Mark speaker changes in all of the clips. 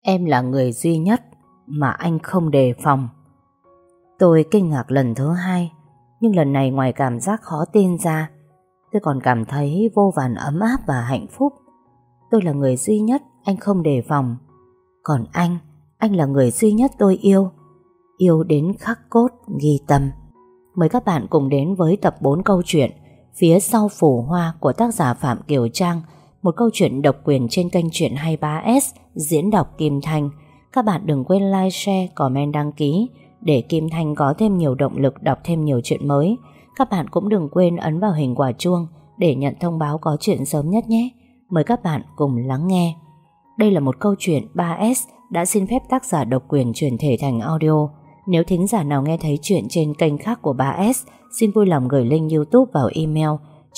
Speaker 1: Em là người duy nhất mà anh không đề phòng. Tôi kinh ngạc lần thứ hai, nhưng lần này ngoài cảm giác khó tin ra, tôi còn cảm thấy vô vàn ấm áp và hạnh phúc. Tôi là người duy nhất anh không đề phòng. Còn anh là người duy nhất tôi yêu. Yêu đến khắc cốt ghi tâm. Mời các bạn cùng đến với tập 4 câu chuyện Phía sau phù hoa của tác giả Phạm Kiều Trang, một câu chuyện độc quyền trên kênh Chuyện 23S, diễn đọc Kim Thanh. Các bạn đừng quên like, share, comment, đăng ký để Kim Thanh có thêm nhiều động lực đọc thêm nhiều chuyện mới. Các bạn cũng đừng quên ấn vào hình quả chuông để nhận thông báo có chuyện sớm nhất nhé. Mời các bạn cùng lắng nghe. Đây là một câu chuyện 3S đã xin phép tác giả độc quyền chuyển thể thành audio. Nếu thính giả nào nghe thấy chuyện trên kênh khác của 3S, xin vui lòng gửi link YouTube vào email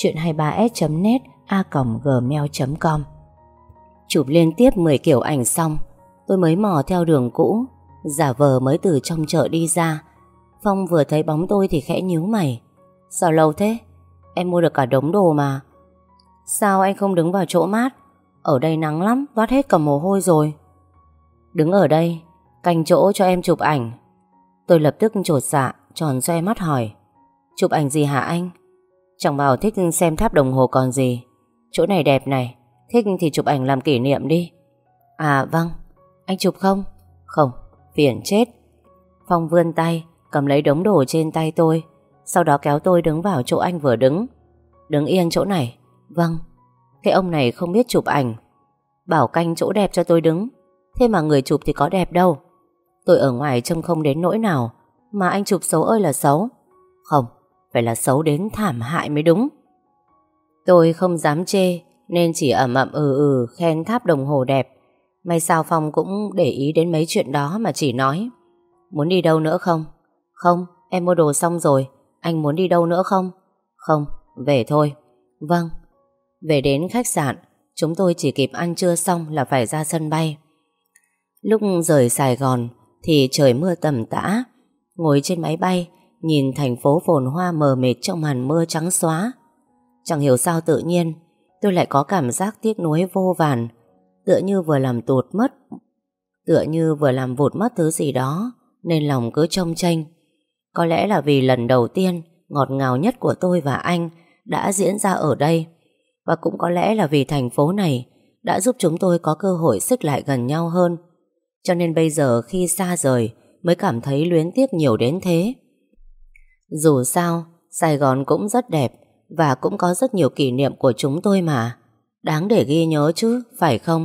Speaker 1: chuyện23s.net@gmail.com. Chụp liên tiếp 10 kiểu ảnh xong, tôi mới mò theo đường cũ, giả vờ mới từ trong chợ đi ra. Phong vừa thấy bóng tôi thì khẽ nhíu mày. Sao lâu thế? Em mua được cả đống đồ mà. Sao anh không đứng vào chỗ mát? Ở đây nắng lắm, toát hết cả mồ hôi rồi. Đứng ở đây, canh chỗ cho em chụp ảnh. Tôi lập tức chột dạ, tròn xoe mắt hỏi. Chụp ảnh gì hả anh? Chẳng bảo thích xem tháp đồng hồ còn gì. Chỗ này đẹp này, thích thì chụp ảnh làm kỷ niệm đi. À vâng, anh chụp không? Không, phiền chết. Phong vươn tay, cầm lấy đống đồ trên tay tôi, sau đó kéo tôi đứng vào chỗ anh vừa đứng. Đứng yên chỗ này. Vâng. Cái ông này không biết chụp ảnh. Bảo canh chỗ đẹp cho tôi đứng, thế mà người chụp thì có đẹp đâu. Tôi ở ngoài trông không đến nỗi nào, mà anh chụp xấu ơi là xấu. Không, phải là xấu đến thảm hại mới đúng. Tôi không dám chê, nên chỉ ẩm ậm khen tháp đồng hồ đẹp. May sao Phong cũng để ý đến mấy chuyện đó mà chỉ nói. Muốn đi đâu nữa không? Không, em mua đồ xong rồi. Anh muốn đi đâu nữa không? Không, về thôi. Vâng. Về đến khách sạn, chúng tôi chỉ kịp ăn trưa xong là phải ra sân bay. Lúc rời Sài Gòn thì trời mưa tầm tã. Ngồi trên máy bay, nhìn thành phố phồn hoa mờ mịt trong màn mưa trắng xóa. Chẳng hiểu sao tự nhiên tôi lại có cảm giác tiếc nuối vô vàn, tựa như vừa làm vụt mất thứ gì đó, nên lòng cứ chông chênh. Có lẽ là vì lần đầu tiên ngọt ngào nhất của tôi và anh đã diễn ra ở đây, và cũng có lẽ là vì thành phố này đã giúp chúng tôi có cơ hội xích lại gần nhau hơn. Cho nên bây giờ khi xa rời mới cảm thấy luyến tiếc nhiều đến thế. Dù sao, Sài Gòn cũng rất đẹp và cũng có rất nhiều kỷ niệm của chúng tôi mà. Đáng để ghi nhớ chứ, phải không?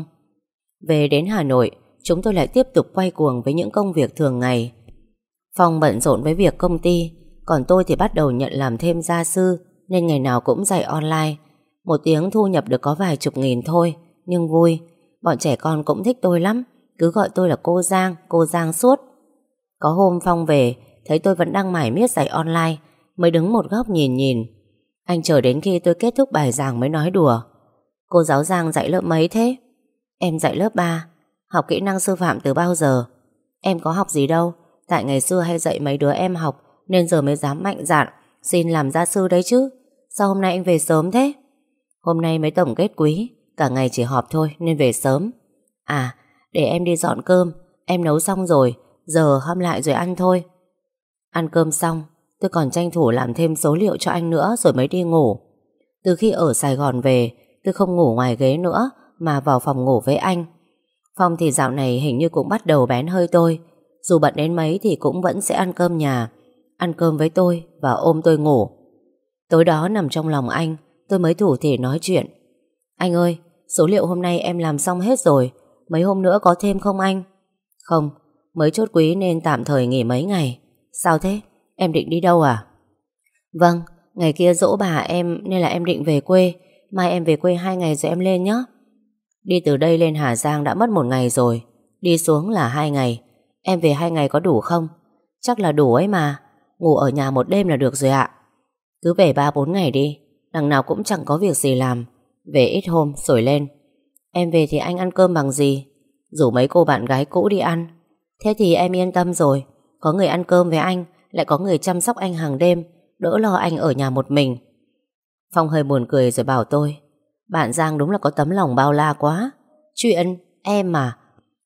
Speaker 1: Về đến Hà Nội, chúng tôi lại tiếp tục quay cuồng với những công việc thường ngày. Phong bận rộn với việc công ty, còn tôi thì bắt đầu nhận làm thêm gia sư, nên ngày nào cũng dạy online. Một tiếng thu nhập được có vài chục nghìn thôi, nhưng vui. Bọn trẻ con cũng thích tôi lắm, cứ gọi tôi là cô Giang suốt. Có hôm Phong về, thấy tôi vẫn đang mải miết dạy online, mới đứng một góc nhìn. Anh chờ đến khi tôi kết thúc bài giảng mới nói đùa. Cô giáo Giang dạy lớp mấy thế? Em dạy lớp 3, học kỹ năng sư phạm từ bao giờ? Em có học gì đâu, tại ngày xưa hay dạy mấy đứa em học, nên giờ mới dám mạnh dạn xin làm gia sư đấy chứ. Sao hôm nay anh về sớm thế? Hôm nay mới tổng kết quý, cả ngày chỉ họp thôi nên về sớm. À, để em đi dọn cơm, em nấu xong rồi, giờ hâm lại rồi ăn thôi. Ăn cơm xong, tôi còn tranh thủ làm thêm số liệu cho anh nữa rồi mới đi ngủ. Từ khi ở Sài Gòn về, tôi không ngủ ngoài ghế nữa mà vào phòng ngủ với anh. Phong thì dạo này hình như cũng bắt đầu bén hơi tôi. Dù bận đến mấy thì cũng vẫn sẽ ăn cơm nhà, ăn cơm với tôi và ôm tôi ngủ. Tối đó nằm trong lòng anh, tôi mới thủ thỉ nói chuyện. Anh ơi, số liệu hôm nay em làm xong hết rồi, mấy hôm nữa có thêm không anh? Không, mới chốt quý nên tạm thời nghỉ mấy ngày. Sao thế? Em định đi đâu à? Vâng, ngày kia giỗ bà em nên là em định về quê. Mai em về quê 2 ngày rồi em lên nhé. Đi từ đây lên Hà Giang đã mất 1 ngày rồi, đi xuống là 2 ngày. Em về 2 ngày có đủ không? Chắc là đủ ấy mà. Ngủ ở nhà 1 đêm là được rồi ạ. Cứ về 3-4 ngày đi, đằng nào cũng chẳng có việc gì làm. Về ít hôm rồi lên. Em về thì anh ăn cơm bằng gì? Rủ mấy cô bạn gái cũ đi ăn. Thế thì em yên tâm rồi, có người ăn cơm với anh, lại có người chăm sóc anh hàng đêm, đỡ lo anh ở nhà một mình. Phong hơi buồn cười rồi bảo tôi, bạn Giang đúng là có tấm lòng bao la quá. Chuyện em mà,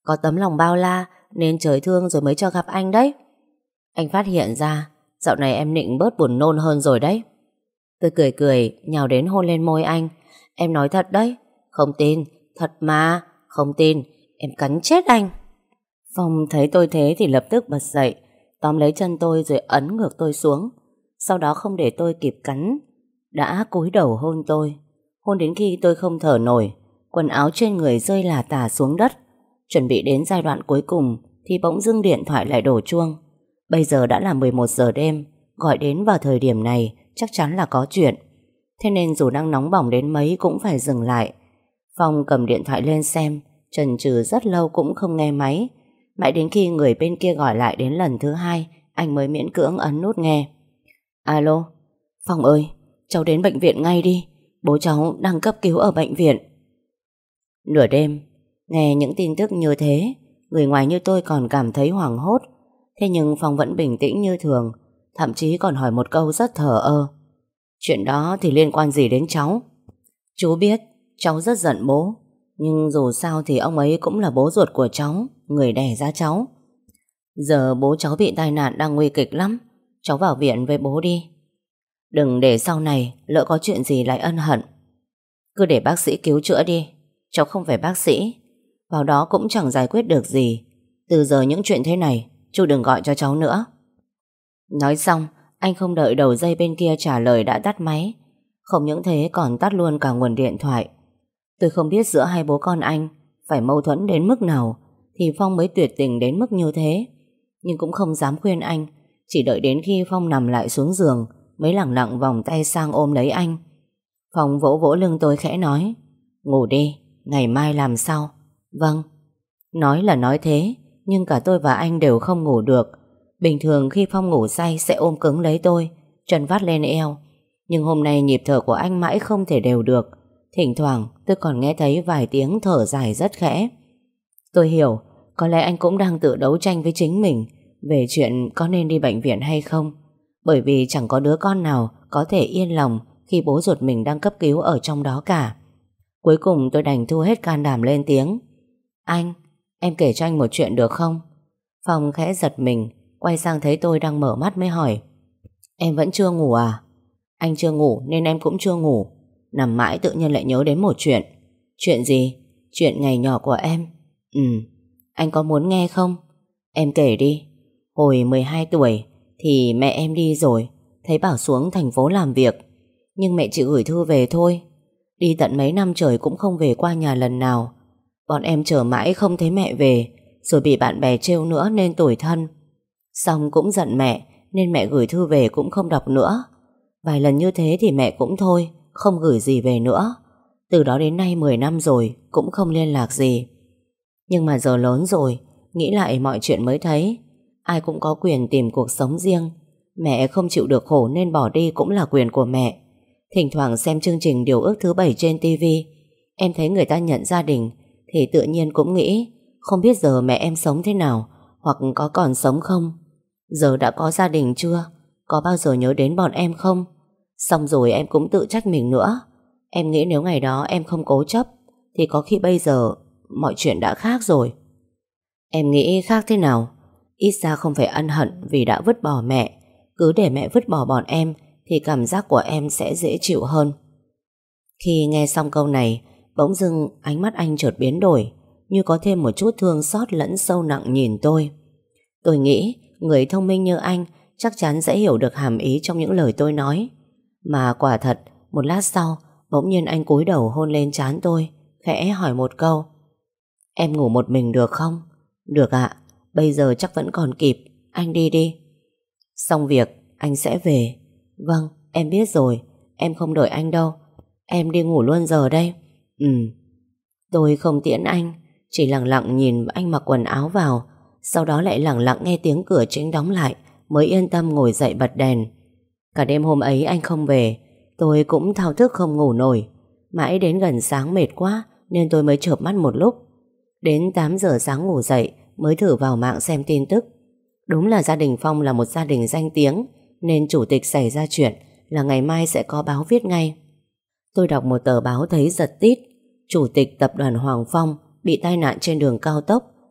Speaker 1: có tấm lòng bao la nên trời thương rồi mới cho gặp anh đấy. Anh phát hiện ra dạo này em nịnh bớt buồn nôn hơn rồi đấy. Tôi cười cười nhào đến hôn lên môi anh. Em nói thật đấy. Không tin. Thật mà. Không tin. Em cắn chết anh. Phong thấy tôi thế thì lập tức bật dậy, tóm lấy chân tôi rồi ấn ngược tôi xuống. Sau đó không để tôi kịp cắn, đã cúi đầu hôn tôi. Hôn đến khi tôi không thở nổi, quần áo trên người rơi lả tả xuống đất. Chuẩn bị đến giai đoạn cuối cùng thì bỗng dưng điện thoại lại đổ chuông. Bây giờ đã là 11 giờ đêm, gọi đến vào thời điểm này chắc chắn là có chuyện. Thế nên dù đang nóng bỏng đến mấy cũng phải dừng lại. Phong cầm điện thoại lên xem, chần chừ rất lâu cũng không nghe máy. Mãi đến khi người bên kia gọi lại đến lần thứ hai, anh mới miễn cưỡng ấn nút nghe. Alo, Phong ơi, cháu đến bệnh viện ngay đi. Bố cháu đang cấp cứu ở bệnh viện. Nửa đêm, nghe những tin tức như thế, người ngoài như tôi còn cảm thấy hoảng hốt. Thế nhưng Phong vẫn bình tĩnh như thường, thậm chí còn hỏi một câu rất thờ ơ. Chuyện đó thì liên quan gì đến cháu? Chú biết, cháu rất giận bố. Nhưng dù sao thì ông ấy cũng là bố ruột của cháu, người đẻ ra cháu. Giờ bố cháu bị tai nạn đang nguy kịch lắm. Cháu vào viện với bố đi. Đừng để sau này lỡ có chuyện gì lại ân hận. Cứ để bác sĩ cứu chữa đi. Cháu không phải bác sĩ. Vào đó cũng chẳng giải quyết được gì. Từ giờ những chuyện thế này chú đừng gọi cho cháu nữa. Nói xong, anh không đợi đầu dây bên kia trả lời đã tắt máy. Không những thế còn tắt luôn cả nguồn điện thoại. Tôi không biết giữa hai bố con anh phải mâu thuẫn đến mức nào thì Phong mới tuyệt tình đến mức như thế. Nhưng cũng không dám khuyên anh, chỉ đợi đến khi Phong nằm lại xuống giường mới lẳng lặng vòng tay sang ôm lấy anh. Phong vỗ vỗ lưng tôi khẽ nói, ngủ đi, ngày mai làm sau. Vâng. Nói là nói thế, nhưng cả tôi và anh đều không ngủ được. Bình thường khi Phong ngủ say sẽ ôm cứng lấy tôi, chân vắt lên eo. Nhưng hôm nay nhịp thở của anh mãi không thể đều được. Thỉnh thoảng tôi còn nghe thấy vài tiếng thở dài rất khẽ. Tôi hiểu, có lẽ anh cũng đang tự đấu tranh với chính mình về chuyện có nên đi bệnh viện hay không. Bởi vì chẳng có đứa con nào có thể yên lòng khi bố ruột mình đang cấp cứu ở trong đó cả. Cuối cùng tôi đành thu hết can đảm lên tiếng. Anh, em kể cho anh một chuyện được không? Phong khẽ giật mình, quay sang thấy tôi đang mở mắt mới hỏi. Em vẫn chưa ngủ à? Anh chưa ngủ nên em cũng chưa ngủ. Nằm mãi tự nhiên lại nhớ đến một chuyện. Chuyện gì? Chuyện ngày nhỏ của em. Anh có muốn nghe không? Em kể đi. Hồi 12 tuổi thì mẹ em đi rồi, thấy bảo xuống thành phố làm việc. Nhưng mẹ chỉ gửi thư về thôi. Đi tận mấy năm trời cũng không về qua nhà lần nào. Bọn em chờ mãi không thấy mẹ về, rồi bị bạn bè trêu nữa nên tủi thân. Xong cũng giận mẹ nên mẹ gửi thư về cũng không đọc nữa. Vài lần như thế thì mẹ cũng thôi, không gửi gì về nữa. Từ đó đến nay 10 năm rồi cũng không liên lạc gì. Nhưng mà giờ lớn rồi, nghĩ lại mọi chuyện mới thấy ai cũng có quyền tìm cuộc sống riêng. Mẹ không chịu được khổ nên bỏ đi cũng là quyền của mẹ. Thỉnh thoảng xem chương trình Điều ước thứ 7 trên TV, em thấy người ta nhận gia đình thì tự nhiên cũng nghĩ không biết giờ mẹ em sống thế nào, hoặc có còn sống không. Giờ đã có gia đình chưa? Có bao giờ nhớ đến bọn em không? Xong rồi em cũng tự trách mình nữa. Em nghĩ nếu ngày đó em không cố chấp thì có khi bây giờ mọi chuyện đã khác rồi. Em nghĩ khác thế nào? Ít ra không phải ân hận vì đã vứt bỏ mẹ. Cứ để mẹ vứt bỏ bọn em thì cảm giác của em sẽ dễ chịu hơn. Khi nghe xong câu này, bỗng dưng ánh mắt anh chợt biến đổi, như có thêm một chút thương xót lẫn sâu nặng nhìn tôi. Tôi nghĩ người thông minh như anh chắc chắn sẽ hiểu được hàm ý trong những lời tôi nói. Mà quả thật, một lát sau, bỗng nhiên anh cúi đầu hôn lên trán tôi, khẽ hỏi một câu. Em ngủ một mình được không? Được ạ, bây giờ chắc vẫn còn kịp, anh đi đi. Xong việc, anh sẽ về. Vâng, em biết rồi, em không đợi anh đâu. Em đi ngủ luôn giờ đây. Tôi không tiễn anh, chỉ lặng lặng nhìn anh mặc quần áo vào, sau đó lại lặng lặng nghe tiếng cửa chính đóng lại, mới yên tâm ngồi dậy bật đèn. Cả đêm hôm ấy anh không về, tôi cũng thao thức không ngủ nổi. Mãi đến gần sáng mệt quá nên tôi mới chợp mắt một lúc. Đến 8 giờ sáng ngủ dậy mới thử vào mạng xem tin tức. Đúng là gia đình Phong là một gia đình danh tiếng, nên chủ tịch xảy ra chuyện là ngày mai sẽ có báo viết ngay. Tôi đọc một tờ báo thấy giật tít. Chủ tịch tập đoàn Hoàng Phong bị tai nạn trên đường cao tốc,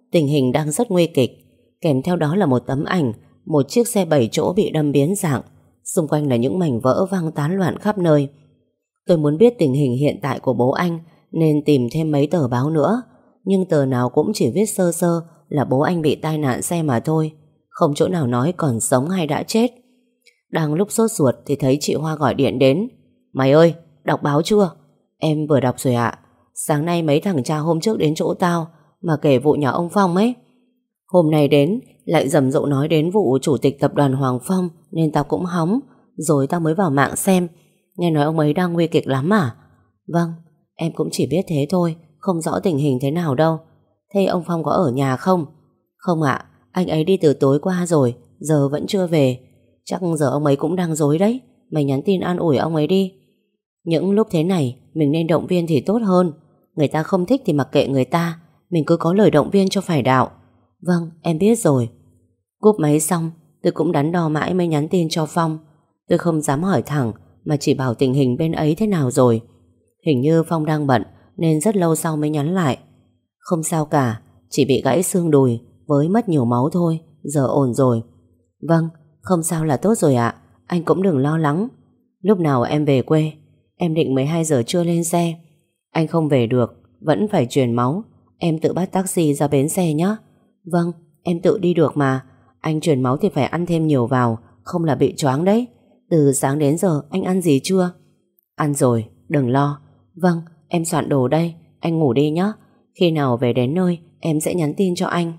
Speaker 1: tình hình đang rất nguy kịch. Kèm theo đó là một tấm ảnh, một chiếc xe 7 chỗ bị đâm biến dạng. Xung quanh là những mảnh vỡ văng tán loạn khắp nơi. Tôi muốn biết tình hình hiện tại của bố anh nên tìm thêm mấy tờ báo nữa. Nhưng tờ nào cũng chỉ viết sơ sơ là bố anh bị tai nạn xe mà thôi, không chỗ nào nói còn sống hay đã chết. Đang lúc sốt ruột thì thấy chị Hoa gọi điện đến. Mày ơi, đọc báo chưa? Em vừa đọc rồi ạ. Sáng nay mấy thằng cha hôm trước đến chỗ tao mà kể vụ nhà ông Phong ấy. Hôm nay đến lại rầm rộ nói đến vụ chủ tịch tập đoàn Hoàng Phong nên tao cũng hóng. Rồi tao mới vào mạng xem. Nghe nói ông ấy đang nguy kịch lắm à? Vâng, em cũng chỉ biết thế thôi, không rõ tình hình thế nào đâu. Thế ông Phong có ở nhà không? Không ạ, anh ấy đi từ tối qua rồi, giờ vẫn chưa về. Chắc giờ ông ấy cũng đang rối đấy. Mày nhắn tin an ủi ông ấy đi. Những lúc thế này mình nên động viên thì tốt hơn. Người ta không thích thì mặc kệ người ta, mình cứ có lời động viên cho phải đạo. Vâng, em biết rồi. Cúp máy xong, tôi cũng đắn đo mãi mới nhắn tin cho Phong. Tôi không dám hỏi thẳng mà chỉ bảo tình hình bên ấy thế nào rồi. Hình như Phong đang bận nên rất lâu sau mới nhắn lại. Không sao cả, chỉ bị gãy xương đùi với mất nhiều máu thôi, giờ ổn rồi. Vâng, không sao là tốt rồi ạ. Anh cũng đừng lo lắng. Lúc nào em về quê? Em định 12 giờ trưa lên xe. Anh không về được, vẫn phải truyền máu. Em tự bắt taxi ra bến xe nhé. Vâng, em tự đi được mà. Anh truyền máu thì phải ăn thêm nhiều vào, không là bị choáng đấy. Từ sáng đến giờ anh ăn gì chưa? Ăn rồi, đừng lo. Vâng, em soạn đồ đây, anh ngủ đi nhé. Khi nào về đến nơi em sẽ nhắn tin cho anh.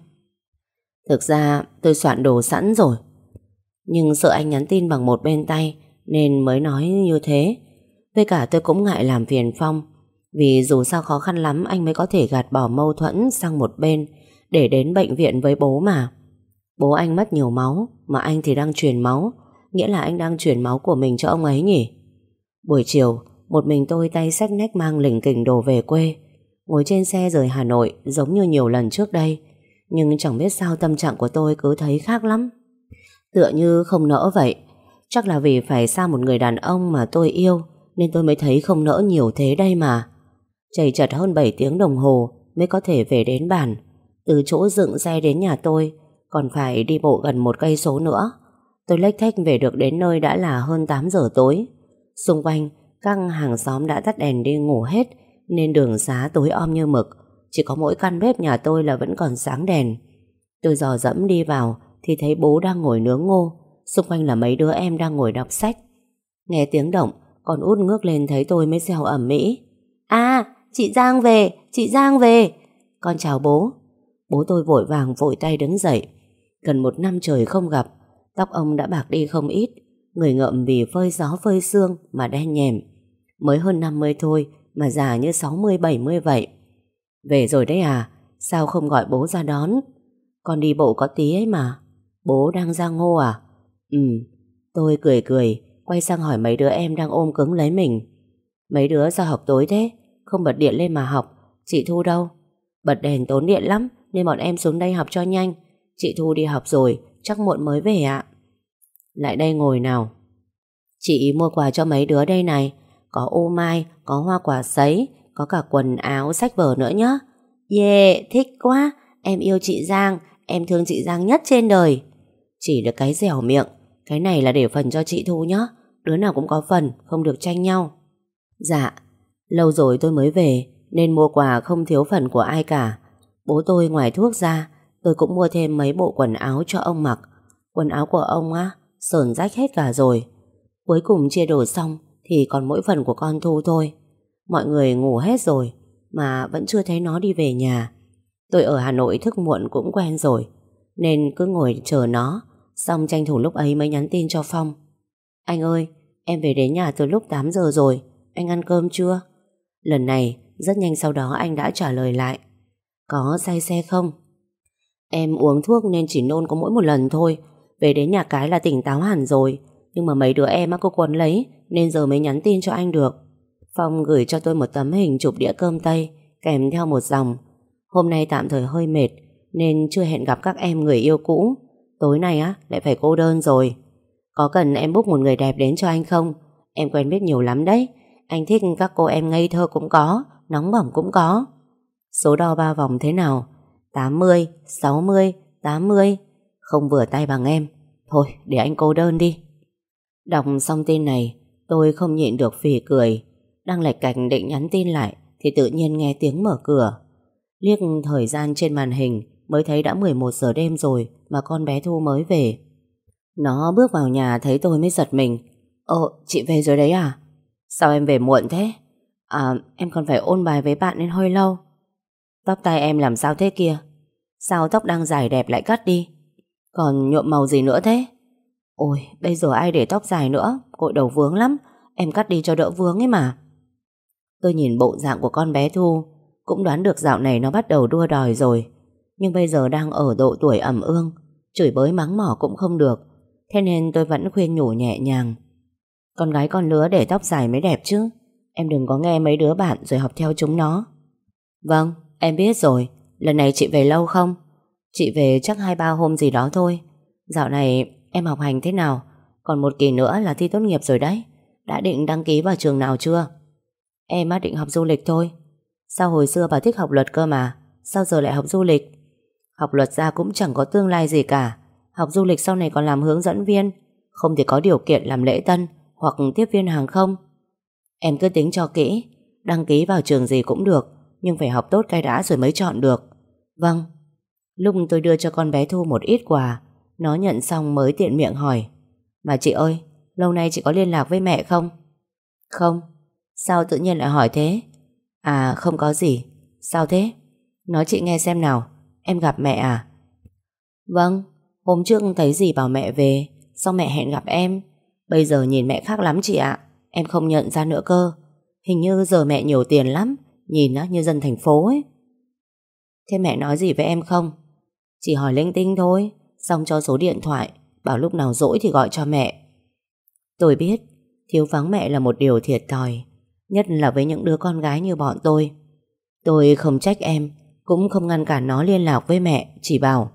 Speaker 1: Thực ra tôi soạn đồ sẵn rồi, nhưng sợ anh nhắn tin bằng một bên tay nên mới nói như thế. Với cả tôi cũng ngại làm phiền Phong, vì dù sao khó khăn lắm anh mới có thể gạt bỏ mâu thuẫn sang một bên để đến bệnh viện với bố mà. Bố anh mất nhiều máu mà anh thì đang truyền máu, nghĩa là anh đang truyền máu của mình cho ông ấy nhỉ. Buổi chiều một mình tôi tay xách nách mang lỉnh kỉnh đồ về quê. Ngồi trên xe rời Hà Nội giống như nhiều lần trước đây, nhưng chẳng biết sao tâm trạng của tôi cứ thấy khác lắm. Tựa như không nỡ vậy. Chắc là vì phải xa một người đàn ông mà tôi yêu nên tôi mới thấy không nỡ nhiều thế đây mà. Chầy chật hơn 7 tiếng đồng hồ mới có thể về đến bản. Từ chỗ dựng xe đến nhà tôi còn phải đi bộ gần 1 cây số nữa. Tôi lếch thếch về được đến nơi đã là hơn 8 giờ tối. Xung quanh các hàng xóm đã tắt đèn đi ngủ hết nên đường xá tối om như mực. Chỉ có mỗi căn bếp nhà tôi là vẫn còn sáng đèn. Tôi dò dẫm đi vào thì thấy bố đang ngồi nướng ngô. Xung quanh là mấy đứa em đang ngồi đọc sách. Nghe tiếng động, con út ngước lên thấy tôi mới reo ầm ĩ. À, chị Giang về, chị Giang về. Con chào bố. Bố tôi vội vàng vội tay đứng dậy. Gần 1 năm trời không gặp, tóc ông đã bạc đi không ít. Người ngợm vì phơi gió phơi sương mà đen nhèm. Mới hơn 50 thôi mà già như 60-70 vậy. Về rồi đấy à? Sao không gọi bố ra đón? Con đi bộ có tí ấy mà. Bố đang ra ngô à? Tôi cười cười quay sang hỏi mấy đứa em đang ôm cứng lấy mình. Mấy đứa sao học tối thế? Không bật điện lên mà học. Chị Thu đâu? Bật đèn tốn điện lắm nên bọn em xuống đây học cho nhanh. Chị Thu đi học rồi, chắc muộn mới về ạ. Lại đây ngồi nào. Chị mua quà cho mấy đứa đây này. Có ô mai, có hoa quả sấy, có cả quần áo, sách vở nữa nhá. Yeah, thích quá. Em yêu chị Giang, em thương chị Giang nhất trên đời. Chỉ được cái dẻo miệng. Cái này là để phần cho chị Thu nhá. Đứa nào cũng có phần, không được tranh nhau. Dạ, lâu rồi tôi mới về nên mua quà không thiếu phần của ai cả. Bố tôi ngoài thuốc ra, tôi cũng mua thêm mấy bộ quần áo cho ông mặc. Quần áo của ông á, sờn rách hết cả rồi. Cuối cùng chia đồ xong thì còn mỗi phần của con Thu thôi. Mọi người ngủ hết rồi mà vẫn chưa thấy nó đi về nhà. Tôi ở Hà Nội thức muộn cũng quen rồi nên cứ ngồi chờ nó. Xong tranh thủ lúc ấy mới nhắn tin cho Phong. Anh ơi, em về đến nhà từ lúc 8 giờ rồi. Anh ăn cơm chưa? Lần này rất nhanh sau đó anh đã trả lời lại. Có say xe không? Em uống thuốc nên chỉ nôn có mỗi một lần thôi. Về đến nhà cái là tỉnh táo hẳn rồi. Nhưng mà mấy đứa em có quấn lấy nên giờ mới nhắn tin cho anh được. Phong gửi cho tôi một tấm hình chụp đĩa cơm tây kèm theo một dòng. Hôm nay tạm thời hơi mệt nên chưa hẹn gặp các em người yêu cũ. Tối nay lại phải cô đơn rồi. Có cần em book một người đẹp đến cho anh không? Em quen biết nhiều lắm đấy. Anh thích các cô em ngây thơ cũng có, nóng bỏng cũng có. Số đo 3 vòng thế nào? 80, 60, 80. Không vừa tay bằng em. Thôi để anh cô đơn đi. Đọc xong tin này, tôi không nhịn được phì cười. Đang lạch cạch định nhắn tin lại thì tự nhiên nghe tiếng mở cửa. Liếc thời gian trên màn hình mới thấy đã 11 giờ đêm rồi mà con bé Thu mới về. Nó bước vào nhà thấy tôi mới giật mình. Chị về rồi đấy à? Sao em về muộn thế? Em còn phải ôn bài với bạn nên hơi lâu. Tóc tai em làm sao thế kia? Sao tóc đang dài đẹp lại cắt đi? Còn nhuộm màu gì nữa thế? Ôi, bây giờ ai để tóc dài nữa, cội đầu vướng lắm. Em cắt đi cho đỡ vướng ấy mà. Tôi nhìn bộ dạng của con bé Thu, cũng đoán được dạo này nó bắt đầu đua đòi rồi. Nhưng bây giờ đang ở độ tuổi ẩm ương, chửi bới mắng mỏ cũng không được. Thế nên tôi vẫn khuyên nhủ nhẹ nhàng. Con gái con lứa để tóc dài mới đẹp chứ. Em đừng có nghe mấy đứa bạn rồi học theo chúng nó. Vâng, em biết rồi. Lần này chị về lâu không? Chị về chắc 2-3 hôm gì đó thôi. Dạo này em học hành thế nào? Còn một kỳ nữa là thi tốt nghiệp rồi đấy. Đã định đăng ký vào trường nào chưa? Em định học du lịch thôi. Sao hồi xưa bà thích học luật cơ mà? Sao giờ lại học du lịch? Học luật ra cũng chẳng có tương lai gì cả. Học du lịch sau này còn làm hướng dẫn viên, không thì có điều kiện làm lễ tân hoặc tiếp viên hàng không. Em cứ tính cho kỹ. Đăng ký vào trường gì cũng được, nhưng phải học tốt cái đã rồi mới chọn được. Vâng. Lúc tôi đưa cho con bé Thu một ít quà, nó nhận xong mới tiện miệng hỏi: Mà chị ơi, lâu nay chị có liên lạc với mẹ không? Không. Sao tự nhiên lại hỏi thế? Không có gì. Sao thế? Nói chị nghe xem nào. Em gặp mẹ à? Vâng. Hôm trước thấy dì bảo mẹ về, xong mẹ hẹn gặp em. Bây giờ nhìn mẹ khác lắm chị ạ. Em không nhận ra nữa cơ. Hình như giờ mẹ nhiều tiền lắm, nhìn nó như dân thành phố ấy. Thế mẹ nói gì với em không? Chỉ hỏi linh tinh thôi, xong cho số điện thoại, bảo lúc nào rỗi thì gọi cho mẹ. Tôi biết thiếu vắng mẹ là một điều thiệt thòi, nhất là với những đứa con gái như bọn tôi. Tôi không trách em, cũng không ngăn cản nó liên lạc với mẹ, chỉ bảo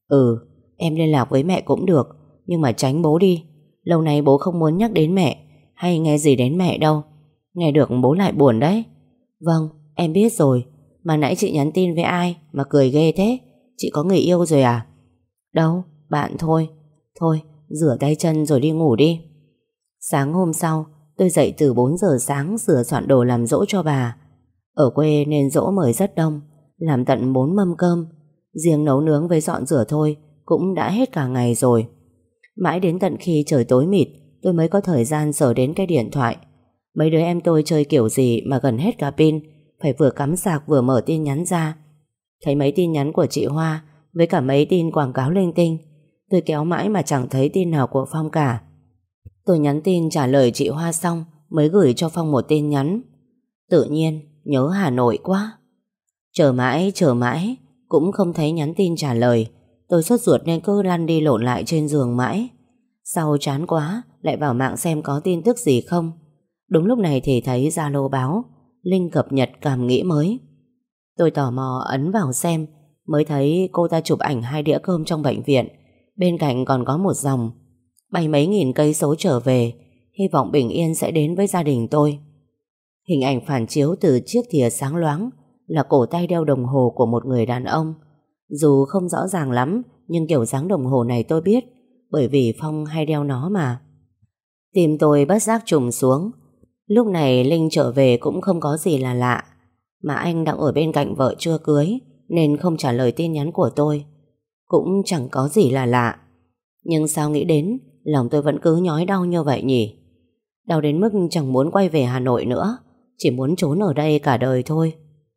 Speaker 1: em liên lạc với mẹ cũng được, nhưng mà tránh bố đi. Lâu nay bố không muốn nhắc đến mẹ hay nghe gì đến mẹ đâu. Nghe được bố lại buồn đấy. Vâng, em biết rồi. Mà nãy chị nhắn tin với ai mà cười ghê thế? Chị có người yêu rồi à? Đâu, bạn thôi. Thôi, rửa tay chân rồi đi ngủ đi. Sáng hôm sau, tôi dậy từ 4 giờ sáng sửa soạn đồ làm giỗ cho bà. Ở quê nên giỗ mời rất đông, làm tận 4 mâm cơm. Riêng nấu nướng với dọn rửa thôi cũng đã hết cả ngày rồi. Mãi đến tận khi trời tối mịt, tôi mới có thời gian sờ đến cái điện thoại. Mấy đứa em tôi chơi kiểu gì mà gần hết cả pin, phải vừa cắm sạc vừa mở tin nhắn ra. Thấy mấy tin nhắn của chị Hoa với cả mấy tin quảng cáo linh tinh, tôi kéo mãi mà chẳng thấy tin nào của Phong cả. Tôi nhắn tin trả lời chị Hoa xong mới gửi cho Phong một tin nhắn. Tự nhiên nhớ Hà Nội quá. Chờ mãi cũng không thấy nhắn tin trả lời. Tôi sốt ruột nên cứ lăn đi lộn lại trên giường mãi. Sau chán quá lại vào mạng xem có tin tức gì không. Đúng lúc này thì thấy Zalo báo link cập nhật cảm nghĩ mới. Tôi tò mò ấn vào xem, mới thấy cô ta chụp ảnh 2 đĩa cơm trong bệnh viện. Bên cạnh còn có một dòng: bay mấy nghìn cây số trở về, hy vọng bình yên sẽ đến với gia đình tôi. Hình ảnh phản chiếu từ chiếc thìa sáng loáng là cổ tay đeo đồng hồ của một người đàn ông. Dù không rõ ràng lắm, nhưng kiểu dáng đồng hồ này tôi biết, bởi vì Phong hay đeo nó mà. Tim tôi bất giác trùng xuống. Lúc này Linh trở về cũng không có gì là lạ, mà anh đang ở bên cạnh vợ chưa cưới nên không trả lời tin nhắn của tôi. Cũng chẳng có gì là lạ. Nhưng sao nghĩ đến, lòng tôi vẫn cứ nhói đau như vậy nhỉ? Đau đến mức chẳng muốn quay về Hà Nội nữa, chỉ muốn trốn ở đây cả đời thôi.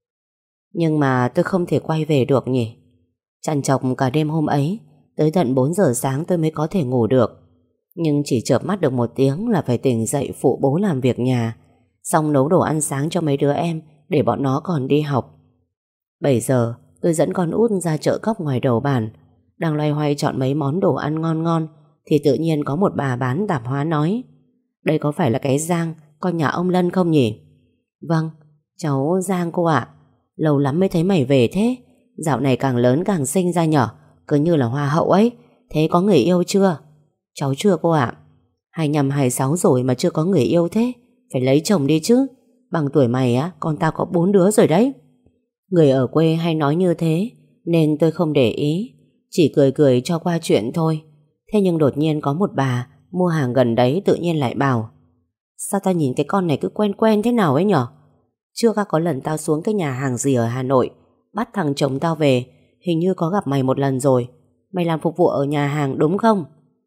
Speaker 1: Nhưng mà tôi không thể quay về được nhỉ? Trằn trọc cả đêm hôm ấy, tới tận 4 giờ sáng tôi mới có thể ngủ được. Nhưng chỉ chợp mắt được một tiếng là phải tỉnh dậy phụ bố làm việc nhà, xong nấu đồ ăn sáng cho mấy đứa em để bọn nó còn đi học. 7 giờ tôi dẫn con út ra chợ cóc ngoài đầu bản. Đang loay hoay chọn mấy món đồ ăn ngon ngon thì tự nhiên có một bà bán tạp hóa nói: đây có phải là cái Giang, con nhà ông Lân không nhỉ? Vâng, cháu Giang cô ạ. Lâu lắm mới thấy mày về thế. Dạo này càng lớn càng xinh ra nhở, cứ như là hoa hậu ấy. Thế có người yêu chưa? Cháu chưa cô ạ. 25, 26 rồi mà chưa có người yêu thế. Phải lấy chồng đi chứ. Bằng tuổi mày á, con tao có 4 đứa rồi đấy. Người ở quê hay nói như thế, nên tôi không để ý, chỉ cười cười cho qua chuyện thôi. Thế nhưng đột nhiên có một bà mua hàng gần đấy tự nhiên lại bảo: sao tao nhìn cái con này cứ quen quen thế nào ấy nhở? Chưa có lần tao xuống cái nhà hàng gì ở Hà Nội, bắt thằng chồng tao về, hình như có gặp mày một lần rồi. Mày làm phục vụ ở nhà hàng đúng không?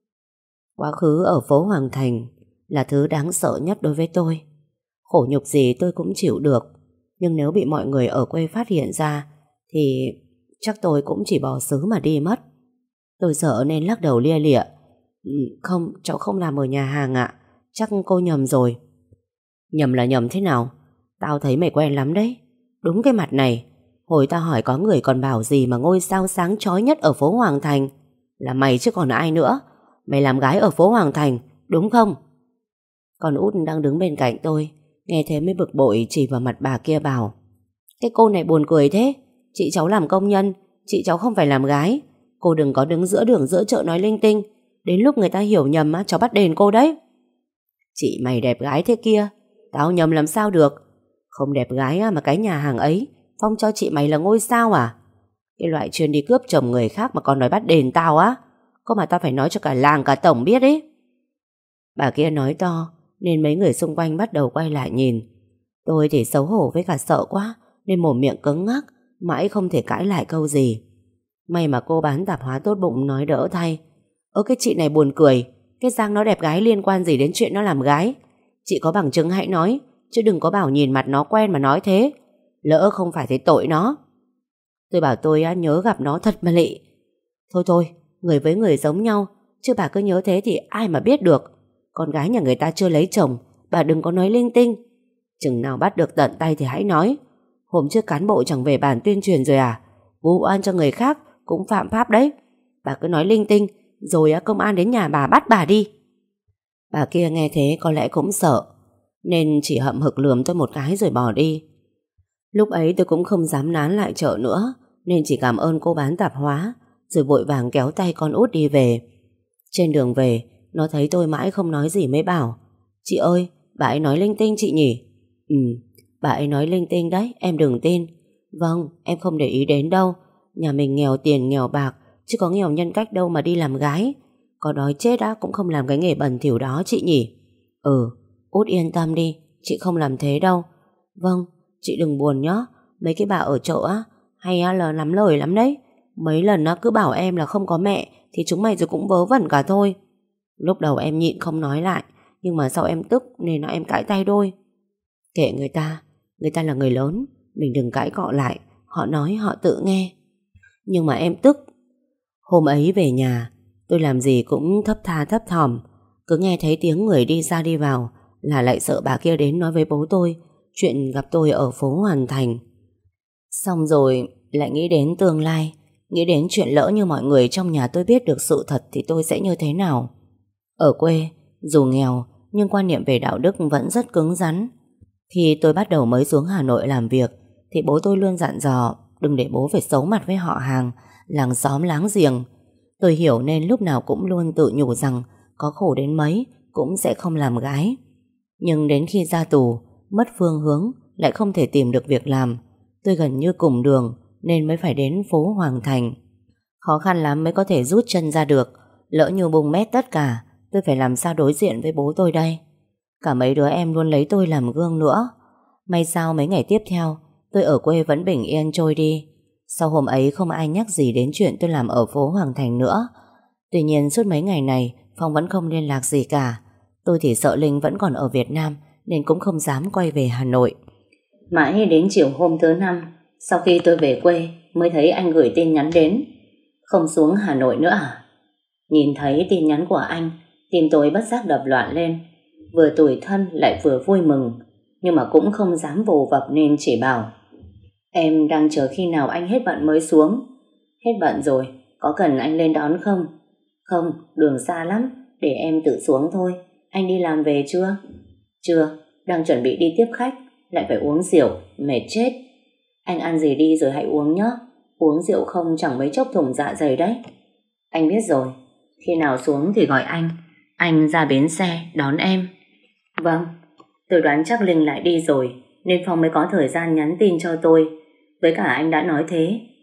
Speaker 1: Quá khứ ở phố Hoàng Thành là thứ đáng sợ nhất đối với tôi. Khổ nhục gì tôi cũng chịu được, nhưng nếu bị mọi người ở quê phát hiện ra thì chắc tôi cũng chỉ bỏ xứ mà đi mất. Tôi sợ nên lắc đầu lia lịa: Không, cháu không làm ở nhà hàng ạ. Chắc cô nhầm rồi. Nhầm là nhầm thế nào? Tao thấy mày quen lắm đấy. Đúng cái mặt này. Hồi tao hỏi có người còn bảo gì mà ngôi sao sáng chói nhất ở phố Hoàng Thành là mày chứ còn ai nữa. Mày làm gái ở phố Hoàng Thành, đúng không? Con út đang đứng bên cạnh tôi nghe thế mới bực bội chỉ vào mặt bà kia bảo: cái cô này buồn cười thế. Chị cháu làm công nhân, chị cháu không phải làm gái. Cô đừng có đứng giữa đường giữa chợ nói linh tinh. Đến lúc người ta hiểu nhầm á, cháu bắt đền cô đấy. Chị mày đẹp gái thế kia, tao nhầm làm sao được. Không đẹp gái á, mà cái nhà hàng ấy phong cho chị mày là ngôi sao à? Cái loại chuyên đi cướp chồng người khác mà còn nói bắt đền tao á. Có mà tao phải nói cho cả làng cả tổng biết ấy. Bà kia nói to nên mấy người xung quanh bắt đầu quay lại nhìn. Tôi thì xấu hổ với cả sợ quá nên mồm miệng cứng ngắc, mãi không thể cãi lại câu gì. May mà cô bán tạp hóa tốt bụng nói đỡ thay: cái chị này buồn cười. Cái Giang nó đẹp gái liên quan gì đến chuyện nó làm gái? Chị có bằng chứng hãy nói, chứ đừng có bảo nhìn mặt nó quen mà nói thế. Lỡ không phải thế tội nó. Tôi bảo tôi nhớ gặp nó thật mà lị. Thôi thôi, người với người giống nhau, chứ bà cứ nhớ thế thì ai mà biết được. Con gái nhà người ta chưa lấy chồng, bà đừng có nói linh tinh. Chừng nào bắt được tận tay thì hãy nói. Hôm trước cán bộ chẳng về bản tuyên truyền rồi à? Vu oan cho người khác cũng phạm pháp đấy. Bà cứ nói linh tinh rồi công an đến nhà bà bắt bà đi. Bà kia nghe thế có lẽ cũng sợ nên chỉ hậm hực lườm tôi một cái rồi bỏ đi. Lúc ấy tôi cũng không dám nán lại chợ nữa nên chỉ cảm ơn cô bán tạp hóa rồi vội vàng kéo tay con út đi về. Trên đường về nó thấy tôi mãi không nói gì mới bảo: chị ơi, bà ấy nói linh tinh chị nhỉ? Bà ấy nói linh tinh đấy, em đừng tin. Vâng, em không để ý đến đâu. Nhà mình nghèo tiền nghèo bạc, chứ có nghèo nhân cách đâu mà đi làm gái. Có đói chết cũng không làm cái nghề bẩn thỉu đó chị nhỉ? Út yên tâm đi, chị không làm thế đâu. Vâng, chị đừng buồn nhé. Mấy cái bà ở chợ hay là lắm lời lắm đấy. Mấy lần cứ bảo em là không có mẹ thì chúng mày rồi cũng vớ vẩn cả thôi. Lúc đầu em nhịn không nói lại, nhưng mà sau em tức nên em cãi tay đôi. Kệ người ta là người lớn, mình đừng cãi cọ lại. Họ nói họ tự nghe. Nhưng mà em tức. Hôm ấy về nhà, tôi làm gì cũng thấp tha thấp thỏm. Cứ nghe thấy tiếng người đi ra đi vào là lại sợ bà kia đến nói với bố tôi chuyện gặp tôi ở phố Hoàn Thành. Xong rồi lại nghĩ đến tương lai, nghĩ đến chuyện lỡ như mọi người trong nhà tôi biết được sự thật thì tôi sẽ như thế nào. Ở quê, dù nghèo nhưng quan niệm về đạo đức vẫn rất cứng rắn. Khi tôi bắt đầu mới xuống Hà Nội làm việc thì bố tôi luôn dặn dò đừng để bố phải xấu mặt với họ hàng, làng xóm láng giềng. Tôi hiểu nên lúc nào cũng luôn tự nhủ rằng có khổ đến mấy cũng sẽ không làm gái. Nhưng đến khi ra tù, mất phương hướng, lại không thể tìm được việc làm, tôi gần như cùng đường nên mới phải đến phố Hoàng Thành. Khó khăn lắm mới có thể rút chân ra được. Lỡ như bung mét tất cả, tôi phải làm sao đối diện với bố tôi đây? Cả mấy đứa em luôn lấy tôi làm gương nữa. May sao mấy ngày tiếp theo tôi ở quê vẫn bình yên trôi đi. Sau hôm ấy không ai nhắc gì đến chuyện tôi làm ở phố Hoàng Thành nữa. Tuy nhiên suốt mấy ngày này Phong vẫn không liên lạc gì cả. Tôi thì sợ Linh vẫn còn ở Việt Nam nên cũng không dám quay về Hà Nội. Mãi đến chiều hôm thứ năm, sau khi tôi về quê mới thấy anh gửi tin nhắn đến: không xuống Hà Nội nữa à? Nhìn thấy tin nhắn của anh, tim tôi bất giác đập loạn lên. Vừa tủi thân lại vừa vui mừng, nhưng mà cũng không dám vồ vập nên chỉ bảo: em đang chờ khi nào anh hết bận mới xuống. Hết bận rồi, có cần anh lên đón không? Không, đường xa lắm, để em tự xuống thôi. Anh đi làm về chưa? Chưa, đang chuẩn bị đi tiếp khách, lại phải uống rượu, mệt chết. Anh ăn gì đi rồi hãy uống nhé. Uống rượu không chẳng mấy chốc thủng dạ dày đấy. Anh biết rồi, khi nào xuống thì gọi anh ra bến xe đón em. Vâng, tôi đoán chắc Linh lại đi rồi nên Phong mới có thời gian nhắn tin cho tôi. Với cả anh đã nói thế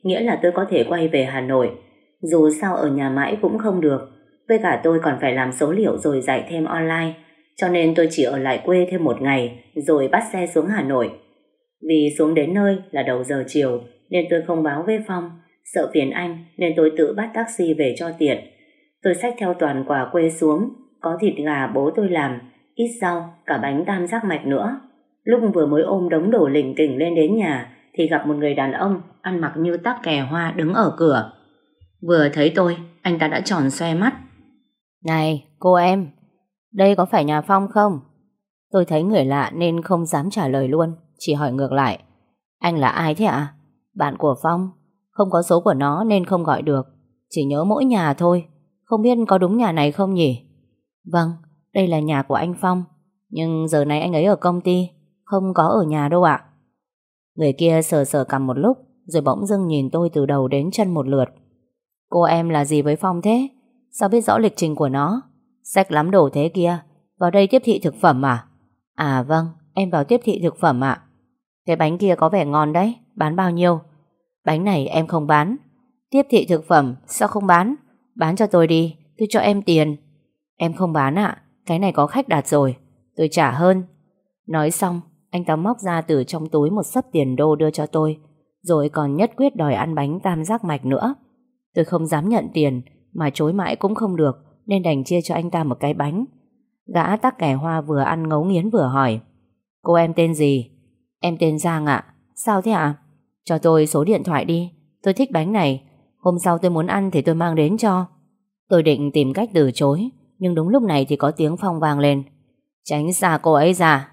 Speaker 1: nghĩa là tôi có thể quay về Hà Nội. Dù sao ở nhà mãi cũng không được. Với cả tôi còn phải làm số liệu rồi dạy thêm online. Cho nên tôi chỉ ở lại quê thêm một ngày rồi bắt xe xuống Hà Nội. Vì xuống đến nơi là đầu giờ chiều nên tôi không báo với Phong, sợ phiền anh nên tôi tự bắt taxi về cho tiện. Tôi xách theo toàn quà quê xuống, có thịt gà bố tôi làm, ít rau, cả bánh tam giác mạch nữa. Lúc vừa mới ôm đống đồ lỉnh kỉnh lên đến nhà thì gặp một người đàn ông ăn mặc như tắc kè hoa đứng ở cửa. Vừa thấy tôi, anh ta đã tròn xoe mắt. Này, cô em, đây có phải nhà Phong không? Tôi thấy người lạ nên không dám trả lời luôn, chỉ hỏi ngược lại. Anh là ai thế ạ? Bạn của Phong. Không có số của nó nên không gọi được. Chỉ nhớ mỗi nhà thôi. Không biết có đúng nhà này không nhỉ? Vâng, đây là nhà của anh Phong. Nhưng giờ này anh ấy ở công ty, không có ở nhà đâu ạ. Người kia sờ sờ cằm một lúc rồi bỗng dưng nhìn tôi từ đầu đến chân một lượt. Cô em là gì với Phong thế? Sao biết rõ lịch trình của nó? Xách lắm đồ thế kia. Vào đây tiếp thị thực phẩm à? À vâng, em vào tiếp thị thực phẩm ạ. Cái bánh kia có vẻ ngon đấy. Bán bao nhiêu? Bánh này em không bán. Tiếp thị thực phẩm sao không bán? Bán cho tôi đi, tôi cho em tiền. Em không bán ạ. Cái này có khách đặt rồi, tôi trả hơn. Nói xong, anh ta móc ra từ trong túi một xấp tiền đô đưa cho tôi, rồi còn nhất quyết đòi ăn bánh tam giác mạch nữa. Tôi không dám nhận tiền, mà chối mãi cũng không được, nên đành chia cho anh ta một cái bánh. Gã tắc kè hoa vừa ăn ngấu nghiến vừa hỏi. Cô em tên gì? Em tên Giang ạ. Sao thế ạ? Cho tôi số điện thoại đi, tôi thích bánh này. Hôm sau tôi muốn ăn thì tôi mang đến cho. Tôi định tìm cách từ chối, nhưng đúng lúc này thì có tiếng Phong vang lên. Tránh xa cô ấy ra.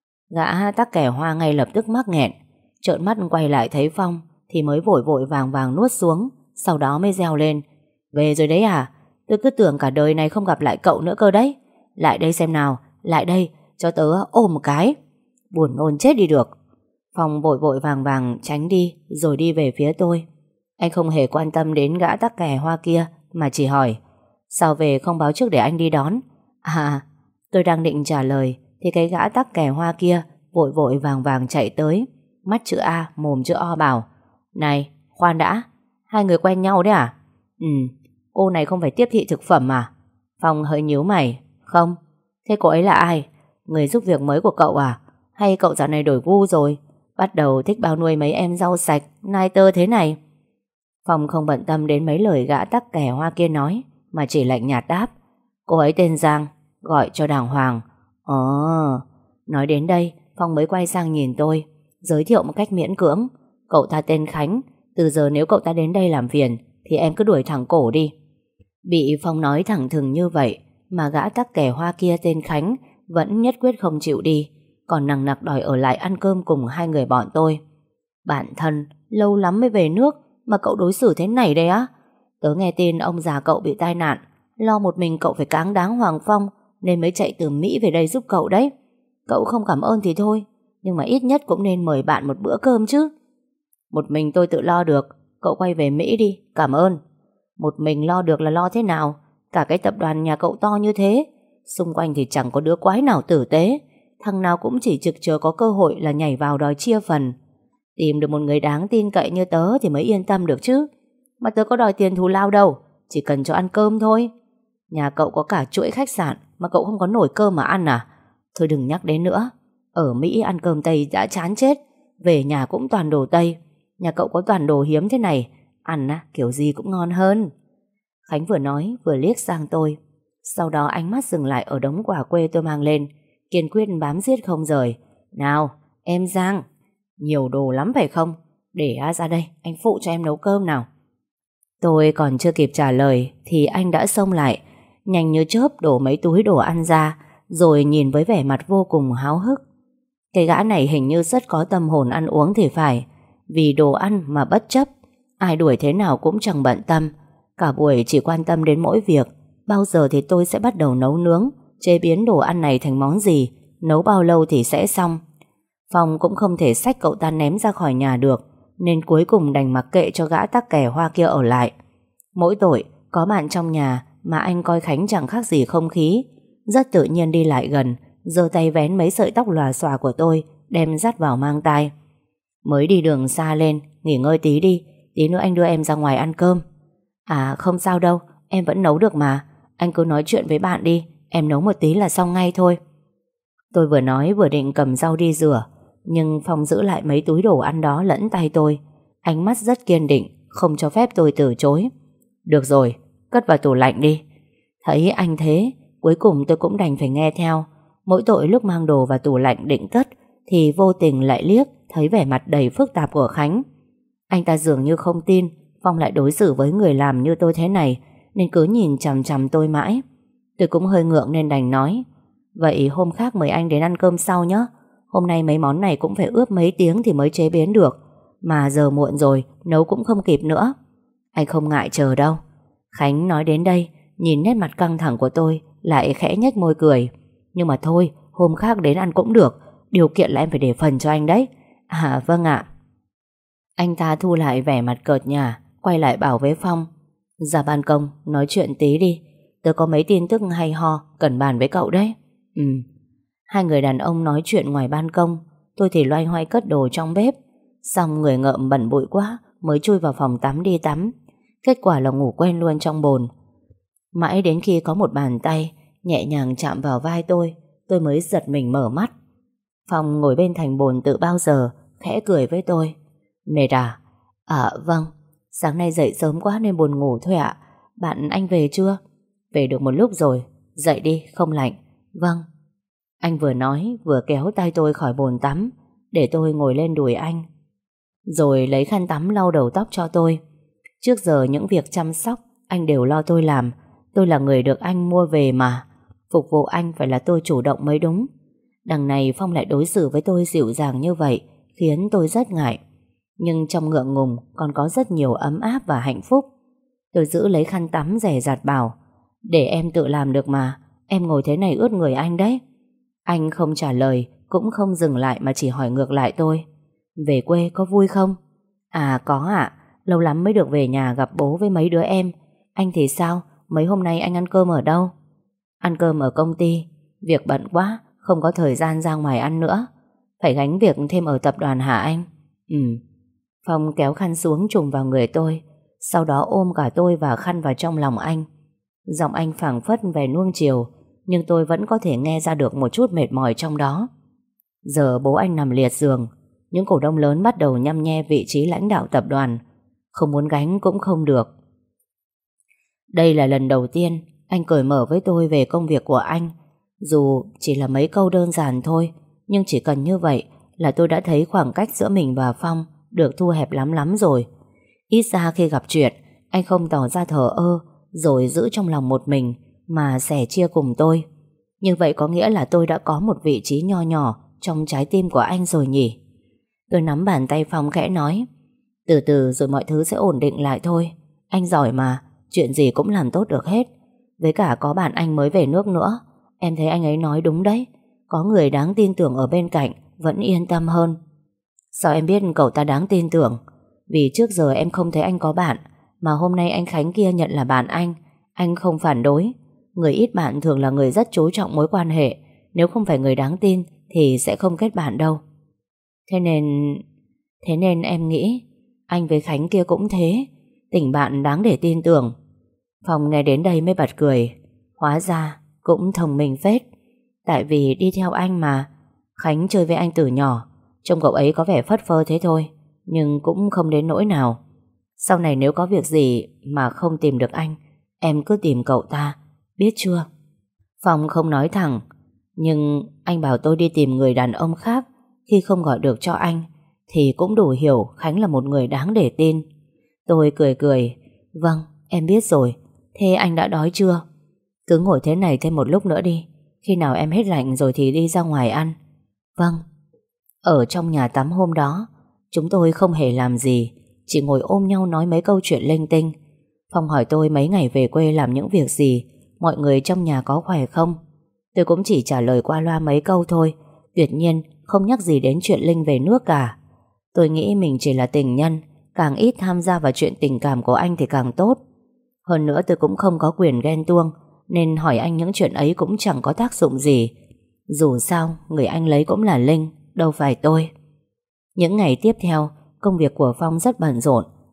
Speaker 1: Gã tắc kè hoa ngay lập tức mắc nghẹn, trợn mắt quay lại thấy Phong thì mới vội vội vàng vàng nuốt xuống, sau đó mới reo lên. Về rồi đấy à? Tôi cứ tưởng cả đời này không gặp lại cậu nữa cơ đấy. Lại đây xem nào, lại đây, cho tớ ôm một cái. Buồn nôn chết đi được. Phong vội vội vàng vàng tránh đi rồi đi về phía tôi. Anh không hề quan tâm đến gã tắc kè hoa kia mà chỉ hỏi. Sao về không báo trước để anh đi đón? À, tôi đang định trả lời thì cái gã tắc kè hoa kia vội vội vàng vàng chạy tới, mắt chữ A mồm chữ O bảo. Này, khoan đã, hai người quen nhau đấy à? Ừ, cô này không phải tiếp thị thực phẩm à? Phong hơi nhíu mày. Không. Thế cô ấy là ai? Người giúp việc mới của cậu à? Hay cậu dạo này đổi gu rồi, bắt đầu thích bao nuôi mấy em rau sạch nai tơ thế này? Phong không bận tâm đến mấy lời gã tắc kè hoa kia nói, mà chỉ lạnh nhạt đáp. Cô ấy tên Giang, gọi cho đàng hoàng. Nói đến đây Phong mới quay sang nhìn tôi, giới thiệu một cách miễn cưỡng. Cậu ta tên Khánh. Từ giờ nếu cậu ta đến đây làm phiền thì em cứ đuổi thẳng cổ đi. Bị Phong nói thẳng thừng như vậy mà gã tắc kè hoa kia tên Khánh vẫn nhất quyết không chịu đi, còn nằng nặc đòi ở lại ăn cơm cùng hai người bọn tôi. Bạn thân, lâu lắm mới về nước mà cậu đối xử thế này đây á? Tớ nghe tin ông già cậu bị tai nạn, lo một mình cậu phải cáng đáng Hoàng Phong nên mới chạy từ Mỹ về đây giúp cậu đấy. Cậu không cảm ơn thì thôi, nhưng mà ít nhất cũng nên mời bạn một bữa cơm chứ. Một mình tôi tự lo được, cậu quay về Mỹ đi, cảm ơn. Một mình lo được là lo thế nào? Cả cái tập đoàn nhà cậu to như thế, xung quanh thì chẳng có đứa quái nào tử tế, thằng nào cũng chỉ trực chờ có cơ hội là nhảy vào đòi chia phần. Tìm được một người đáng tin cậy như tớ thì mới yên tâm được chứ. Mà tớ có đòi tiền thù lao đâu, chỉ cần cho ăn cơm thôi. Nhà cậu có cả chuỗi khách sạn mà cậu không có nổi cơm mà ăn à? Thôi đừng nhắc đến nữa. Ở Mỹ ăn cơm Tây đã chán chết, về nhà cũng toàn đồ Tây. Nhà cậu có toàn đồ hiếm thế này, ăn kiểu gì cũng ngon hơn. Khánh vừa nói vừa liếc sang tôi, sau đó ánh mắt dừng lại ở đống quà quê tôi mang lên, kiên quyết bám giết không rời. Nào, em Giang, nhiều đồ lắm phải không? Để ra đây, anh phụ cho em nấu cơm nào. Tôi còn chưa kịp trả lời thì anh đã xông lại, nhanh như chớp đổ mấy túi đồ ăn ra, rồi nhìn với vẻ mặt vô cùng háo hức. Cái gã này hình như rất có tâm hồn ăn uống thì phải, vì đồ ăn mà bất chấp, ai đuổi thế nào cũng chẳng bận tâm. Cả buổi chỉ quan tâm đến mỗi việc bao giờ thì tôi sẽ bắt đầu nấu nướng, chế biến đồ ăn này thành món gì, nấu bao lâu thì sẽ xong. Phong cũng không thể xách cậu ta ném ra khỏi nhà được, nên cuối cùng đành mặc kệ cho gã tắc kè hoa kia ở lại. Mỗi tội có bạn trong nhà mà anh coi Khánh chẳng khác gì không khí, rất tự nhiên đi lại gần, giơ tay vén mấy sợi tóc lòa xòa của tôi, đem dắt vào mang tai. Mới đi đường xa lên, nghỉ ngơi tí đi, tí nữa anh đưa em ra ngoài ăn cơm. À không sao đâu, em vẫn nấu được mà. Anh cứ nói chuyện với bạn đi, em nấu một tí là xong ngay thôi. Tôi vừa nói vừa định cầm rau đi rửa, nhưng Phong giữ lại mấy túi đồ ăn đó lẫn tay tôi. Ánh mắt rất kiên định, không cho phép tôi từ chối. Được rồi, cất vào tủ lạnh đi. Thấy anh thế, cuối cùng tôi cũng đành phải nghe theo. Mỗi tội lúc mang đồ vào tủ lạnh định cất thì vô tình lại liếc thấy vẻ mặt đầy phức tạp của Khánh. Anh ta dường như không tin Phong lại đối xử với người làm như tôi thế này, nên cứ nhìn chằm chằm tôi mãi. Tôi cũng hơi ngượng nên đành nói, vậy hôm khác mời anh đến ăn cơm sau nhé. Hôm nay mấy món này cũng phải ướp mấy tiếng thì mới chế biến được, mà giờ muộn rồi, nấu cũng không kịp nữa. Anh không ngại chờ đâu. Khánh nói đến đây, nhìn nét mặt căng thẳng của tôi, lại khẽ nhếch môi cười. Nhưng mà thôi, hôm khác đến ăn cũng được, điều kiện là em phải để phần cho anh đấy. À vâng ạ. Anh ta thu lại vẻ mặt cợt nhả, quay lại bảo với Phong, ra ban công nói chuyện tí đi, tớ có mấy tin tức hay ho cần bàn với cậu đấy. Hai người đàn ông nói chuyện ngoài ban công, tôi thì loay hoay cất đồ trong bếp. Xong người ngợm bẩn bụi quá, mới chui vào phòng tắm đi tắm. Kết quả là ngủ quên luôn trong bồn. Mãi đến khi có một bàn tay nhẹ nhàng chạm vào vai tôi mới giật mình mở mắt. Phong ngồi bên thành bồn từ bao giờ, khẽ cười với tôi. Mệt à? À vâng, sáng nay dậy sớm quá nên buồn ngủ thôi ạ. Bạn anh về chưa? Về được một lúc rồi, dậy đi, không lạnh. Vâng. Anh vừa nói vừa kéo tay tôi khỏi bồn tắm, để tôi ngồi lên đùi anh, rồi lấy khăn tắm lau đầu tóc cho tôi. Trước giờ những việc chăm sóc anh đều lo tôi làm. Tôi là người được anh mua về mà, phục vụ anh phải là tôi chủ động mới đúng. Đằng này Phong lại đối xử với tôi dịu dàng như vậy, khiến tôi rất ngại. Nhưng trong ngượng ngùng còn có rất nhiều ấm áp và hạnh phúc. Tôi giữ lấy khăn tắm dè dặt bảo, để em tự làm được mà, em ngồi thế này ướt người anh đấy. Anh không trả lời, cũng không dừng lại mà chỉ hỏi ngược lại tôi, về quê có vui không? À có ạ, lâu lắm mới được về nhà gặp bố với mấy đứa em. Anh thì sao? Mấy hôm nay anh ăn cơm ở đâu? Ăn cơm ở công ty, việc bận quá, không có thời gian ra ngoài ăn nữa. Phải gánh việc thêm ở tập đoàn hả anh? Phong kéo khăn xuống trùm vào người tôi, sau đó ôm cả tôi và khăn vào trong lòng anh. Giọng anh phảng phất vẻ nuông chiều, nhưng tôi vẫn có thể nghe ra được một chút mệt mỏi trong đó. Giờ bố anh nằm liệt giường, những cổ đông lớn bắt đầu nhăm nhe vị trí lãnh đạo tập đoàn. Không muốn gánh cũng không được. Đây là lần đầu tiên anh cởi mở với tôi về công việc của anh. Dù chỉ là mấy câu đơn giản thôi, nhưng chỉ cần như vậy là tôi đã thấy khoảng cách giữa mình và Phong được thu hẹp lắm lắm rồi. Ít ra khi gặp chuyện, anh không tỏ ra thờ ơ rồi giữ trong lòng một mình, mà sẻ chia cùng tôi. Như vậy có nghĩa là tôi đã có một vị trí nho nhỏ trong trái tim của anh rồi nhỉ? Tôi nắm bàn tay Phong khẽ nói, từ từ rồi mọi thứ sẽ ổn định lại thôi. Anh giỏi mà, chuyện gì cũng làm tốt được hết. Với cả có bạn anh mới về nước nữa, em thấy anh ấy nói đúng đấy. Có người đáng tin tưởng ở bên cạnh vẫn yên tâm hơn. Sao em biết cậu ta đáng tin tưởng? Vì trước giờ em không thấy anh có bạn, mà hôm nay anh Khánh kia nhận là bạn anh không phản đối. Người ít bạn thường là người rất chú trọng mối quan hệ. Nếu không phải người đáng tin thì sẽ không kết bạn đâu. Thế nên em nghĩ anh với Khánh kia cũng thế, tình bạn đáng để tin tưởng. Phong nghe đến đây mới bật cười. Hóa ra cũng thông minh phết. Tại vì đi theo anh mà. Khánh chơi với anh từ nhỏ, trông cậu ấy có vẻ phất phơ thế thôi, nhưng cũng không đến nỗi nào. Sau này nếu có việc gì mà không tìm được anh, em cứ tìm cậu ta, biết chưa? Phong không nói thẳng, nhưng anh bảo tôi đi tìm người đàn ông khác khi không gọi được cho anh, thì cũng đủ hiểu Khánh là một người đáng để tin. Tôi cười cười, vâng, em biết rồi. Thế anh đã đói chưa? Cứ ngồi thế này thêm một lúc nữa đi, khi nào em hết lạnh rồi thì đi ra ngoài ăn. Vâng. Ở trong nhà tắm hôm đó, chúng tôi không hề làm gì, chỉ ngồi ôm nhau nói mấy câu chuyện linh tinh. Phong hỏi tôi mấy ngày về quê làm những việc gì, mọi người trong nhà có khỏe không. Tôi cũng chỉ trả lời qua loa mấy câu thôi, tuyệt nhiên không nhắc gì đến chuyện Linh về nước cả. Tôi nghĩ mình chỉ là tình nhân, càng ít tham gia vào chuyện tình cảm của anh thì càng tốt. Hơn nữa tôi cũng không có quyền ghen tuông, nên hỏi anh những chuyện ấy cũng chẳng có tác dụng gì. Dù sao, người anh lấy cũng là Linh, đâu phải tôi. Những ngày tiếp theo, công việc của Phong rất bận rộn,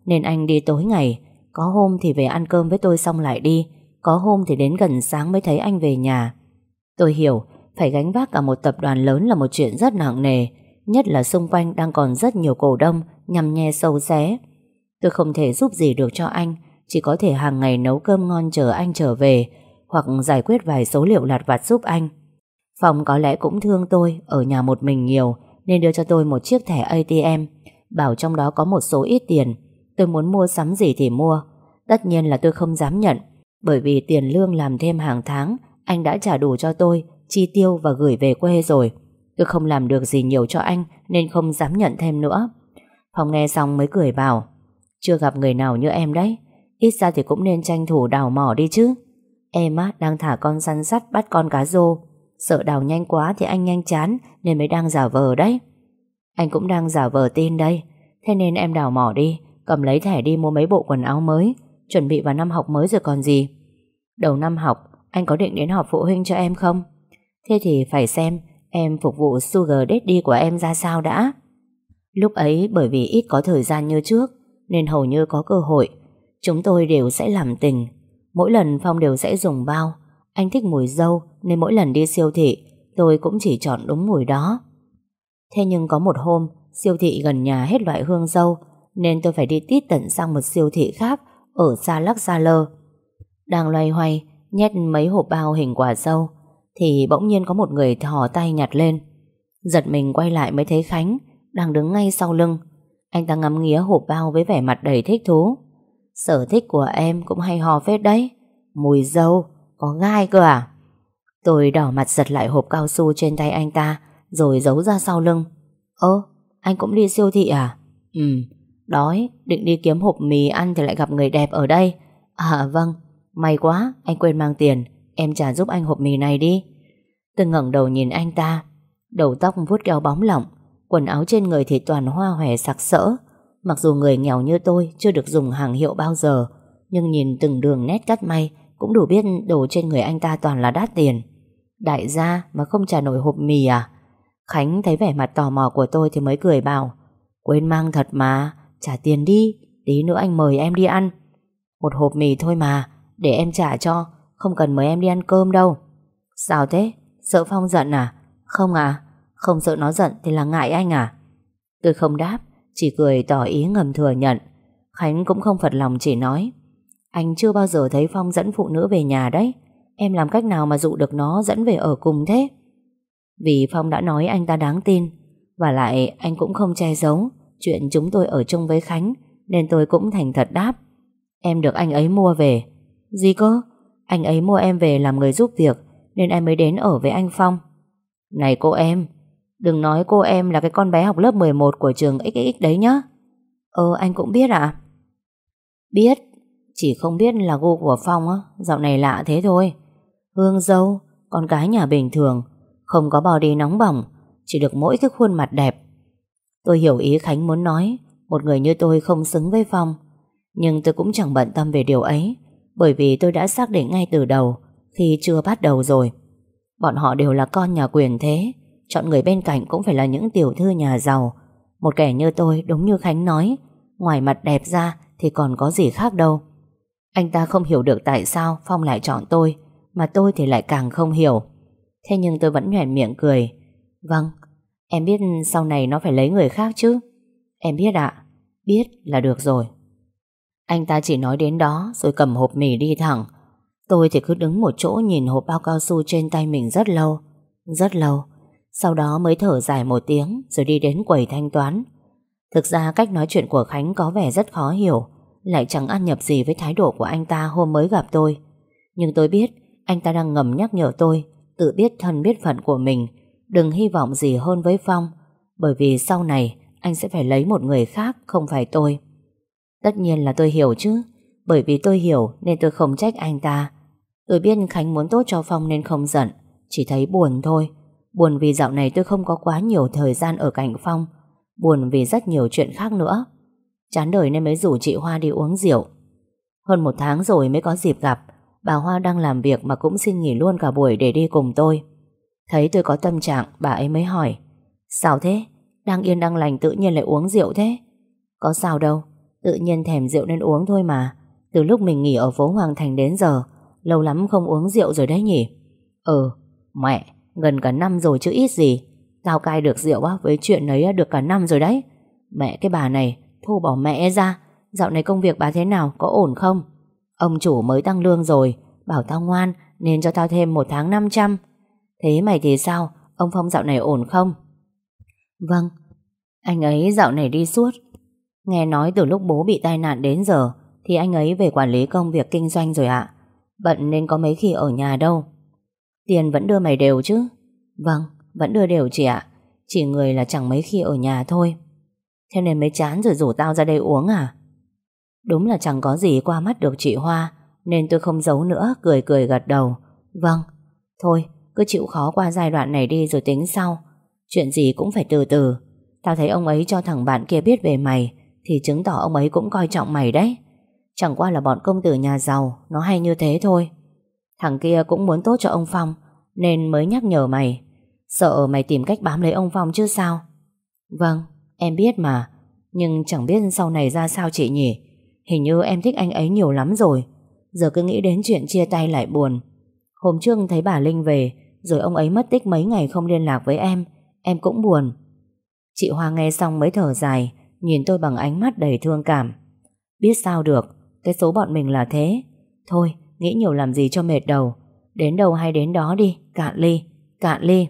Speaker 1: nên anh đi tối ngày. Có hôm thì về ăn cơm với tôi xong lại đi, có hôm thì đến gần sáng mới thấy anh về nhà. Tôi hiểu, phải gánh vác cả một tập đoàn lớn là một chuyện rất nặng nề, nhất là xung quanh đang còn rất nhiều cổ đông nhằm nhe sâu xé. Tôi không thể giúp gì được cho anh, chỉ có thể hàng ngày nấu cơm ngon chờ anh trở về, hoặc giải quyết vài số liệu lặt vặt giúp anh. Phong có lẽ cũng thương tôi ở nhà một mình nhiều, nên đưa cho tôi một chiếc thẻ ATM, bảo trong đó có một số ít tiền. Tôi muốn mua sắm gì thì mua. Tất nhiên là tôi không dám nhận, bởi vì tiền lương làm thêm hàng tháng anh đã trả đủ cho tôi chi tiêu và gửi về quê rồi. Tôi không làm được gì nhiều cho anh nên không dám nhận thêm nữa. Phong nghe xong mới cười bảo, chưa gặp người nào như em đấy, ít ra thì cũng nên tranh thủ đào mỏ đi chứ. Em á đang thả con săn sắt bắt con cá rô, sợ đào nhanh quá thì anh nhanh chán nên mới đang giả vờ đấy. Anh cũng đang giả vờ tin đây. Thế nên em đào mỏ đi, cầm lấy thẻ đi mua mấy bộ quần áo mới, chuẩn bị vào năm học mới rồi còn gì. Đầu năm học anh có định đến họp phụ huynh cho em không? Thế thì phải xem em phục vụ Sugar Daddy của em ra sao đã. Lúc ấy bởi vì ít có thời gian như trước nên hầu như có cơ hội, chúng tôi đều sẽ làm tình. Mỗi lần Phong đều sẽ dùng bao. Anh thích mùi dâu nên mỗi lần đi siêu thị tôi cũng chỉ chọn đúng mùi đó. Thế nhưng có một hôm siêu thị gần nhà hết loại hương dâu nên tôi phải đi tít tận sang một siêu thị khác ở xa lắc xa lơ. Đang loay hoay nhét mấy hộp bao hình quả dâu thì bỗng nhiên có một người thò tay nhặt lên. Giật mình quay lại mới thấy Khánh đang đứng ngay sau lưng. Anh ta ngắm nghía hộp bao với vẻ mặt đầy thích thú. Sở thích của em cũng hay ho phết đấy. Mùi dâu, có gai cơ à? Tôi đỏ mặt giật lại hộp cao su trên tay anh ta rồi giấu ra sau lưng. Ơ, anh cũng đi siêu thị à? Đói, định đi kiếm hộp mì ăn thì lại gặp người đẹp ở đây. À vâng, may quá, anh quên mang tiền, em trả giúp anh hộp mì này đi. Tôi ngẩng đầu nhìn anh ta, đầu tóc vuốt keo bóng lỏng, quần áo trên người thì toàn hoa hòe sặc sỡ. Mặc dù người nghèo như tôi chưa được dùng hàng hiệu bao giờ, nhưng nhìn từng đường nét cắt may cũng đủ biết đồ trên người anh ta toàn là đắt tiền. Đại gia mà không trả nổi hộp mì à? Khánh thấy vẻ mặt tò mò của tôi thì mới cười bảo, quên mang thật mà, trả tiền đi, tí nữa anh mời em đi ăn. Một hộp mì thôi mà, để em trả cho, không cần mời em đi ăn cơm đâu. Sao thế? Sợ Phong giận à? Không à, không sợ nó giận thì là ngại anh à? Tôi không đáp, chỉ cười tỏ ý ngầm thừa nhận. Khánh cũng không phật lòng chỉ nói, anh chưa bao giờ thấy Phong dẫn phụ nữ về nhà đấy. Em làm cách nào mà dụ được nó dẫn về ở cùng thế? Vì Phong đã nói anh ta đáng tin, và lại anh cũng không che giấu chuyện chúng tôi ở chung với Khánh, nên tôi cũng thành thật đáp, em được anh ấy mua về. Gì cơ? Anh ấy mua em về làm người giúp việc nên em mới đến ở với anh Phong. Này cô em, đừng nói cô em là cái con bé học lớp 11 của trường XX đấy nhá. Anh cũng biết à? Biết, chỉ không biết là gu của Phong á, dạo này lạ thế thôi. Hương dâu, con gái nhà bình thường, không có body nóng bỏng, chỉ được mỗi cái khuôn mặt đẹp. Tôi hiểu ý Khánh muốn nói, một người như tôi không xứng với Phong. Nhưng tôi cũng chẳng bận tâm về điều ấy, bởi vì tôi đã xác định ngay từ đầu, khi chưa bắt đầu rồi. Bọn họ đều là con nhà quyền thế, chọn người bên cạnh cũng phải là những tiểu thư nhà giàu. Một kẻ như tôi, đúng như Khánh nói, ngoài mặt đẹp ra thì còn có gì khác đâu. Anh ta không hiểu được tại sao Phong lại chọn tôi, mà tôi thì lại càng không hiểu. Thế nhưng tôi vẫn nhoẻn miệng cười. Vâng, em biết sau này nó phải lấy người khác chứ. Em biết ạ. Biết là được rồi. Anh ta chỉ nói đến đó rồi cầm hộp mì đi thẳng. Tôi thì cứ đứng một chỗ nhìn hộp bao cao su trên tay mình rất lâu. Rất lâu. Sau đó mới thở dài một tiếng rồi đi đến quầy thanh toán. Thực ra cách nói chuyện của Khánh có vẻ rất khó hiểu, lại chẳng ăn nhập gì với thái độ của anh ta hôm mới gặp tôi. Nhưng tôi biết anh ta đang ngầm nhắc nhở tôi tự biết thân biết phận của mình, đừng hy vọng gì hơn với Phong, bởi vì sau này anh sẽ phải lấy một người khác, không phải tôi. Tất nhiên là tôi hiểu chứ, bởi vì tôi hiểu nên tôi không trách anh ta. Tôi biết Khánh muốn tốt cho Phong nên không giận, chỉ thấy buồn thôi. Buồn vì dạo này tôi không có quá nhiều thời gian ở cạnh Phong, buồn vì rất nhiều chuyện khác nữa. Chán đời nên mới rủ chị Hoa đi uống rượu. Hơn 1 tháng rồi mới có dịp gặp. Bà Hoa đang làm việc mà cũng xin nghỉ luôn cả buổi để đi cùng tôi. Thấy tôi có tâm trạng, bà ấy mới hỏi, sao thế? Đang yên đang lành tự nhiên lại uống rượu thế? Có sao đâu, Tự nhiên thèm rượu nên uống thôi mà. Từ lúc mình nghỉ ở phố Hoàng Thành đến giờ, lâu lắm không uống rượu rồi đấy nhỉ. Mẹ, gần cả năm rồi chứ ít gì. Tao cai được rượu á, với chuyện ấy được cả năm rồi đấy. Mẹ cái bà này, thôi bỏ mẹ ra. Dạo này công việc bà thế nào, có ổn không? Ông chủ mới tăng lương rồi, bảo tao ngoan nên cho tao thêm 1 tháng 500. Thế mày thì sao, ông Phong dạo này ổn không? Vâng, anh ấy dạo này đi suốt. Nghe nói từ lúc bố bị tai nạn đến giờ thì anh ấy về quản lý công việc kinh doanh rồi ạ. Bận nên có mấy khi ở nhà đâu. Tiền vẫn đưa mày đều chứ? Vâng, vẫn đưa đều chị ạ. Chỉ người là chẳng mấy khi ở nhà thôi. Thế nên mới chán rồi rủ tao ra đây uống à? Đúng là chẳng có gì qua mắt được chị Hoa, nên tôi không giấu nữa, cười cười gật đầu. Vâng, thôi cứ chịu khó qua giai đoạn này đi rồi tính sau. Chuyện gì cũng phải từ từ. Tao thấy ông ấy cho thằng bạn kia biết về mày thì chứng tỏ ông ấy cũng coi trọng mày đấy. Chẳng qua là bọn công tử nhà giàu nó hay như thế thôi. Thằng kia cũng muốn tốt cho ông Phong nên mới nhắc nhở mày. Sợ mày tìm cách bám lấy ông Phong chứ sao? Vâng, em biết mà. Nhưng chẳng biết sau này ra sao chị nhỉ. Hình như em thích anh ấy nhiều lắm rồi. Giờ cứ nghĩ đến chuyện chia tay lại buồn. Hôm trước thấy bà Linh về, rồi ông ấy mất tích mấy ngày không liên lạc với em cũng buồn. Chị Hoa nghe xong mới thở dài, nhìn tôi bằng ánh mắt đầy thương cảm. Biết sao được, cái số bọn mình là thế. Thôi, nghĩ nhiều làm gì cho mệt đầu. Đến đâu hay đến đó đi, cạn ly, cạn ly.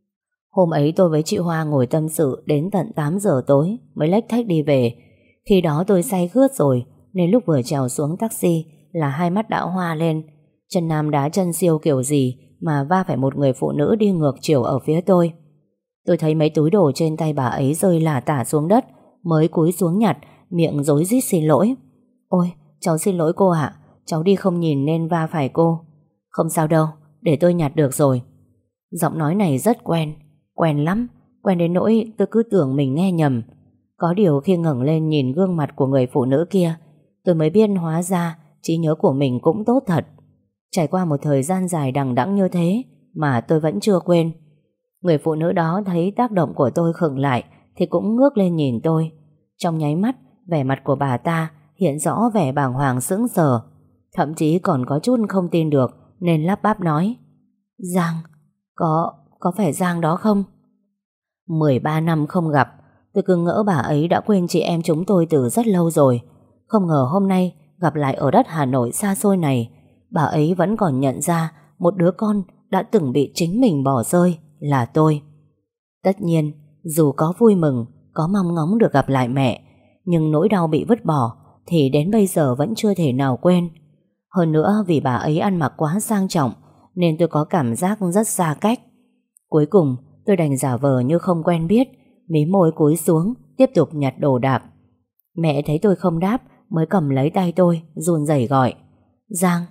Speaker 1: Hôm ấy tôi với chị Hoa ngồi tâm sự đến tận 8 giờ tối mới lếch thếch đi về. Khi đó tôi say khướt rồi, nên lúc vừa trèo xuống taxi là hai mắt đã hoa lên. Chân nam đá chân siêu kiểu gì mà va phải một người phụ nữ đi ngược chiều ở phía tôi. Tôi thấy mấy túi đồ trên tay bà ấy rơi lả tả xuống đất, mới cúi xuống nhặt, miệng rối rít xin lỗi. Ôi, cháu xin lỗi cô ạ, cháu đi không nhìn nên va phải cô. Không sao đâu, để tôi nhặt được rồi. Giọng nói này rất quen, quen lắm, quen đến nỗi tôi cứ tưởng mình nghe nhầm. Có điều khi ngẩng lên nhìn gương mặt của người phụ nữ kia, tôi mới biết hóa ra trí nhớ của mình cũng tốt thật. Trải qua một thời gian dài đằng đẵng như thế mà tôi vẫn chưa quên. Người phụ nữ đó thấy tác động của tôi khựng lại thì cũng ngước lên nhìn tôi. Trong nháy mắt, vẻ mặt của bà ta hiện rõ vẻ bàng hoàng sững sờ, thậm chí còn có chút không tin được nên lắp bắp nói: Giang, có phải Giang đó không? 13 năm không gặp, tôi cứ ngỡ bà ấy đã quên chị em chúng tôi từ rất lâu rồi. Không ngờ hôm nay gặp lại ở đất Hà Nội xa xôi này, bà ấy vẫn còn nhận ra một đứa con đã từng bị chính mình bỏ rơi là tôi. Tất nhiên, dù có vui mừng, có mong ngóng được gặp lại mẹ, nhưng nỗi đau bị vứt bỏ thì đến bây giờ vẫn chưa thể nào quên. Hơn nữa vì bà ấy ăn mặc quá sang trọng nên tôi có cảm giác rất xa cách. Cuối cùng tôi đành giả vờ như không quen biết, mí môi cúi xuống tiếp tục nhặt đồ đạc. Mẹ thấy tôi không đáp mới cầm lấy tay tôi, run rẩy gọi: Giang,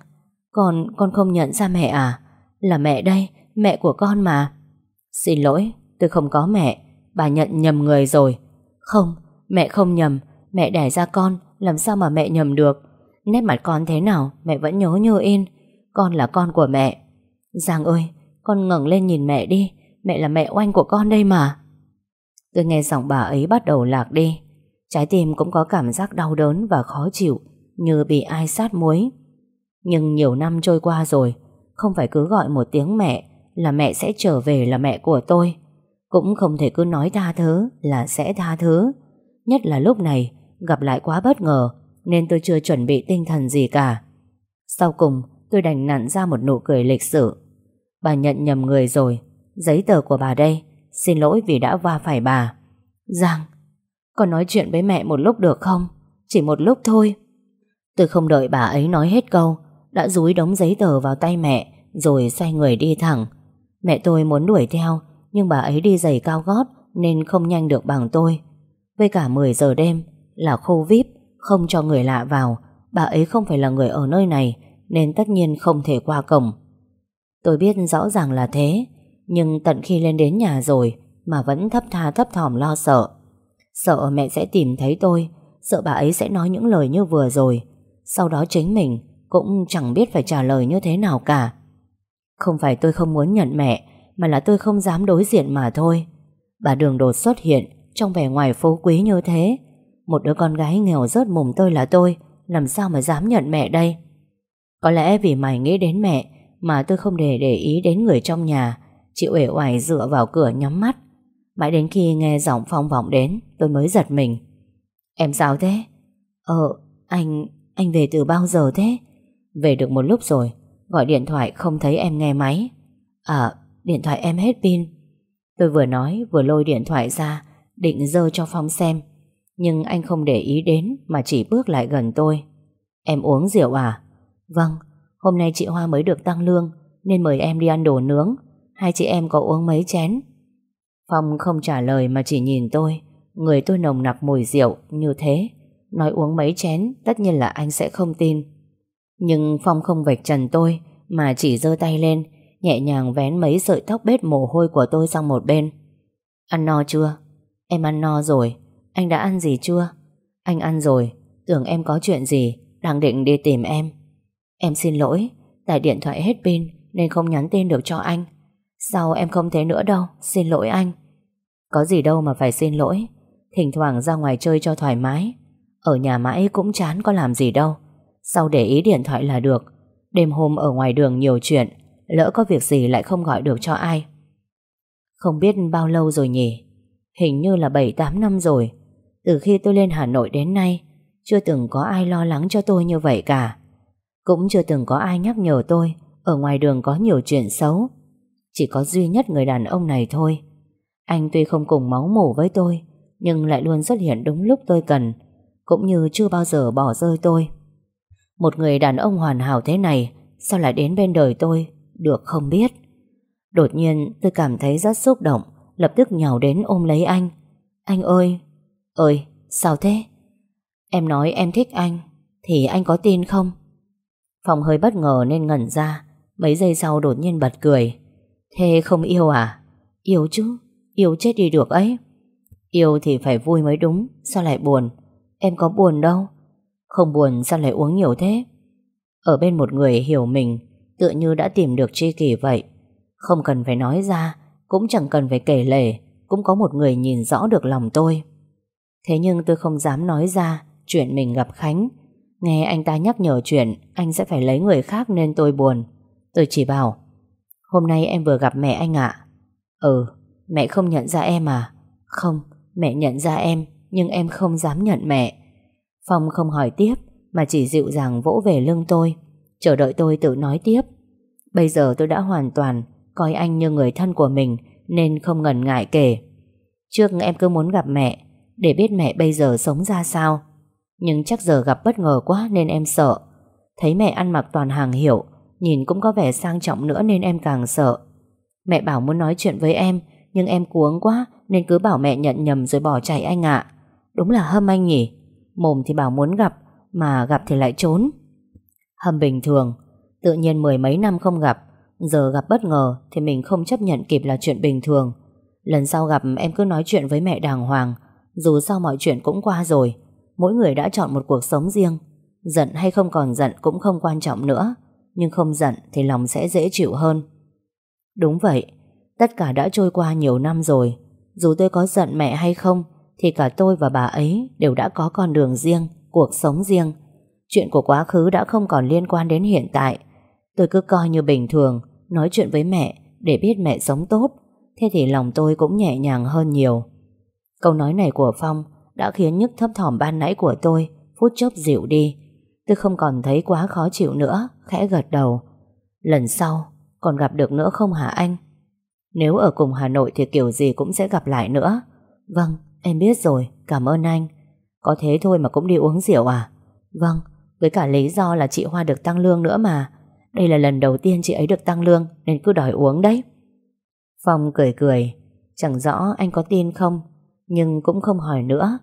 Speaker 1: con không nhận ra mẹ à? Là mẹ đây, mẹ của con mà. Xin lỗi, tôi không có mẹ, bà nhận nhầm người rồi. Không, mẹ không nhầm, mẹ đẻ ra con, làm sao mà mẹ nhầm được? Nét mặt con thế nào mẹ vẫn nhớ như in. Con là con của mẹ. Giang ơi, con ngẩng lên nhìn mẹ đi, mẹ là mẹ oanh của con đây mà. Tôi nghe giọng bà ấy bắt đầu lạc đi. Trái tim cũng có cảm giác đau đớn và khó chịu, như bị ai sát muối. Nhưng nhiều năm trôi qua rồi, không phải cứ gọi một tiếng mẹ là mẹ sẽ trở về là mẹ của tôi. Cũng không thể cứ nói tha thứ là sẽ tha thứ. Nhất là lúc này gặp lại quá bất ngờ nên tôi chưa chuẩn bị tinh thần gì cả. Sau cùng tôi đành nặn ra một nụ cười lịch sự. Bà nhận nhầm người rồi, giấy tờ của bà đây, xin lỗi vì đã va phải bà. Giang, con nói chuyện với mẹ một lúc được không? Chỉ một lúc thôi. Tôi không đợi bà ấy nói hết câu, đã dúi đống giấy tờ vào tay mẹ rồi xoay người đi thẳng. Mẹ tôi muốn đuổi theo, nhưng bà ấy đi giày cao gót nên không nhanh được bằng tôi. Với cả 10 giờ đêm là khu VIP, không cho người lạ vào. Bà ấy không phải là người ở nơi này nên tất nhiên không thể qua cổng. Tôi biết rõ ràng là thế, nhưng tận khi lên đến nhà rồi mà vẫn thấp tha thấp thỏm lo sợ. Sợ mẹ sẽ tìm thấy tôi, sợ bà ấy sẽ nói những lời như vừa rồi. Sau đó chính mình cũng chẳng biết phải trả lời như thế nào cả. Không phải tôi không muốn nhận mẹ, mà là tôi không dám đối diện mà thôi. Bà Đường đột xuất hiện trong vẻ ngoài phú quý như thế, Một đứa con gái nghèo rớt mùng tơi là tôi, làm sao mà dám nhận mẹ đây? Có lẽ vì mày nghĩ đến mẹ mà tôi không để ý đến người trong nhà. Chị uể oải dựa vào cửa nhắm mắt. Mãi đến khi nghe giọng Phong vọng đến, tôi mới giật mình. Em sao thế? Anh về từ bao giờ thế? Về được một lúc rồi. Gọi điện thoại không thấy em nghe máy. À, điện thoại em hết pin. Tôi vừa nói vừa lôi điện thoại ra, định giơ cho Phong xem. Nhưng anh không để ý đến mà chỉ bước lại gần tôi. Em uống rượu à? Vâng, hôm nay chị Hoa mới được tăng lương nên mời em đi ăn đồ nướng. Hai chị em có uống mấy chén? Phong không trả lời mà chỉ nhìn tôi. Người tôi nồng nặc mùi rượu như thế. Nói uống mấy chén tất nhiên là anh sẽ không tin. Nhưng Phong không vạch trần tôi mà chỉ giơ tay lên, nhẹ nhàng vén mấy sợi tóc bết mồ hôi của tôi sang một bên. Ăn no chưa? Em ăn no rồi. Anh đã ăn gì chưa? Anh ăn rồi. Tưởng em có chuyện gì, đang định đi tìm em. Em xin lỗi, tại điện thoại hết pin nên không nhắn tin được cho anh. Sau em không thế nữa đâu, xin lỗi anh. Có gì đâu mà phải xin lỗi. Thỉnh thoảng ra ngoài chơi cho thoải mái. Ở nhà mãi cũng chán có làm gì đâu. Sau để ý điện thoại là được. Đêm hôm ở ngoài đường nhiều chuyện, lỡ có việc gì lại không gọi được cho ai. Không biết bao lâu rồi nhỉ? Hình như là 7-8 năm rồi. Từ khi tôi lên Hà Nội đến nay, chưa từng có ai lo lắng cho tôi như vậy cả. Cũng chưa từng có ai nhắc nhở tôi ở ngoài đường có nhiều chuyện xấu. Chỉ có duy nhất người đàn ông này thôi. Anh tuy không cùng máu mủ với tôi, nhưng lại luôn xuất hiện đúng lúc tôi cần, cũng như chưa bao giờ bỏ rơi tôi. Một người đàn ông hoàn hảo thế này sao lại đến bên đời tôi được không biết. Đột nhiên tôi cảm thấy rất xúc động, lập tức nhào đến ôm lấy anh. Anh ơi! Ơi, sao thế? Em nói em thích anh, thì anh có tin không? Phong hơi bất ngờ nên ngẩn ra. Mấy giây sau đột nhiên bật cười. Thế không yêu à? Yêu chứ, yêu chết đi được ấy. Yêu thì phải vui mới đúng, sao lại buồn? Em có buồn đâu. Không buồn sao lại uống nhiều thế? Ở bên một người hiểu mình, tựa như đã tìm được tri kỷ vậy. Không cần phải nói ra, cũng chẳng cần phải kể lể, cũng có một người nhìn rõ được lòng tôi. Thế nhưng tôi không dám nói ra chuyện mình gặp Khánh. Nghe anh ta nhắc nhở chuyện anh sẽ phải lấy người khác nên tôi buồn. Tôi chỉ bảo, hôm nay em vừa gặp mẹ anh ạ. Ừ, mẹ không nhận ra em à? Không, mẹ nhận ra em, nhưng em không dám nhận mẹ. Phong không hỏi tiếp mà chỉ dịu dàng vỗ về lưng tôi, chờ đợi tôi tự nói tiếp. Bây giờ tôi đã hoàn toàn coi anh như người thân của mình nên không ngần ngại kể. Trước em cứ muốn gặp mẹ để biết mẹ bây giờ sống ra sao. Nhưng chắc giờ gặp bất ngờ quá nên em sợ. Thấy mẹ ăn mặc toàn hàng hiệu, nhìn cũng có vẻ sang trọng nữa nên em càng sợ. Mẹ bảo muốn nói chuyện với em, nhưng em cuống quá nên cứ bảo mẹ nhận nhầm rồi bỏ chạy anh ạ. Đúng là hâm anh nhỉ. Mồm thì bảo muốn gặp, mà gặp thì lại trốn. Hâm bình thường. Tự nhiên 10 mấy năm không gặp, giờ gặp bất ngờ thì mình không chấp nhận kịp là chuyện bình thường. Lần sau gặp em cứ nói chuyện với mẹ đàng hoàng. Dù sao mọi chuyện cũng qua rồi, mỗi người đã chọn một cuộc sống riêng. Giận hay không còn giận cũng không quan trọng nữa, nhưng không giận thì lòng sẽ dễ chịu hơn. Đúng vậy, tất cả đã trôi qua nhiều năm rồi. Dù tôi có giận mẹ hay không thì cả tôi và bà ấy đều đã có con đường riêng, cuộc sống riêng. Chuyện của quá khứ đã không còn liên quan đến hiện tại. Tôi cứ coi như bình thường, nói chuyện với mẹ để biết mẹ sống tốt. Thế thì lòng tôi cũng nhẹ nhàng hơn nhiều. Câu nói này của Phong đã khiến nhức thấp thỏm ban nãy của tôi phút chốc dịu đi. Tôi không còn thấy quá khó chịu nữa, khẽ gật đầu. Lần sau còn gặp được nữa không hả anh? Nếu ở cùng Hà Nội thì kiểu gì cũng sẽ gặp lại nữa. Vâng, em biết rồi, cảm ơn anh. Có thế thôi mà cũng đi uống rượu à? Vâng, với cả lý do là chị Hoa được tăng lương nữa mà. Đây là lần đầu tiên chị ấy được tăng lương nên cứ đòi uống đấy. Phong cười cười. Chẳng rõ anh có tin không, nhưng cũng không hỏi nữa.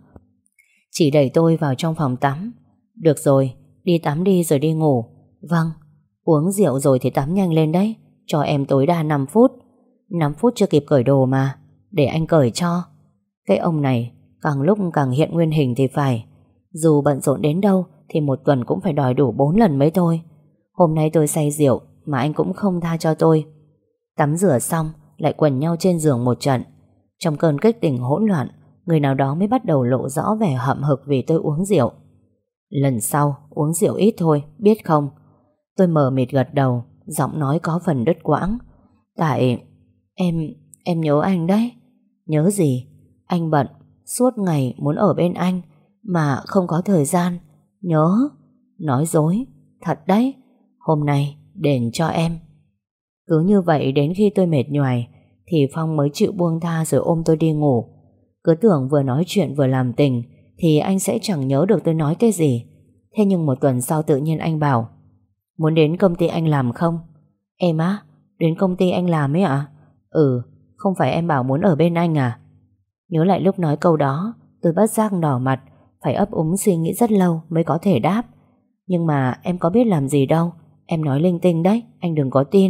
Speaker 1: Chỉ đẩy tôi vào trong phòng tắm. Được rồi, đi tắm đi rồi đi ngủ. Vâng, uống rượu rồi thì tắm nhanh lên đấy. Cho em tối đa 5 phút. 5 phút chưa kịp cởi đồ mà. Để anh cởi cho. Cái ông này càng lúc càng hiện nguyên hình thì phải. Dù bận rộn đến đâu thì một tuần cũng phải đòi đủ 4 lần mới thôi. Hôm nay tôi say rượu mà anh cũng không tha cho tôi. Tắm rửa xong lại quần nhau trên giường một trận. Trong cơn kích tình hỗn loạn, người nào đó mới bắt đầu lộ rõ vẻ hậm hực vì tôi uống rượu. Lần sau uống rượu ít thôi, biết không? Tôi mờ mịt gật đầu, giọng nói có phần đứt quãng. Tại em nhớ anh đấy. Nhớ gì? Anh bận, suốt ngày muốn ở bên anh mà không có thời gian. Nhớ. Nói dối. Thật đấy. Hôm nay đền cho em. Cứ như vậy đến khi tôi mệt nhoài thì Phong mới chịu buông tha rồi ôm tôi đi ngủ. Cứ tưởng vừa nói chuyện vừa làm tình thì anh sẽ chẳng nhớ được tôi nói cái gì. Thế nhưng một tuần sau tự nhiên anh bảo muốn đến công ty anh làm không? Em á? Đến công ty anh làm ấy ạ? Ừ, không phải em bảo muốn ở bên anh à? Nhớ lại lúc nói câu đó, tôi bất giác đỏ mặt, phải ấp úng suy nghĩ rất lâu mới có thể đáp. Nhưng mà em có biết làm gì đâu, em nói linh tinh đấy, anh đừng có tin.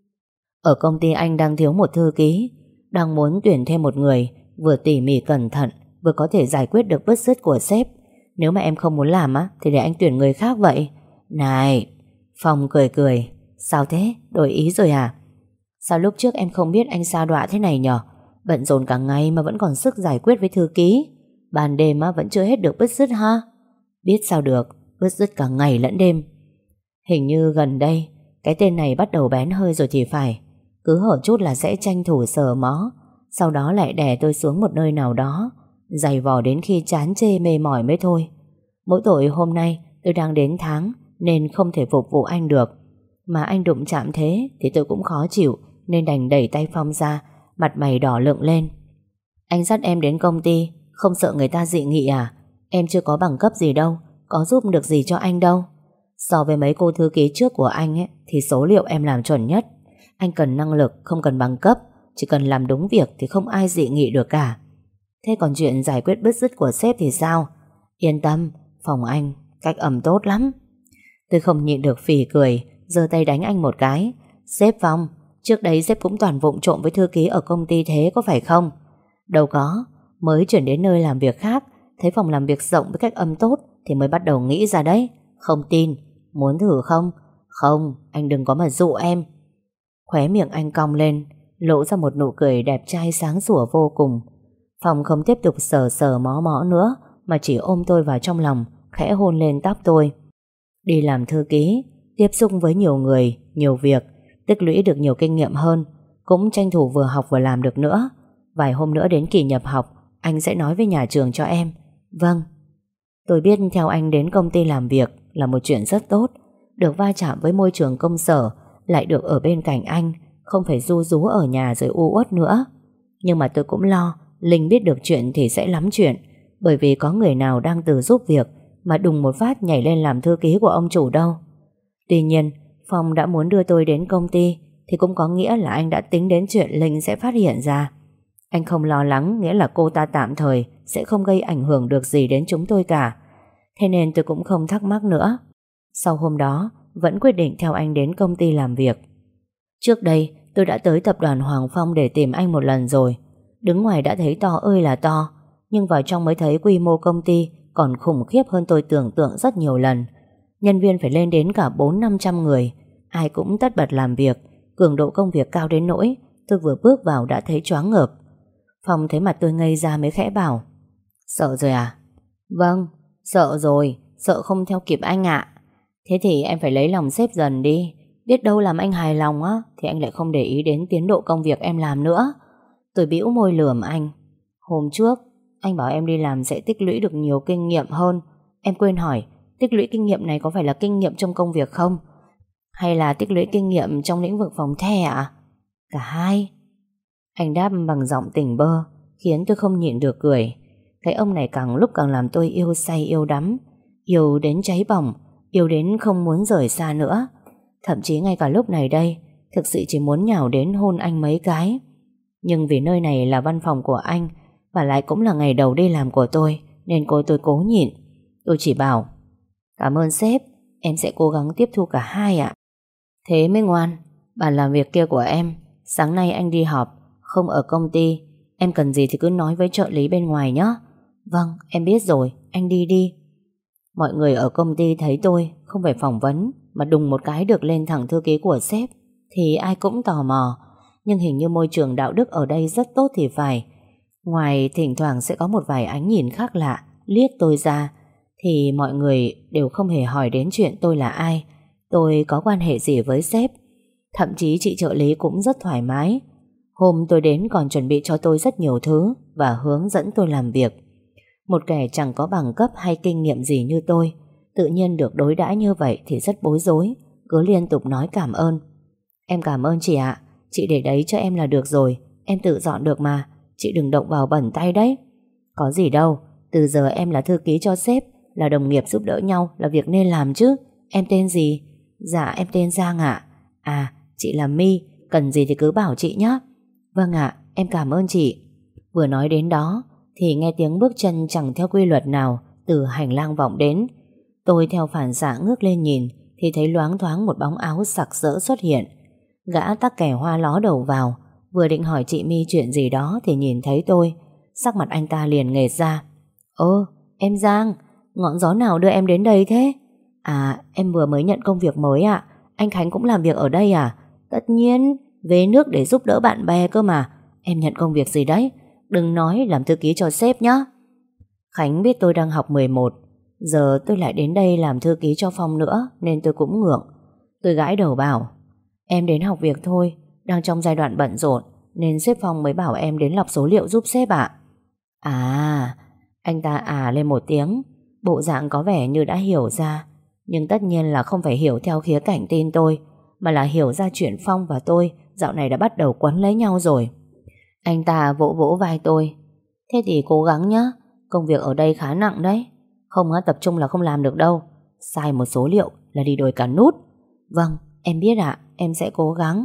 Speaker 1: Ở công ty anh đang thiếu một thư ký, đang muốn tuyển thêm một người vừa tỉ mỉ cẩn thận, vừa có thể giải quyết được bứt rứt của sếp. Nếu mà em không muốn làm á, thì để anh tuyển người khác vậy. Này, Phong cười cười. Sao thế? Đổi ý rồi à? Sao lúc trước em không biết anh sa đọa thế này nhở? Bận rộn cả ngày mà vẫn còn sức giải quyết với thư ký. Ban đêm á vẫn chưa hết được bứt rứt ha? Biết sao được, bứt rứt cả ngày lẫn đêm. Hình như gần đây cái tên này bắt đầu bén hơi rồi thì phải. Cứ hở chút là sẽ tranh thủ sờ mó, sau đó lại đè tôi xuống một nơi nào đó, giày vò đến khi chán chê mê mỏi mới thôi. Mỗi tội hôm nay tôi đang đến tháng nên không thể phục vụ anh được. Mà anh đụng chạm thế thì tôi cũng khó chịu, nên đành đẩy tay Phong ra, mặt mày đỏ lựng lên. Anh dắt em đến công ty, không sợ người ta dị nghị à? Em chưa có bằng cấp gì đâu, có giúp được gì cho anh đâu. So với mấy cô thư ký trước của anh ấy, thì số liệu em làm chuẩn nhất. Anh cần năng lực, không cần bằng cấp. Chỉ cần làm đúng việc thì không ai dị nghị được cả. Thế còn chuyện giải quyết bứt rứt của sếp thì sao? Yên tâm, phòng anh cách âm tốt lắm. Tôi không nhịn được phì cười, giơ tay đánh anh một cái. Sếp Phong, trước đây sếp cũng toàn vụng trộm với thư ký ở công ty thế có phải không? Đâu có, mới chuyển đến nơi làm việc khác, thấy phòng làm việc rộng với cách âm tốt thì mới bắt đầu nghĩ ra đấy. Không tin, muốn thử không? Không, anh đừng có mà dụ em. Khóe miệng anh cong lên, lộ ra một nụ cười đẹp trai sáng sủa vô cùng. Phong không tiếp tục sờ sờ mó mó nữa, mà chỉ ôm tôi vào trong lòng, khẽ hôn lên tóc tôi. Đi làm thư ký, tiếp xúc với nhiều người, nhiều việc, tích lũy được nhiều kinh nghiệm hơn, cũng tranh thủ vừa học vừa làm được nữa. Vài hôm nữa đến kỳ nhập học, anh sẽ nói với nhà trường cho em. Vâng. Tôi biết theo anh đến công ty làm việc là một chuyện rất tốt. Được va chạm với môi trường công sở, lại được ở bên cạnh anh, không phải ru rú ở nhà rồi u uất nữa. Nhưng mà tôi cũng lo Linh biết được chuyện thì sẽ lắm chuyện, bởi vì có người nào đang từ giúp việc mà đùng một phát nhảy lên làm thư ký của ông chủ đâu. Tuy nhiên, Phong đã muốn đưa tôi đến công ty thì cũng có nghĩa là anh đã tính đến chuyện Linh sẽ phát hiện ra. Anh không lo lắng, nghĩa là cô ta tạm thời sẽ không gây ảnh hưởng được gì đến chúng tôi cả. Thế nên tôi cũng không thắc mắc nữa. Sau hôm đó, vẫn quyết định theo anh đến công ty làm việc. Trước đây, tôi đã tới tập đoàn Hoàng Phong để tìm anh một lần rồi. Đứng ngoài đã thấy to ơi là to, nhưng vào trong mới thấy quy mô công ty còn khủng khiếp hơn tôi tưởng tượng rất nhiều lần. Nhân viên phải lên đến cả 400-500 người, ai cũng tất bật làm việc, cường độ công việc cao đến nỗi tôi vừa bước vào đã thấy choáng ngợp. Phong thấy mặt tôi ngây ra mới khẽ bảo: Sợ rồi à? Vâng, sợ rồi, sợ không theo kịp anh ạ. Thế thì em phải lấy lòng sếp dần đi. Biết đâu làm anh hài lòng á thì anh lại không để ý đến tiến độ công việc em làm nữa. Tôi bĩu môi lườm anh. Hôm trước anh bảo em đi làm sẽ tích lũy được nhiều kinh nghiệm hơn. Em quên hỏi, tích lũy kinh nghiệm này có phải là kinh nghiệm trong công việc không? Hay là tích lũy kinh nghiệm trong lĩnh vực phòng the ạ? Cả hai. Anh đáp bằng giọng tỉnh bơ, khiến tôi không nhịn được cười. Cái ông này càng lúc càng làm tôi yêu say yêu đắm, yêu đến cháy bỏng, yêu đến không muốn rời xa nữa. Thậm chí ngay cả lúc này đây, thực sự chỉ muốn nhào đến hôn anh mấy cái. Nhưng vì nơi này là văn phòng của anh, và lại cũng là ngày đầu đi làm của tôi, nên tôi cố nhịn. Tôi chỉ bảo: Cảm ơn sếp, em sẽ cố gắng tiếp thu cả hai ạ. Thế mới ngoan. Bàn làm việc kia của em, sáng nay anh đi họp, không ở công ty. Em cần gì thì cứ nói với trợ lý bên ngoài nhé. Vâng, em biết rồi, anh đi đi. Mọi người ở công ty thấy tôi không phải phỏng vấn mà đùng một cái được lên thẳng thư ký của sếp thì ai cũng tò mò. Nhưng hình như môi trường đạo đức ở đây rất tốt thì phải. Ngoài thỉnh thoảng sẽ có một vài ánh nhìn khác lạ liếc tôi ra, thì mọi người đều không hề hỏi đến chuyện tôi là ai, tôi có quan hệ gì với sếp. Thậm chí chị trợ lý cũng rất thoải mái. Hôm tôi đến còn chuẩn bị cho tôi rất nhiều thứ và hướng dẫn tôi làm việc. Một kẻ chẳng có bằng cấp hay kinh nghiệm gì như tôi, tự nhiên được đối đãi như vậy thì rất bối rối, cứ liên tục nói cảm ơn. Em cảm ơn chị ạ, chị để đấy cho em là được rồi, em tự dọn được mà, chị đừng động vào bẩn tay đấy. Có gì đâu, từ giờ em là thư ký cho sếp, là đồng nghiệp giúp đỡ nhau là việc nên làm chứ. Em tên gì? Dạ em tên Giang ạ. À, chị là My, cần gì thì cứ bảo chị nhé. Vâng ạ, em cảm ơn chị. Vừa nói đến đó thì nghe tiếng bước chân chẳng theo quy luật nào từ hành lang vọng đến. Tôi theo phản xạ ngước lên nhìn thì thấy loáng thoáng một bóng áo sặc sỡ xuất hiện. Gã tắc kè hoa ló đầu vào, vừa định hỏi chị My chuyện gì đó thì nhìn thấy tôi, sắc mặt anh ta liền nghệt ra. Ơ, em Giang, ngọn gió nào đưa em đến đây thế? À, em vừa mới nhận công việc mới ạ. Anh Khánh cũng làm việc ở đây à? Tất nhiên, về nước để giúp đỡ bạn bè cơ mà. Em nhận công việc gì đấy? Đừng nói làm thư ký cho sếp nhá. Khánh biết tôi đang học 11, giờ tôi lại đến đây làm thư ký cho Phong nữa nên tôi cũng ngượng. Tôi gãi đầu bảo, em đến học việc thôi, đang trong giai đoạn bận rộn nên sếp Phong mới bảo em đến lọc số liệu giúp sếp ạ. À, anh ta lên một tiếng, bộ dạng có vẻ như đã hiểu ra, nhưng tất nhiên là không phải hiểu theo khía cạnh tin tôi, mà là hiểu ra chuyện Phong và tôi dạo này đã bắt đầu quấn lấy nhau rồi. Anh ta vỗ vỗ vai tôi. Thế thì cố gắng nhá, công việc ở đây khá nặng đấy. Không tập trung là không làm được đâu. Sai một số liệu là đi đổi cả nút. Vâng, em biết ạ, em sẽ cố gắng.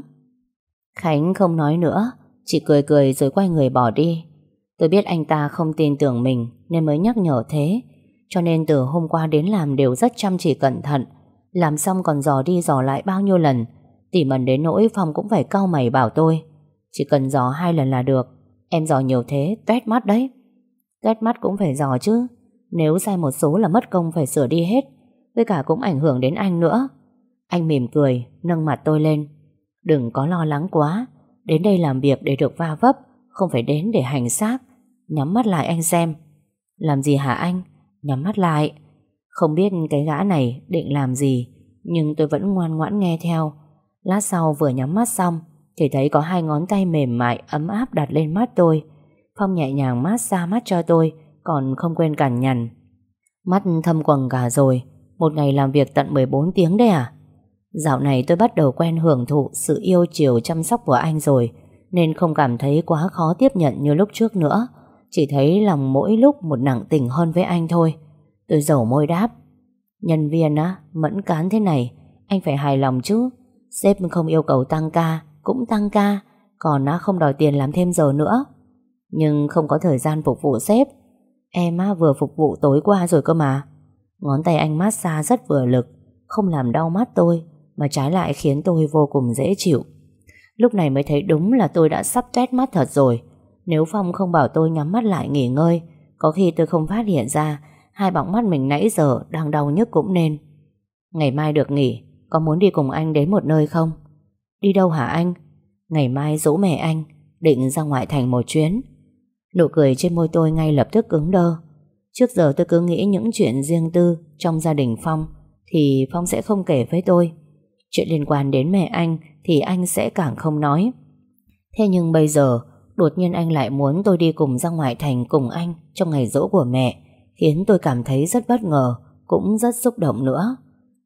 Speaker 1: Khánh không nói nữa, chỉ cười cười rồi quay người bỏ đi. Tôi biết anh ta không tin tưởng mình nên mới nhắc nhở thế. Cho nên từ hôm qua đến làm đều rất chăm chỉ cẩn thận. Làm xong còn dò đi dò lại bao nhiêu lần, tỉ mẩn đến nỗi Phong cũng phải cau mày bảo tôi, chỉ cần dò 2 lần là được. Em dò nhiều thế toét mắt đấy. Toét mắt cũng phải dò chứ, nếu sai một số là mất công phải sửa đi hết, với cả cũng ảnh hưởng đến anh nữa. Anh mỉm cười nâng mặt tôi lên. Đừng có lo lắng quá, đến đây làm việc để được va vấp, không phải đến để hành xác. Nhắm mắt lại anh xem. Làm gì hả anh? Nhắm mắt lại. Không biết cái gã này định làm gì, nhưng tôi vẫn ngoan ngoãn nghe theo. Lát sau vừa nhắm mắt xong thì thấy có 2 ngón tay mềm mại ấm áp đặt lên mắt tôi. Phong nhẹ nhàng massage mắt cho tôi, còn không quên cằn nhằn. Mắt thâm quầng cả rồi, một ngày làm việc tận 14 tiếng đấy à? Dạo này tôi bắt đầu quen hưởng thụ sự yêu chiều chăm sóc của anh rồi, nên không cảm thấy quá khó tiếp nhận như lúc trước nữa. Chỉ thấy lòng mỗi lúc một nặng tình hơn với anh thôi. Tôi dẩu môi đáp. Nhân viên mẫn cán thế này, anh phải hài lòng chứ. Sếp không yêu cầu tăng ca cũng tăng ca, còn không đòi tiền làm thêm giờ nữa. Nhưng không có thời gian phục vụ sếp. Em vừa phục vụ tối qua rồi cơ mà. Ngón tay anh massage rất vừa lực, không làm đau mắt tôi, mà trái lại khiến tôi vô cùng dễ chịu. Lúc này mới thấy đúng là tôi đã sắp tét mắt thật rồi. Nếu Phong không bảo tôi nhắm mắt lại nghỉ ngơi, có khi tôi không phát hiện ra 2 bọng mắt mình nãy giờ đang đau nhức cũng nên. Ngày mai được nghỉ, có muốn đi cùng anh đến một nơi không? Đi đâu hả anh? Ngày mai giỗ mẹ anh, định ra ngoại thành một chuyến. Nụ cười trên môi tôi ngay lập tức cứng đơ. Trước giờ tôi cứ nghĩ những chuyện riêng tư trong gia đình Phong thì Phong sẽ không kể với tôi. Chuyện liên quan đến mẹ anh thì anh sẽ càng không nói. Thế nhưng bây giờ đột nhiên anh lại muốn tôi đi cùng ra ngoại thành cùng anh trong ngày giỗ của mẹ, khiến tôi cảm thấy rất bất ngờ, cũng rất xúc động nữa.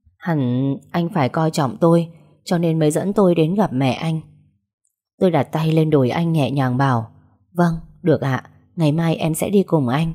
Speaker 1: Hẳn anh phải coi trọng tôi, cho nên mới dẫn tôi đến gặp mẹ anh. Tôi đặt tay lên đùi anh nhẹ nhàng bảo, vâng, được ạ, ngày mai em sẽ đi cùng anh.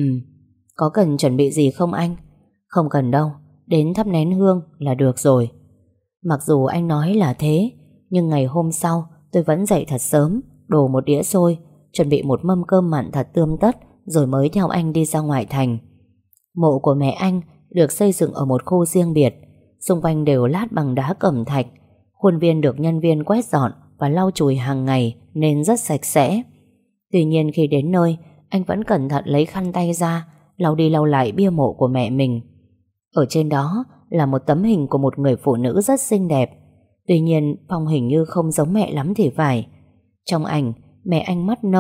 Speaker 1: Có cần chuẩn bị gì không anh? Không cần đâu, đến thắp nén hương là được rồi. Mặc dù anh nói là thế, nhưng ngày hôm sau tôi vẫn dậy thật sớm, đổ một đĩa xôi, chuẩn bị một mâm cơm mặn thật tươm tất, rồi mới theo anh đi ra ngoại thành. Mộ của mẹ anh được xây dựng ở một khu riêng biệt, xung quanh đều lát bằng đá cẩm thạch. Khuôn viên được nhân viên quét dọn và lau chùi hàng ngày nên rất sạch sẽ. Tuy nhiên khi đến nơi, anh vẫn cẩn thận lấy khăn tay ra, lau đi lau lại bia mộ của mẹ mình. Ở trên đó là một tấm hình của một người phụ nữ rất xinh đẹp. Tuy nhiên Phong hình như không giống mẹ lắm thì phải. Trong ảnh, mẹ anh mắt nâu,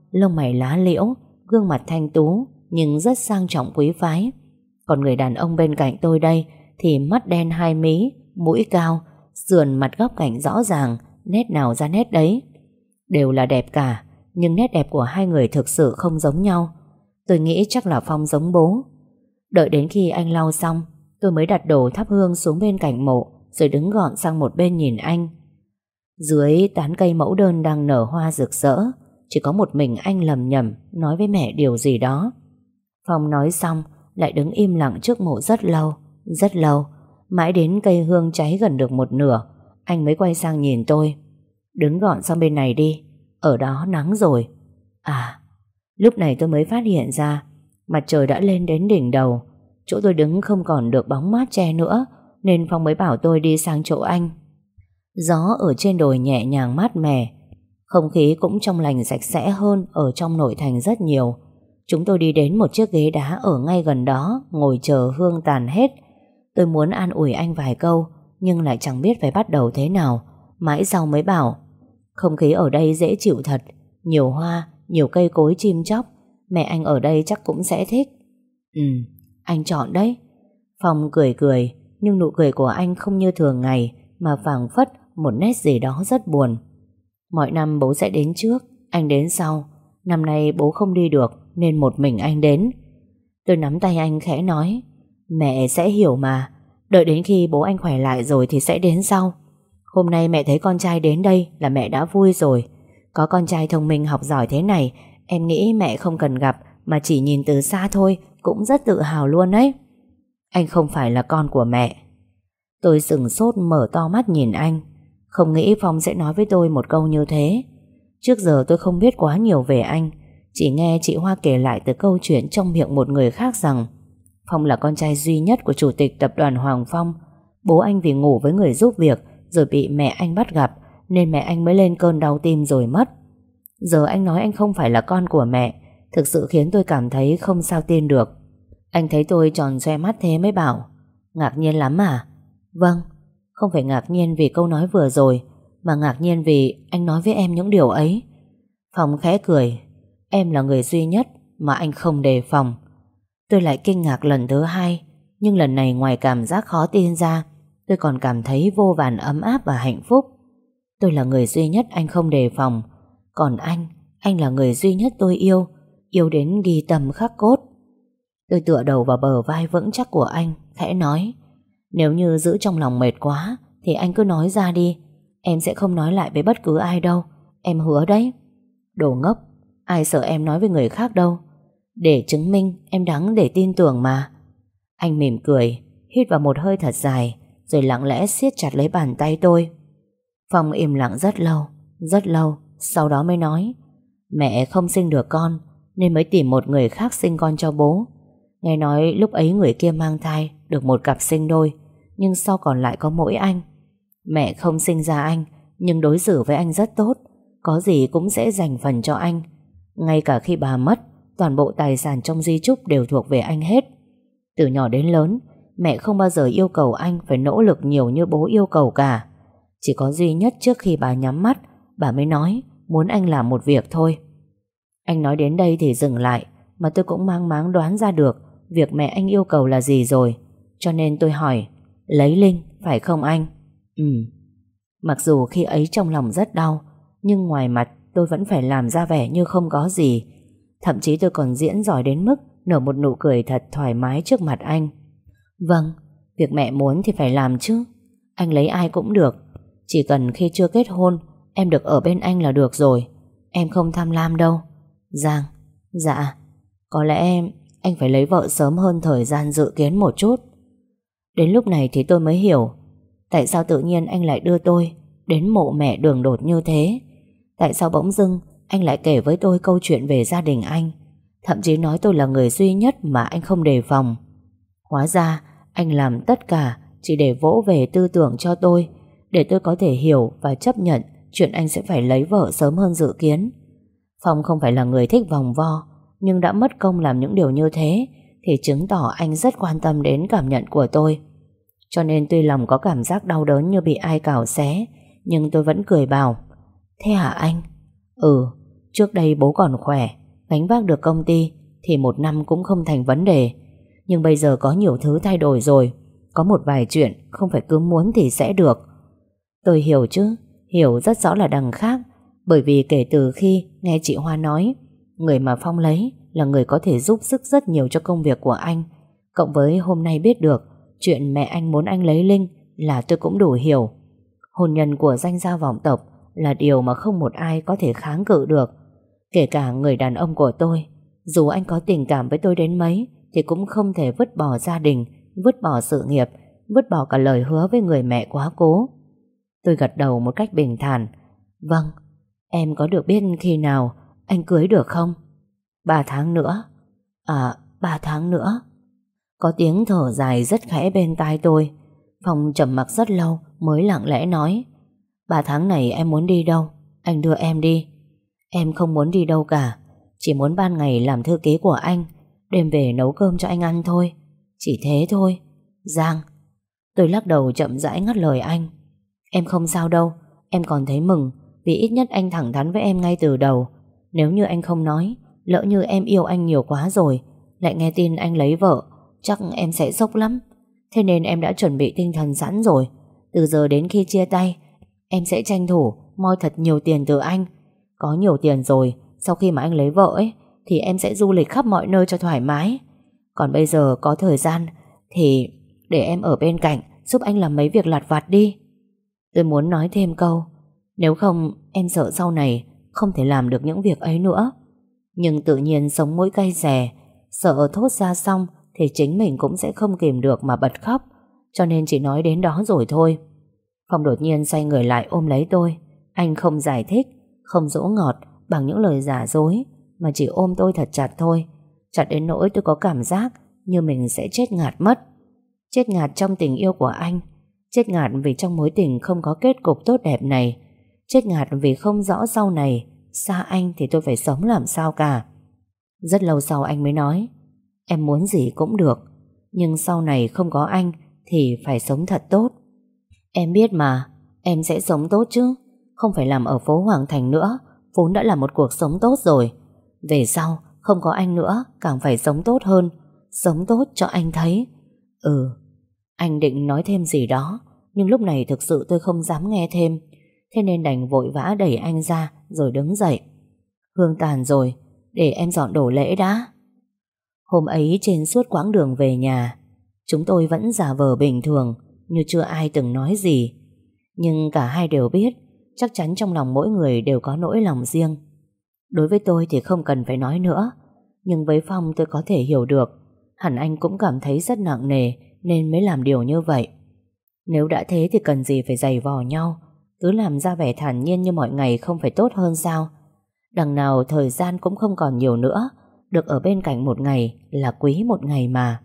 Speaker 1: lông mày lá liễu, gương mặt thanh tú nhưng rất sang trọng quý phái. Còn người đàn ông bên cạnh tôi đây thì mắt đen hai mí, mũi cao, sườn mặt góc cạnh rõ ràng, nét nào ra nét đấy. Đều là đẹp cả, nhưng nét đẹp của hai người thực sự không giống nhau. Tôi nghĩ chắc là Phong giống bố. Đợi đến khi anh lau xong, tôi mới đặt đồ thắp hương xuống bên cạnh mộ, rồi đứng gọn sang một bên nhìn anh. Dưới tán cây mẫu đơn đang nở hoa rực rỡ, chỉ có một mình anh lầm nhầm nói với mẹ điều gì đó. Phong nói xong lại đứng im lặng trước mộ rất lâu. Mãi đến cây hương cháy gần được một nửa, anh mới quay sang nhìn tôi. Đứng gọn sang bên này đi, ở đó nắng rồi. À, lúc này tôi mới phát hiện ra mặt trời đã lên đến đỉnh đầu. Chỗ tôi đứng không còn được bóng mát che nữa, nên Phong mới bảo tôi đi sang chỗ anh. Gió ở trên đồi nhẹ nhàng mát mẻ, không khí cũng trong lành sạch sẽ hơn ở trong nội thành rất nhiều. Chúng tôi đi đến một chiếc ghế đá ở ngay gần đó, ngồi chờ hương tàn hết. Tôi muốn an ủi anh vài câu, nhưng lại chẳng biết phải bắt đầu thế nào. Mãi sau mới bảo, không khí ở đây dễ chịu thật, nhiều hoa, nhiều cây cối chim chóc. Mẹ anh ở đây chắc cũng sẽ thích. Anh chọn đấy. Phong cười cười, nhưng nụ cười của anh không như thường ngày, mà phảng phất một nét gì đó rất buồn. Mọi năm bố sẽ đến trước, anh đến sau. Năm nay bố không đi được nên một mình anh đến. Tôi nắm tay anh khẽ nói, mẹ sẽ hiểu mà, đợi đến khi bố anh khỏe lại rồi thì sẽ đến sau. Hôm nay mẹ thấy con trai đến đây là mẹ đã vui rồi. Có con trai thông minh học giỏi thế này, em nghĩ mẹ không cần gặp mà chỉ nhìn từ xa thôi cũng rất tự hào luôn đấy. Anh không phải là con của mẹ. Tôi sửng sốt mở to mắt nhìn anh. Không nghĩ Phong sẽ nói với tôi một câu như thế. Trước giờ tôi không biết quá nhiều về anh, chỉ nghe chị Hoa kể lại từ câu chuyện trong miệng một người khác rằng Phong là con trai duy nhất của chủ tịch tập đoàn Hoàng Phong. Bố anh vì ngủ với người giúp việc rồi bị mẹ anh bắt gặp, nên mẹ anh mới lên cơn đau tim rồi mất. Giờ anh nói anh không phải là con của mẹ, thực sự khiến tôi cảm thấy không sao tin được. Anh thấy tôi tròn xoe mắt thế mới bảo, ngạc nhiên lắm à? Vâng, không phải ngạc nhiên vì câu nói vừa rồi, mà ngạc nhiên vì anh nói với em những điều ấy. Phong khẽ cười, em là người duy nhất mà anh không đề phòng. Tôi lại kinh ngạc lần thứ hai, nhưng lần này ngoài cảm giác khó tin ra, tôi còn cảm thấy vô vàn ấm áp và hạnh phúc. Tôi là người duy nhất anh không đề phòng, còn anh là người duy nhất tôi yêu, yêu đến ghi tâm khắc cốt. Tôi tựa đầu vào bờ vai vững chắc của anh, khẽ nói, nếu như giữ trong lòng mệt quá thì anh cứ nói ra đi, em sẽ không nói lại với bất cứ ai đâu, em hứa đấy. Đồ ngốc, ai sợ em nói với người khác đâu. Để chứng minh em đáng để tin tưởng mà. Anh mỉm cười, hít vào một hơi thật dài, rồi lặng lẽ siết chặt lấy bàn tay tôi. Phong im lặng rất lâu, sau đó mới nói, mẹ không sinh được con nên mới tìm một người khác sinh con cho bố. Nghe nói lúc ấy người kia mang thai được một cặp sinh đôi, nhưng sau còn lại có mỗi anh. Mẹ không sinh ra anh, nhưng đối xử với anh rất tốt, có gì cũng sẽ dành phần cho anh. Ngay cả khi bà mất, toàn bộ tài sản trong di chúc đều thuộc về anh hết. Từ nhỏ đến lớn, mẹ không bao giờ yêu cầu anh phải nỗ lực nhiều như bố yêu cầu cả. Chỉ có duy nhất trước khi bà nhắm mắt, bà mới nói muốn anh làm một việc thôi. Anh nói đến đây thì dừng lại, mà tôi cũng mang máng đoán ra được việc mẹ anh yêu cầu là gì rồi. Cho nên tôi hỏi, lấy Linh phải không anh? Mặc dù khi ấy trong lòng rất đau, nhưng ngoài mặt tôi vẫn phải làm ra vẻ như không có gì. Thậm chí tôi còn diễn giỏi đến mức nở một nụ cười thật thoải mái trước mặt anh. Vâng, việc mẹ muốn thì phải làm chứ. Anh lấy ai cũng được, chỉ cần khi chưa kết hôn em được ở bên anh là được rồi. Em không tham lam đâu. Giang, dạ, có lẽ anh phải lấy vợ sớm hơn thời gian dự kiến một chút. Đến lúc này thì tôi mới hiểu tại sao tự nhiên anh lại đưa tôi đến mộ mẹ đường đột như thế. Tại sao bỗng dưng anh lại kể với tôi câu chuyện về gia đình anh, thậm chí nói tôi là người duy nhất mà anh không đề phòng. Hóa ra anh làm tất cả chỉ để vỗ về tư tưởng cho tôi, để tôi có thể hiểu và chấp nhận chuyện anh sẽ phải lấy vợ sớm hơn dự kiến. Phong không phải là người thích vòng vo, nhưng đã mất công làm những điều như thế thì chứng tỏ anh rất quan tâm đến cảm nhận của tôi. Cho nên tuy lòng có cảm giác đau đớn như bị ai cào xé, nhưng tôi vẫn cười bảo, thế hả anh? Trước đây bố còn khỏe, gánh vác được công ty thì 1 năm cũng không thành vấn đề. Nhưng bây giờ có nhiều thứ thay đổi rồi. Có một vài chuyện không phải cứ muốn thì sẽ được. Tôi hiểu chứ, hiểu rất rõ là đằng khác. Bởi vì kể từ khi nghe chị Hoa nói người mà Phong lấy là người có thể giúp sức rất nhiều cho công việc của anh, cộng với hôm nay biết được chuyện mẹ anh muốn anh lấy Linh, là tôi cũng đủ hiểu. Hôn nhân của danh gia vọng tộc là điều mà không một ai có thể kháng cự được. Kể cả người đàn ông của tôi, dù anh có tình cảm với tôi đến mấy thì cũng không thể vứt bỏ gia đình, vứt bỏ sự nghiệp, vứt bỏ cả lời hứa với người mẹ quá cố. Tôi gật đầu một cách bình thản. Vâng, em có được biết khi nào anh cưới được không? 3 tháng nữa. À, 3 tháng nữa. Có tiếng thở dài rất khẽ bên tai tôi. Phong trầm mặc rất lâu mới lặng lẽ nói: 3 tháng này em muốn đi đâu? Anh đưa em đi. Em không muốn đi đâu cả. Chỉ muốn ban ngày làm thư ký của anh, đêm về nấu cơm cho anh ăn thôi. Chỉ thế thôi. Giang. Tôi lắc đầu chậm rãi ngắt lời anh. Em không sao đâu. Em còn thấy mừng vì ít nhất anh thẳng thắn với em ngay từ đầu. Nếu như anh không nói, lỡ như em yêu anh nhiều quá rồi, lại nghe tin anh lấy vợ, chắc em sẽ sốc lắm. Thế nên em đã chuẩn bị tinh thần sẵn rồi. Từ giờ đến khi chia tay, em sẽ tranh thủ moi thật nhiều tiền từ anh. Có nhiều tiền rồi, sau khi mà anh lấy vợ ấy, thì em sẽ du lịch khắp mọi nơi cho thoải mái. Còn bây giờ có thời gian thì để em ở bên cạnh giúp anh làm mấy việc lặt vặt đi. Tôi muốn nói thêm câu, nếu không em sợ sau này không thể làm được những việc ấy nữa. Nhưng tự nhiên sống mũi cay xè, sợ thốt ra xong thì chính mình cũng sẽ không kìm được mà bật khóc, cho nên chỉ nói đến đó rồi thôi. Phong đột nhiên xoay người lại ôm lấy tôi. Anh không giải thích, không dỗ ngọt bằng những lời giả dối, mà chỉ ôm tôi thật chặt thôi. Chặt đến nỗi tôi có cảm giác như mình sẽ chết ngạt mất. Chết ngạt trong tình yêu của anh, chết ngạt vì trong mối tình không có kết cục tốt đẹp này, chết ngạt vì không rõ sau này xa anh thì tôi phải sống làm sao cả. Rất lâu sau anh mới nói: em muốn gì cũng được, nhưng sau này không có anh thì phải sống thật tốt. Em biết mà, em sẽ sống tốt chứ. Không phải làm ở phố Hoàng Thành nữa, vốn đã là một cuộc sống tốt rồi. Về sau không có anh nữa, càng phải sống tốt hơn, sống tốt cho anh thấy. Anh định nói thêm gì đó, nhưng lúc này thực sự tôi không dám nghe thêm, thế nên đành vội vã đẩy anh ra rồi đứng dậy. Hương tàn rồi, để em dọn đồ lễ đã. Hôm ấy trên suốt quãng đường về nhà, chúng tôi vẫn giả vờ bình thường, như chưa ai từng nói gì. Nhưng cả hai đều biết, chắc chắn trong lòng mỗi người đều có nỗi lòng riêng. Đối với tôi thì không cần phải nói nữa, nhưng với Phong tôi có thể hiểu được. Hẳn anh cũng cảm thấy rất nặng nề nên mới làm điều như vậy. Nếu đã thế thì cần gì phải giày vò nhau, cứ làm ra vẻ thản nhiên như mọi ngày không phải tốt hơn sao? Đằng nào thời gian cũng không còn nhiều nữa, được ở bên cạnh một ngày là quý một ngày mà.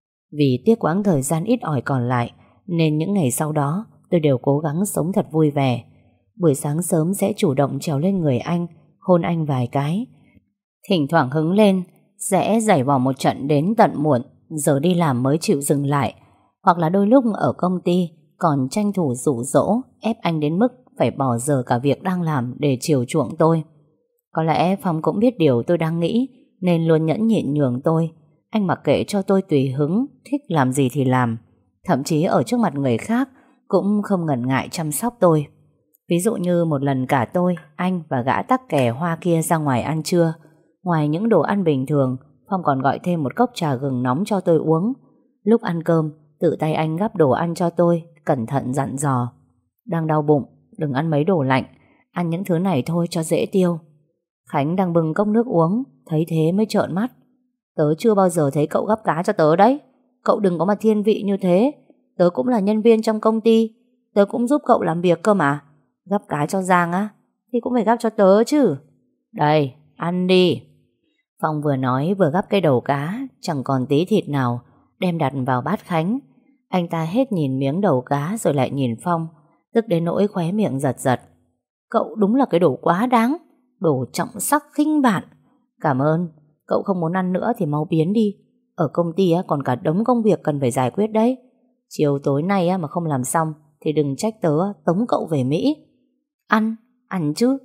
Speaker 1: Vì tiếc quãng thời gian ít ỏi còn lại, nên những ngày sau đó tôi đều cố gắng sống thật vui vẻ. Buổi sáng sớm sẽ chủ động trèo lên người anh, hôn anh vài cái. Thỉnh thoảng hứng lên, sẽ giày vò một trận đến tận muộn, giờ đi làm mới chịu dừng lại. Hoặc là đôi lúc ở công ty còn tranh thủ dụ dỗ, ép anh đến mức phải bỏ giờ cả việc đang làm để chiều chuộng tôi. Có lẽ Phong cũng biết điều tôi đang nghĩ, nên luôn nhẫn nhịn nhường tôi. Anh mặc kệ cho tôi tùy hứng, thích làm gì thì làm. Thậm chí ở trước mặt người khác cũng không ngần ngại chăm sóc tôi. Ví dụ như một lần cả tôi, anh và gã tắc kè Hoa kia ra ngoài ăn trưa. Ngoài những đồ ăn bình thường, Phong còn gọi thêm một cốc trà gừng nóng cho tôi uống. Lúc ăn cơm, tự tay anh gắp đồ ăn cho tôi, cẩn thận dặn dò: đang đau bụng, đừng ăn mấy đồ lạnh, ăn những thứ này thôi cho dễ tiêu. Khánh đang bưng cốc nước uống, thấy thế mới trợn mắt: tớ chưa bao giờ thấy cậu gắp cá cho tớ đấy. Cậu đừng có mà thiên vị như thế. Tớ cũng là nhân viên trong công ty, tớ cũng giúp cậu làm việc cơ mà. Gắp cá cho Giang á thì cũng phải gắp cho tớ chứ. Đây, ăn đi. Phong vừa nói vừa gắp cái đầu cá chẳng còn tí thịt nào, đem đặt vào bát Khánh. Anh ta hết nhìn miếng đầu cá rồi lại nhìn Phong, tức đến nỗi khóe miệng giật giật. Cậu đúng là cái đồ quá đáng, đồ trọng sắc khinh bạn. Cảm ơn. Cậu không muốn ăn nữa thì mau biến đi. Ở công ty còn cả đống công việc cần phải giải quyết đấy. Chiều tối nay mà không làm xong thì đừng trách tớ tống cậu về Mỹ. Ăn chứ.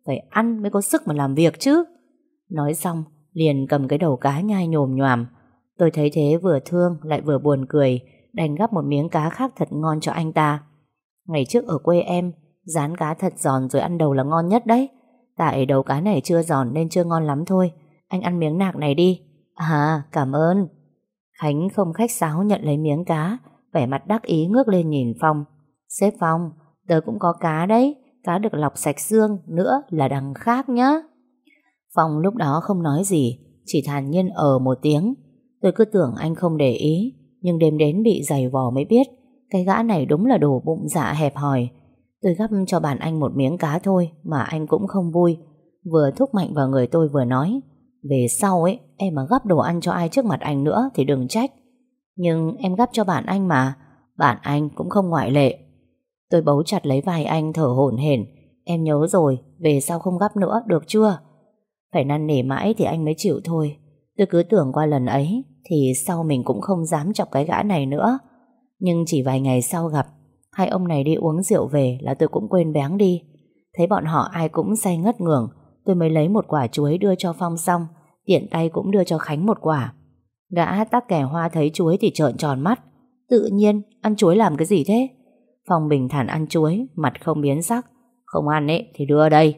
Speaker 1: phải ăn mới có sức mà làm việc chứ. Nói xong liền cầm cái đầu cá nhai nhồm nhoàm. Tôi thấy thế vừa thương lại vừa buồn cười, đành gắp một miếng cá khác thật ngon cho anh ta. Ngày trước ở quê em, rán cá thật giòn rồi ăn đầu là ngon nhất đấy. Tại đầu cá này chưa giòn nên chưa ngon lắm thôi. Anh ăn miếng nạc này đi. À, cảm ơn. Khánh không khách sáo nhận lấy miếng cá, vẻ mặt đắc ý ngước lên nhìn Phong. Sếp Phong, tớ cũng có cá đấy. Cá được lọc sạch xương, nữa là đằng khác nhá. Phong lúc đó không nói gì, chỉ thản nhiên một tiếng. Tôi cứ tưởng anh không để ý, nhưng đêm đến bị giày vò mới biết cái gã này đúng là đồ bụng dạ hẹp hòi. Tôi gắp cho bạn anh một miếng cá thôi mà anh cũng không vui, vừa thúc mạnh vào người tôi vừa nói: về sau ấy, em mà gắp đồ ăn cho ai trước mặt anh nữa thì đừng trách. Nhưng em gắp cho bạn anh mà, bạn anh cũng không ngoại lệ. Tôi bấu chặt lấy vai anh thở hổn hển: em nhớ rồi, về sau không gắp nữa, được chưa? Phải năn nỉ mãi thì anh mới chịu thôi. Tôi cứ tưởng qua lần ấy thì sau mình cũng không dám chọc cái gã này nữa. Nhưng chỉ vài ngày sau gặp, hai ông này đi uống rượu về là tôi cũng quên béng đi. Thấy bọn họ ai cũng say ngất ngưởng, tôi mới lấy một quả chuối đưa cho Phong xong, tiện tay cũng đưa cho Khánh một quả. Gã tắc kè hoa thấy chuối thì trợn tròn mắt: tự nhiên, ăn chuối làm cái gì thế? Phong bình thản ăn chuối, mặt không biến sắc: không ăn ấy thì đưa đây.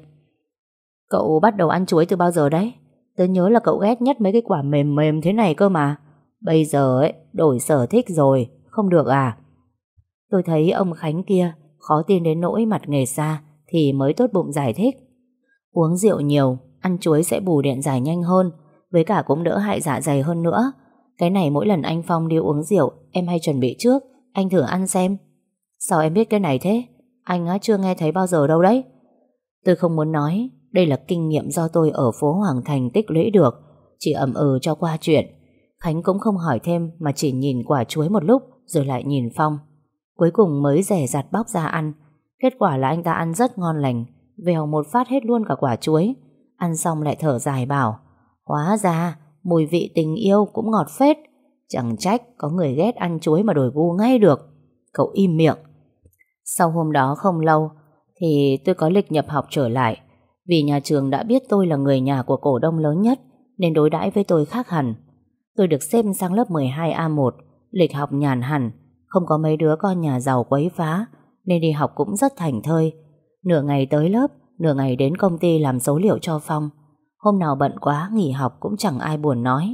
Speaker 1: Cậu bắt đầu ăn chuối từ bao giờ đấy? Tớ nhớ là cậu ghét nhất mấy cái quả mềm mềm thế này cơ mà. Bây giờ ấy, đổi sở thích rồi, không được à? Tôi thấy ông Khánh kia khó tin đến nỗi mặt nghệt ra thì mới tốt bụng giải thích: uống rượu nhiều, ăn chuối sẽ bù điện giải nhanh hơn, với cả cũng đỡ hại dạ dày hơn nữa. Cái này mỗi lần anh Phong đi uống rượu, em hay chuẩn bị trước, anh thử ăn xem. Sao em biết cái này thế? Anh á chưa nghe thấy bao giờ đâu đấy. Tôi không muốn nói, đây là kinh nghiệm do tôi ở phố Hoàng Thành tích lũy được, chỉ ậm cho qua chuyện. Khánh cũng không hỏi thêm mà chỉ nhìn quả chuối một lúc rồi lại nhìn Phong. Cuối cùng mới dè dặt bóc ra ăn. Kết quả là anh ta ăn rất ngon lành, vèo một phát hết luôn cả quả chuối. Ăn xong lại thở dài bảo: hóa ra mùi vị tình yêu cũng ngọt phết. Chẳng trách có người ghét ăn chuối mà đổi gu ngay được. Cậu im miệng. Sau hôm đó không lâu thì tôi có lịch nhập học trở lại. Vì nhà trường đã biết tôi là người nhà của cổ đông lớn nhất nên đối đãi với tôi khác hẳn. Tôi được xếp sang lớp 12A1, lịch học nhàn hẳn, không có mấy đứa con nhà giàu quấy phá nên đi học cũng rất thảnh thơi. Nửa ngày tới lớp, nửa ngày đến công ty làm số liệu cho Phong. Hôm nào bận quá nghỉ học cũng chẳng ai buồn nói.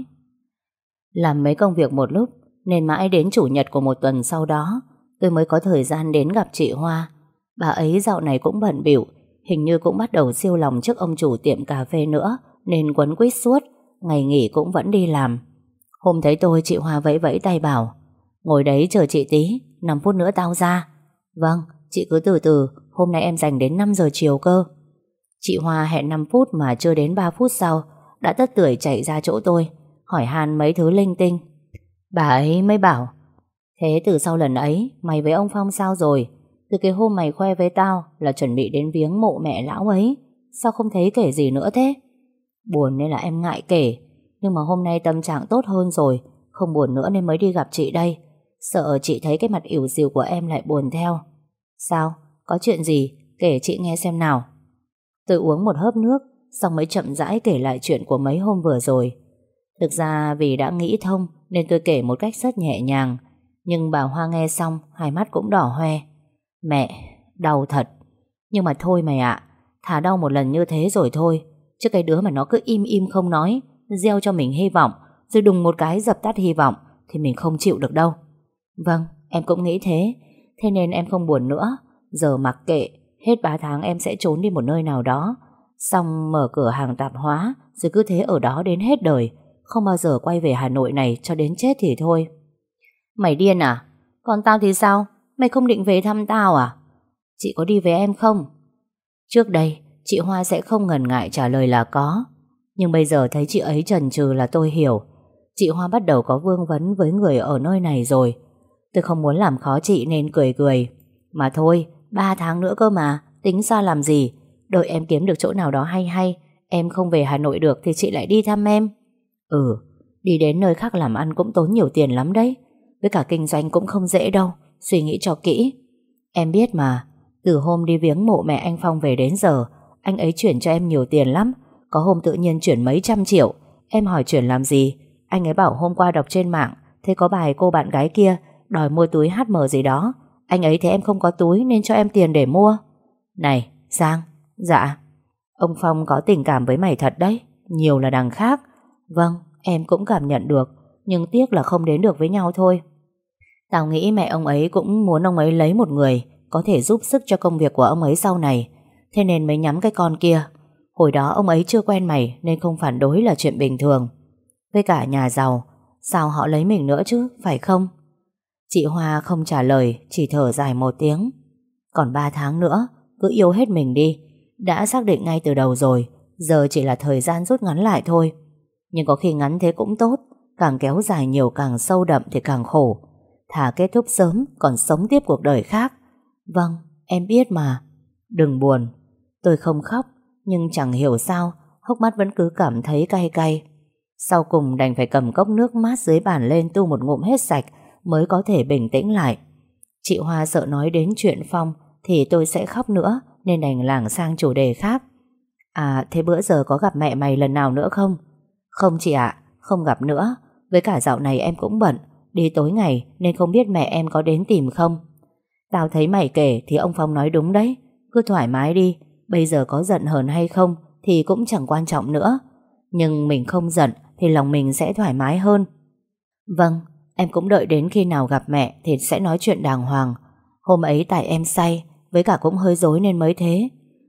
Speaker 1: Làm mấy công việc một lúc nên mãi đến chủ nhật của một tuần sau đó tôi mới có thời gian đến gặp chị Hoa. Bà ấy dạo này cũng bận bịu, hình như cũng bắt đầu siêu lòng trước ông chủ tiệm cà phê nữa nên quấn quýt suốt, ngày nghỉ cũng vẫn đi làm. Hôm thấy tôi, chị Hoa vẫy vẫy tay bảo: ngồi đấy chờ chị tí, 5 phút nữa tao ra. Vâng, chị cứ từ từ, hôm nay em dành đến 5 giờ chiều cơ. Chị Hoa hẹn 5 phút mà chưa đến 3 phút sau đã tất tưởi chạy ra chỗ tôi, hỏi han mấy thứ linh tinh. Bà ấy mới bảo: thế từ sau lần ấy mày với ông Phong sao rồi? Từ cái hôm mày khoe với tao là chuẩn bị đến viếng mộ mẹ lão ấy, sao không thấy kể gì nữa thế? Buồn nên là em ngại kể, nhưng mà hôm nay tâm trạng tốt hơn rồi, không buồn nữa nên mới đi gặp chị đây. Sợ chị thấy cái mặt ỉu xìu của em lại buồn theo. Sao? Có chuyện gì? Kể chị nghe xem nào. Tôi uống một hớp nước, xong mới chậm rãi kể lại chuyện của mấy hôm vừa rồi. Thực ra vì đã nghĩ thông nên tôi kể một cách rất nhẹ nhàng, nhưng bà Hoa nghe xong hai mắt cũng đỏ hoe. Mẹ, đau thật. Nhưng mà thôi mày ạ, thà đau một lần như thế rồi thôi, chứ cái đứa mà nó cứ im im không nói, gieo cho mình hy vọng, rồi đùng một cái dập tắt hy vọng, thì mình không chịu được đâu. Vâng, em cũng nghĩ thế. Thế nên em không buồn nữa. Giờ mặc kệ, hết 3 tháng em sẽ trốn đi một nơi nào đó, xong mở cửa hàng tạp hóa, rồi cứ thế ở đó đến hết đời, không bao giờ quay về Hà Nội này cho đến chết thì thôi. Mày điên à? Còn tao thì sao? Mày không định về thăm tao à? Chị có đi với em không? Trước đây chị Hoa sẽ không ngần ngại trả lời là có, nhưng bây giờ thấy chị ấy chần chừ là tôi hiểu. Chị Hoa bắt đầu có vương vấn với người ở nơi này rồi. Tôi không muốn làm khó chị nên cười cười. Mà thôi, 3 tháng nữa cơ mà, tính xa làm gì? Đợi em kiếm được chỗ nào đó hay hay, em không về Hà Nội được thì chị lại đi thăm em. Ừ, đi đến nơi khác làm ăn cũng tốn nhiều tiền lắm đấy. Với cả kinh doanh cũng không dễ đâu, suy nghĩ cho kỹ. Em biết mà, từ hôm đi viếng mộ mẹ anh Phong về đến giờ,
Speaker 2: Anh ấy chuyển cho em nhiều tiền lắm. Có hôm tự nhiên chuyển mấy trăm triệu. Em hỏi chuyển làm gì, anh ấy bảo hôm qua đọc trên mạng thấy có bài cô bạn gái kia đòi mua túi HM gì đó. Anh ấy thấy em không có túi nên cho em tiền để mua. Này Giang. Dạ. Ông Phong có tình cảm với mày thật đấy, nhiều là đằng khác. Vâng, em cũng cảm nhận được, nhưng tiếc là không đến được với nhau thôi. Tao nghĩ mẹ ông ấy cũng muốn ông ấy lấy một người có thể giúp sức cho công việc của ông ấy sau này, thế nên mới nhắm cái con kia. Hồi đó ông ấy chưa quen mày nên không phản đối là chuyện bình thường. Với cả nhà giàu, sao họ lấy mình nữa chứ, phải không? Chị Hoa không trả lời, chỉ thở dài một tiếng. Còn 3 tháng nữa, cứ yêu hết mình đi. Đã xác định ngay từ đầu rồi, giờ chỉ là thời gian rút ngắn lại thôi. Nhưng có khi ngắn thế cũng tốt, càng kéo dài nhiều càng sâu đậm thì càng khổ. Thà kết thúc sớm còn sống tiếp cuộc đời khác. Vâng, em biết mà. Đừng buồn. Tôi không khóc, nhưng chẳng hiểu sao hốc mắt vẫn cứ cảm thấy cay cay. Sau cùng đành phải cầm cốc nước mát dưới bàn lên tu một ngụm hết sạch mới có thể bình tĩnh lại. Chị Hoa sợ nói đến chuyện Phong thì tôi sẽ khóc nữa nên đành lảng sang chủ đề khác. À, thế bữa giờ có gặp mẹ mày lần nào nữa không? Không chị ạ, không gặp nữa. Với cả dạo này em cũng bận, đi tối ngày nên không biết mẹ em có đến tìm không. Tao thấy mày kể thì ông Phong nói đúng đấy. Cứ thoải mái đi, bây giờ có giận hờn hay không thì cũng chẳng quan trọng nữa. Nhưng mình không giận thì lòng mình sẽ thoải mái hơn. Vâng, em cũng đợi đến khi nào gặp mẹ thì sẽ nói chuyện đàng hoàng. Hôm ấy tại em say, với cả cũng hơi rối nên mới thế.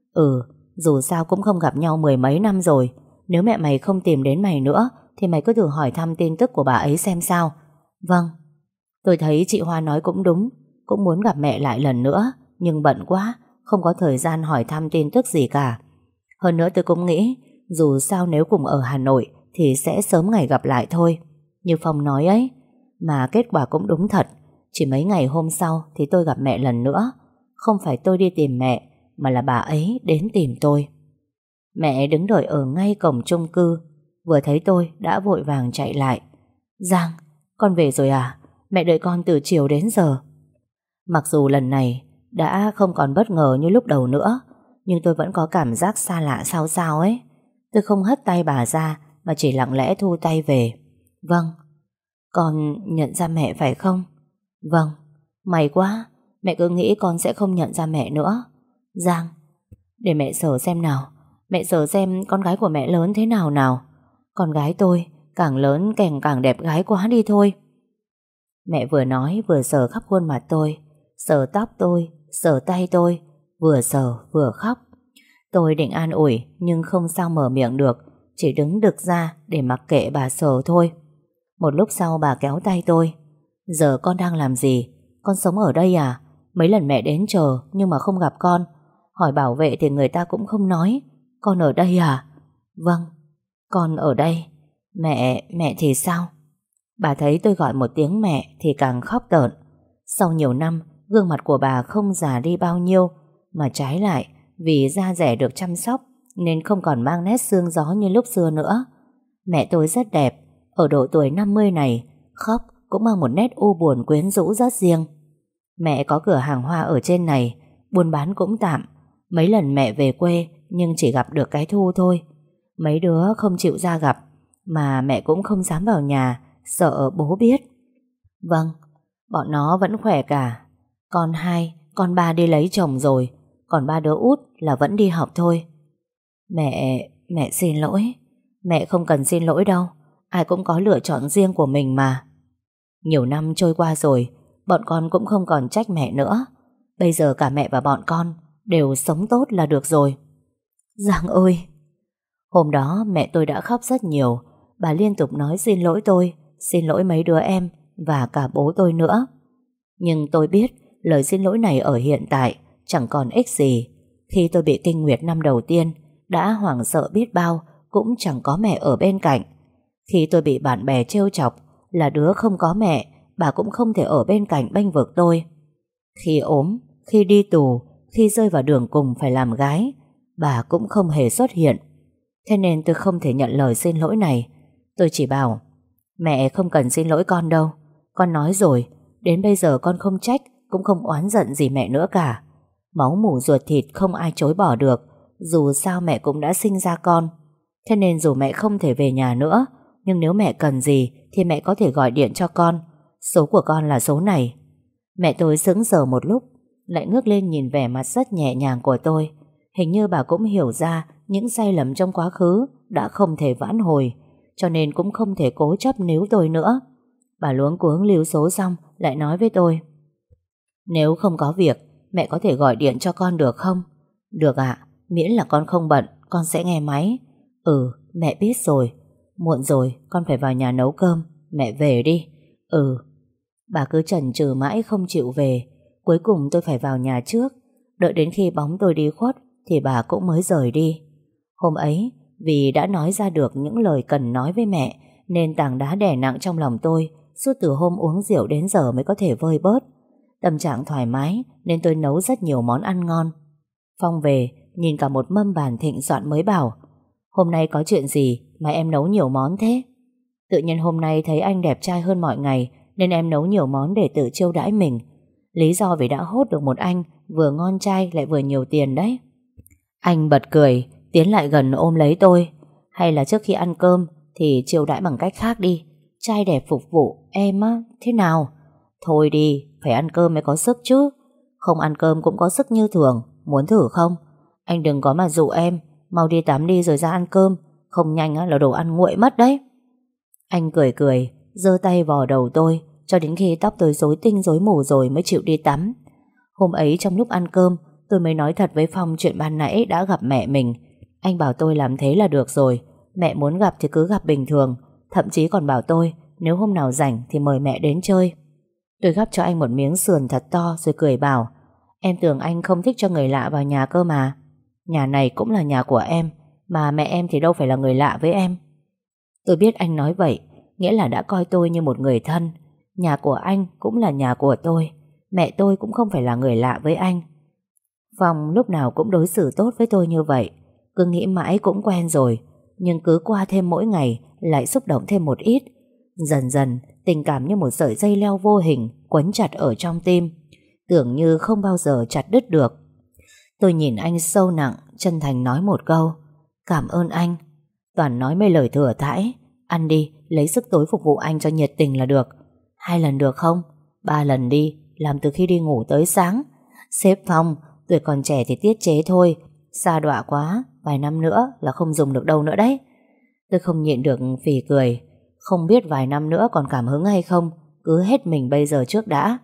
Speaker 2: Dù sao cũng không gặp nhau mười mấy năm rồi. Nếu mẹ mày không tìm đến mày nữa thì mày cứ thử hỏi thăm tin tức của bà ấy xem sao. Vâng. Tôi thấy chị Hoa nói cũng đúng, cũng muốn gặp mẹ lại lần nữa, nhưng bận quá, không có thời gian hỏi thăm tin tức gì cả. Hơn nữa tôi cũng nghĩ dù sao nếu cùng ở Hà Nội thì sẽ sớm ngày gặp lại thôi, như Phong nói ấy. Mà kết quả cũng đúng thật. Chỉ mấy ngày hôm sau thì tôi gặp mẹ lần nữa. Không phải tôi đi tìm mẹ, mà là bà ấy đến tìm tôi. Mẹ đứng đợi ở ngay cổng chung cư, vừa thấy tôi đã vội vàng chạy lại. Giang, con về rồi à? Mẹ đợi con từ chiều đến giờ. Mặc dù lần này đã không còn bất ngờ như lúc đầu nữa, nhưng tôi vẫn có cảm giác xa lạ sao sao ấy. Tôi không hất tay bà ra mà chỉ lặng lẽ thu tay về. Vâng. Con nhận ra mẹ phải không? Vâng. May quá, mẹ cứ nghĩ con sẽ không nhận ra mẹ nữa. Giang, để mẹ sờ xem nào. Mẹ sờ xem con gái của mẹ lớn thế nào nào. Con gái tôi càng lớn càng đẹp gái quá đi thôi. Mẹ vừa nói vừa sờ khắp khuôn mặt tôi, sờ tóc tôi, sờ tay tôi, vừa sờ vừa khóc. Tôi định an ủi nhưng không sao mở miệng được, chỉ đứng đực ra để mặc kệ bà sờ thôi. Một lúc sau bà kéo tay tôi. Giờ con đang làm gì? Con sống ở đây à? Mấy lần mẹ đến chờ nhưng mà không gặp con. Hỏi bảo vệ thì người ta cũng không nói. Con ở đây à? Vâng, con ở đây. Mẹ thì sao? Bà thấy tôi gọi một tiếng mẹ thì càng khóc tởn. Sau nhiều năm, gương mặt của bà không già đi bao nhiêu, mà trái lại, vì da dẻ được chăm sóc nên không còn mang nét sương gió như lúc xưa nữa. Mẹ tôi rất đẹp, ở độ tuổi 50 này, khóc cũng mang một nét u buồn quyến rũ rất riêng. Mẹ có cửa hàng hoa ở trên này, buôn bán cũng tạm. Mấy lần mẹ về quê nhưng chỉ gặp được cái Thu thôi. Mấy đứa không chịu ra gặp, mà mẹ cũng không dám vào nhà, sợ bố biết. Vâng, bọn nó vẫn khỏe cả. Con hai, con ba đi lấy chồng rồi, còn ba đứa út là vẫn đi học thôi. Mẹ xin lỗi. Mẹ không cần xin lỗi đâu, ai cũng có lựa chọn riêng của mình mà. Nhiều năm trôi qua rồi, bọn con cũng không còn trách mẹ nữa. Bây giờ cả mẹ và bọn con đều sống tốt là được rồi. Giang ơi! Hôm đó mẹ tôi đã khóc rất nhiều. Bà liên tục nói xin lỗi tôi, xin lỗi mấy đứa em và cả bố tôi nữa. Nhưng tôi biết lời xin lỗi này ở hiện tại chẳng còn ích gì. Khi tôi bị kinh nguyệt năm đầu tiên, đã hoảng sợ biết bao, cũng chẳng có mẹ ở bên cạnh. Khi tôi bị bạn bè trêu chọc là đứa không có mẹ, bà cũng không thể ở bên cạnh bênh vực tôi. Khi ốm, khi đi tù, khi rơi vào đường cùng phải làm gái, bà cũng không hề xuất hiện. Thế nên tôi không thể nhận lời xin lỗi này. Tôi chỉ bảo mẹ không cần xin lỗi con đâu. Con nói rồi, đến bây giờ con không trách cũng không oán giận gì mẹ nữa cả. Máu mủ ruột thịt không ai chối bỏ được, dù sao mẹ cũng đã sinh ra con. Thế nên dù mẹ không thể về nhà nữa, nhưng nếu mẹ cần gì thì mẹ có thể gọi điện cho con. Số của con là số này. Mẹ tôi sững sờ một lúc, lại ngước lên nhìn vẻ mặt rất nhẹ nhàng của tôi. Hình như bà cũng hiểu ra những sai lầm trong quá khứ đã không thể vãn hồi, cho nên cũng không thể cố chấp níu tôi nữa. Bà luống cuống lưu số xong lại nói với tôi: Nếu không có việc, mẹ có thể gọi điện cho con được không? Được ạ, miễn là con không bận, con sẽ nghe máy. Ừ, mẹ biết rồi. Muộn rồi, con phải vào nhà nấu cơm. Mẹ về đi. Ừ. Bà cứ chần chừ mãi không chịu về. Cuối cùng tôi phải vào nhà trước. Đợi đến khi bóng tôi đi khuất thì bà cũng mới rời đi. Hôm ấy, vì đã nói ra được những lời cần nói với mẹ, nên tảng đá đè nặng trong lòng tôi suốt từ hôm uống rượu đến giờ mới có thể vơi bớt. Tâm trạng thoải mái nên tôi nấu rất nhiều món ăn ngon. Phong về, nhìn cả một mâm bàn thịnh soạn mới bảo: Hôm nay có chuyện gì mà em nấu nhiều món thế? Tự nhiên hôm nay thấy anh đẹp trai hơn mọi ngày, nên em nấu nhiều món để tự chiêu đãi mình. Lý do vì đã hốt được một anh vừa ngon trai lại vừa nhiều tiền đấy. Anh bật cười, tiến lại gần ôm lấy tôi. Hay là trước khi ăn cơm thì chiêu đãi bằng cách khác đi. Trai đẹp phục vụ, em á, thế nào? Thôi đi, phải ăn cơm mới có sức chứ. Không ăn cơm cũng có sức như thường. Muốn thử không? Anh đừng có mà dụ em. Mau đi tắm đi rồi ra ăn cơm. Không nhanh á là đồ ăn nguội mất đấy. Anh cười cười, giơ tay vò đầu tôi, cho đến khi tóc tôi rối tinh rối mù rồi mới chịu đi tắm. Hôm ấy trong lúc ăn cơm, tôi mới nói thật với Phong chuyện ban nãy đã gặp mẹ mình. Anh bảo tôi làm thế là được rồi. Mẹ muốn gặp thì cứ gặp bình thường. Thậm chí còn bảo tôi nếu hôm nào rảnh thì mời mẹ đến chơi. Tôi gắp cho anh một miếng sườn thật to rồi cười bảo: Em tưởng anh không thích cho người lạ vào nhà cơ mà. Nhà này cũng là nhà của em, mà mẹ em thì đâu phải là người lạ với em. Tôi biết anh nói vậy nghĩa là đã coi tôi như một người thân. Nhà của anh cũng là nhà của tôi. Mẹ tôi cũng không phải là người lạ với anh. Phong lúc nào cũng đối xử tốt với tôi như vậy. Cứ nghĩ mãi cũng quen rồi, nhưng cứ qua thêm mỗi ngày lại xúc động thêm một ít. Dần dần tình cảm như một sợi dây leo vô hình quấn chặt ở trong tim, tưởng như không bao giờ chặt đứt được. Tôi nhìn anh sâu nặng, chân thành nói một câu: Cảm ơn anh. Toàn nói mấy lời thừa thãi. Ăn đi, lấy sức tối phục vụ anh cho nhiệt tình là được. 2 lần được không? 3 lần đi, làm từ khi đi ngủ tới sáng. Sếp Phong, tuổi còn trẻ thì tiết chế thôi, sa đọa quá, vài năm nữa là không dùng được đâu nữa đấy. Tôi không nhịn được phì cười. Không biết vài năm nữa còn cảm hứng hay không, cứ hết mình bây giờ trước đã.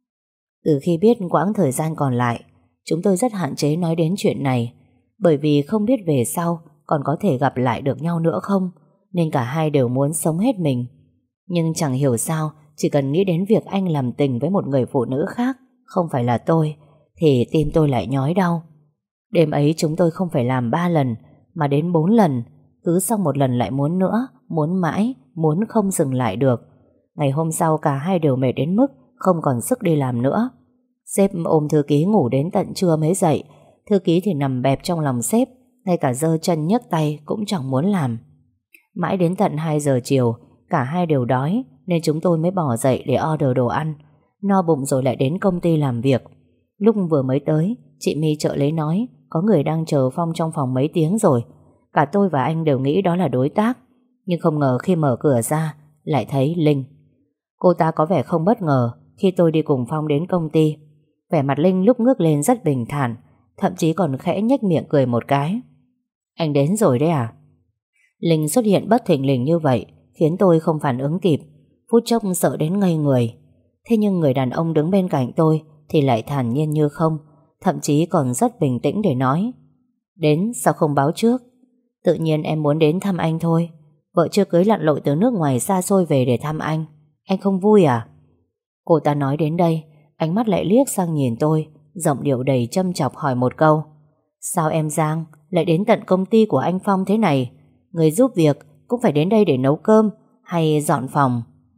Speaker 2: Từ khi biết quãng thời gian còn lại, chúng tôi rất hạn chế nói đến chuyện này, bởi vì không biết về sau còn có thể gặp lại được nhau nữa không, nên cả hai đều muốn sống hết mình. Nhưng chẳng hiểu sao, chỉ cần nghĩ đến việc anh làm tình với một người phụ nữ khác, không phải là tôi, thì tim tôi lại nhói đau. Đêm ấy chúng tôi không phải làm 3 lần, mà đến 4 lần. Cứ sau một lần lại muốn nữa, muốn mãi, muốn không dừng lại được. Ngày hôm sau cả hai đều mệt đến mức không còn sức đi làm nữa. Sếp ôm thư ký ngủ đến tận trưa mới dậy. Thư ký thì nằm bẹp trong lòng sếp, ngay cả giơ chân nhấc tay cũng chẳng muốn làm. Mãi đến tận 2 giờ chiều, cả hai đều đói, nên chúng tôi mới bỏ dậy để order đồ ăn. No bụng rồi lại đến công ty làm việc. Lúc vừa mới tới, chị My trợ lý nói có người đang chờ Phong trong phòng mấy tiếng rồi. Cả tôi và anh đều nghĩ đó là đối tác, nhưng không ngờ khi mở cửa ra lại thấy Linh. Cô ta có vẻ không bất ngờ khi tôi đi cùng Phong đến công ty. Vẻ mặt Linh lúc ngước lên rất bình thản, thậm chí còn khẽ nhếch miệng cười một cái. Anh đến rồi đấy à? Linh xuất hiện bất thình lình như vậy khiến tôi không phản ứng kịp, phút chốc sợ đến ngây người. Thế nhưng người đàn ông đứng bên cạnh tôi thì lại thản nhiên như không, thậm chí còn rất bình tĩnh để nói: Đến sao không báo trước? Tự nhiên em muốn đến thăm anh thôi. Vợ chưa cưới lặn lội từ nước ngoài xa xôi về để thăm anh. Anh không vui à? Cô ta nói đến đây, ánh mắt lại liếc sang nhìn tôi, giọng điệu đầy châm chọc hỏi một câu: Sao em Giang lại đến tận công ty của anh Phong thế này? Người giúp việc cũng phải đến đây để nấu cơm hay dọn phòng?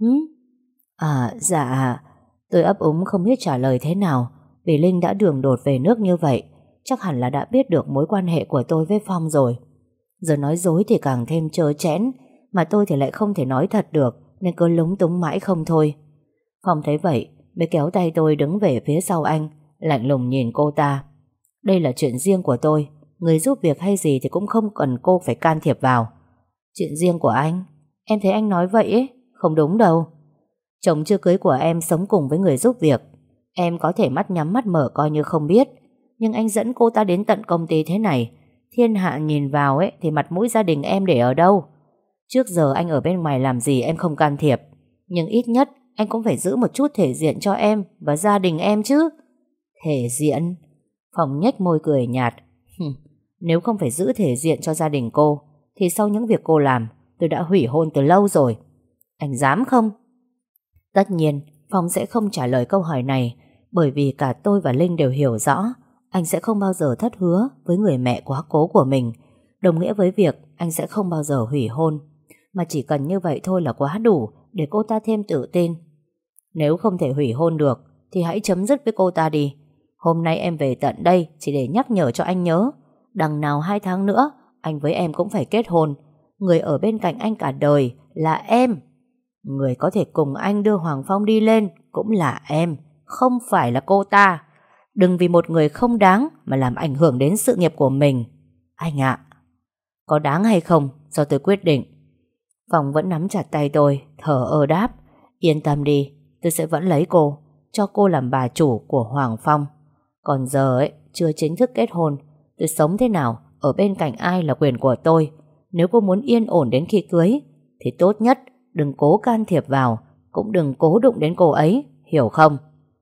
Speaker 2: À dạ. Tôi ấp úng không biết trả lời thế nào, vì Linh đã đường đột về nước như vậy, chắc hẳn là đã biết được mối quan hệ của tôi với Phong rồi. Giờ nói dối thì càng thêm trơ trẽn, mà tôi thì lại không thể nói thật được, nên cứ lúng túng mãi không thôi. Phong thấy vậy mới kéo tay tôi đứng về phía sau anh, lạnh lùng nhìn cô ta. Đây là chuyện riêng của tôi, người giúp việc hay gì thì cũng không cần cô phải can thiệp vào. Chuyện riêng của anh. Em thấy anh nói vậy ấy, không đúng đâu. Chồng chưa cưới của em sống cùng với người giúp việc. Em có thể mắt nhắm mắt mở coi như không biết. Nhưng anh dẫn cô ta đến tận công ty thế này, thiên hạ nhìn vào ấy thì mặt mũi gia đình em để ở đâu? Trước giờ anh ở bên ngoài làm gì em không can thiệp, nhưng ít nhất anh cũng phải giữ một chút thể diện cho em và gia đình em chứ. Thể diện? Phong nhếch môi cười nhạt. Nếu không phải giữ thể diện cho gia đình cô thì sau những việc cô làm, tôi đã hủy hôn từ lâu rồi. Anh dám không? Tất nhiên Phong sẽ không trả lời câu hỏi này, bởi vì cả tôi và Linh đều hiểu rõ anh sẽ không bao giờ thất hứa với người mẹ quá cố của mình, đồng nghĩa với việc anh sẽ không bao giờ hủy hôn. Mà chỉ cần như vậy thôi là quá đủ để cô ta thêm tự tin. Nếu không thể hủy hôn được thì hãy chấm dứt với cô ta đi. Hôm nay em về tận đây chỉ để nhắc nhở cho anh nhớ, đằng nào 2 tháng nữa anh với em cũng phải kết hôn. Người ở bên cạnh anh cả đời là em. Người có thể cùng anh đưa Hoàng Phong đi lên cũng là em, không phải là cô ta. Đừng vì một người không đáng mà làm ảnh hưởng đến sự nghiệp của mình. Anh ạ, có đáng hay không do tôi quyết định. Phong vẫn nắm chặt tay tôi, thở ơ đáp. Yên tâm đi, tôi sẽ vẫn lấy cô, cho cô làm bà chủ của Hoàng Phong. Còn giờ ấy, chưa chính thức kết hôn, tôi sống thế nào, ở bên cạnh ai là quyền của tôi. Nếu cô muốn yên ổn đến khi cưới thì tốt nhất đừng cố can thiệp vào, cũng đừng cố đụng đến cô ấy, hiểu không?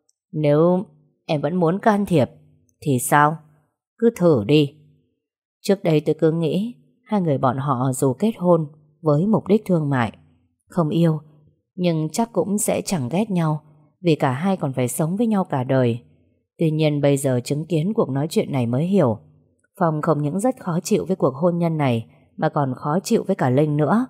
Speaker 2: Nếu em vẫn muốn can thiệp thì sao? Cứ thử đi. Trước đây tôi cứ nghĩ hai người bọn họ dù kết hôn với mục đích thương mại, không yêu, nhưng chắc cũng sẽ chẳng ghét nhau, vì cả hai còn phải sống với nhau cả đời. Tuy nhiên bây giờ chứng kiến cuộc nói chuyện này mới hiểu, Phong không những rất khó chịu với cuộc hôn nhân này, mà còn khó chịu với cả Linh nữa.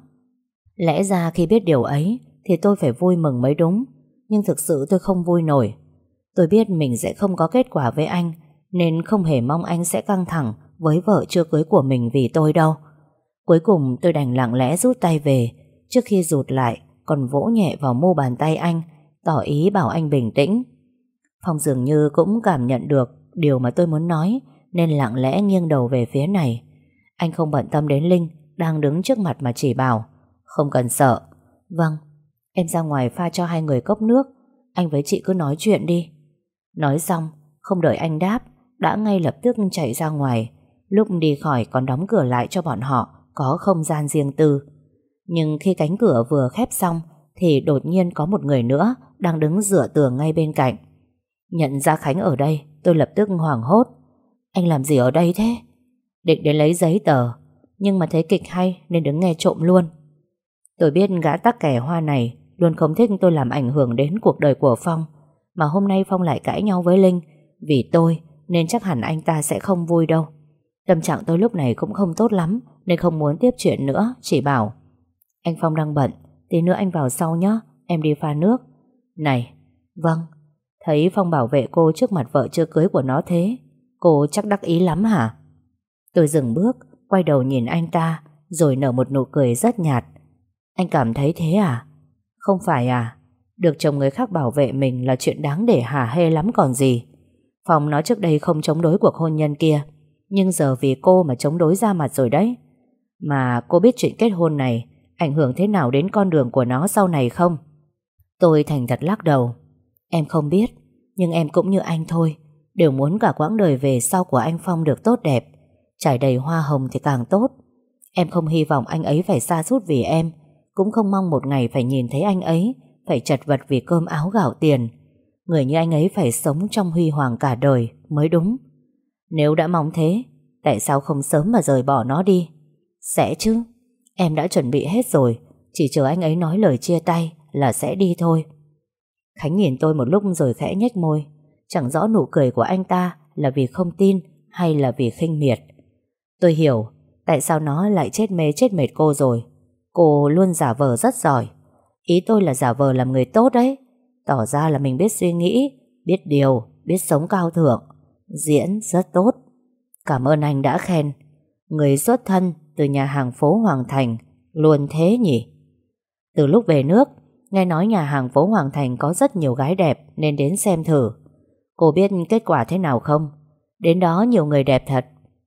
Speaker 2: Lẽ ra khi biết điều ấy thì tôi phải vui mừng mới đúng, nhưng thực sự tôi không vui nổi. Tôi biết mình sẽ không có kết quả với anh, nên không hề mong anh sẽ căng thẳng với vợ chưa cưới của mình vì tôi đâu. Cuối cùng tôi đành lặng lẽ rút tay về, trước khi rụt lại còn vỗ nhẹ vào mu bàn tay anh, tỏ ý bảo anh bình tĩnh. Phong dường như cũng cảm nhận được điều mà tôi muốn nói, nên lặng lẽ nghiêng đầu về phía này. Anh không bận tâm đến Linh đang đứng trước mặt mà chỉ bảo, không cần sợ. Vâng, em ra ngoài pha cho hai người cốc nước, anh với chị cứ nói chuyện đi. Nói xong, không đợi anh đáp, đã ngay lập tức chạy ra ngoài. Lúc đi khỏi còn đóng cửa lại cho bọn họ có không gian riêng tư. Nhưng khi cánh cửa vừa khép xong thì đột nhiên có một người nữa đang đứng dựa tường ngay bên cạnh. Nhận ra Khánh ở đây, tôi lập tức hoảng hốt. Anh làm gì ở đây thế? Định đến lấy giấy tờ, nhưng mà thấy kịch hay nên đứng nghe trộm luôn. Tôi biết gã tắc kè hoa này luôn không thích tôi làm ảnh hưởng đến cuộc đời của Phong, mà hôm nay Phong lại cãi nhau với Linh vì tôi, nên chắc hẳn anh ta sẽ không vui đâu. Tâm trạng tôi lúc này cũng không tốt lắm, nên không muốn tiếp chuyện nữa, chỉ bảo: anh Phong đang bận, tí nữa anh vào sau nhé, em đi pha nước. Này. Vâng. Thấy Phong bảo vệ cô trước mặt vợ chưa cưới của nó thế, cô chắc đắc ý lắm hả? Tôi dừng bước, quay đầu nhìn anh ta, rồi nở một nụ cười rất nhạt. Anh cảm thấy thế à? Không phải à? Được chồng người khác bảo vệ mình là chuyện đáng để hả hê lắm còn gì. Phong nói trước đây không chống đối cuộc hôn nhân kia, nhưng giờ vì cô mà chống đối ra mặt rồi đấy. Mà cô biết chuyện kết hôn này ảnh hưởng thế nào đến con đường của nó sau này không? Tôi thành thật lắc đầu. Em không biết, nhưng em cũng như anh thôi, đều muốn cả quãng đời về sau của anh Phong được tốt đẹp, trải đầy hoa hồng thì càng tốt. Em không hy vọng anh ấy phải sa sút vì em, cũng không mong một ngày phải nhìn thấy anh ấy phải chật vật vì cơm áo gạo tiền. Người như anh ấy phải sống trong huy hoàng cả đời mới đúng. Nếu đã mong thế, tại sao không sớm mà rời bỏ nó đi? Sẽ chứ, em đã chuẩn bị hết rồi, chỉ chờ anh ấy nói lời chia tay là sẽ đi thôi. Khánh nhìn tôi một lúc rồi khẽ nhếch môi. Chẳng rõ nụ cười của anh ta là vì không tin hay là vì khinh miệt. Tôi hiểu tại sao nó lại chết mê chết mệt cô rồi. Cô luôn giả vờ rất giỏi. Ý tôi là giả vờ làm người tốt đấy, tỏ ra là mình biết suy nghĩ, biết điều, biết sống cao thượng. Diễn rất tốt. Cảm ơn anh đã khen. Người xuất thân từ nhà hàng phố Hoàng Thành luôn thế nhỉ? Từ lúc về nước, nghe nói nhà hàng phố Hoàng Thành có rất nhiều gái đẹp nên đến xem thử. Cô biết kết quả thế nào không? Đến đó nhiều người đẹp thật,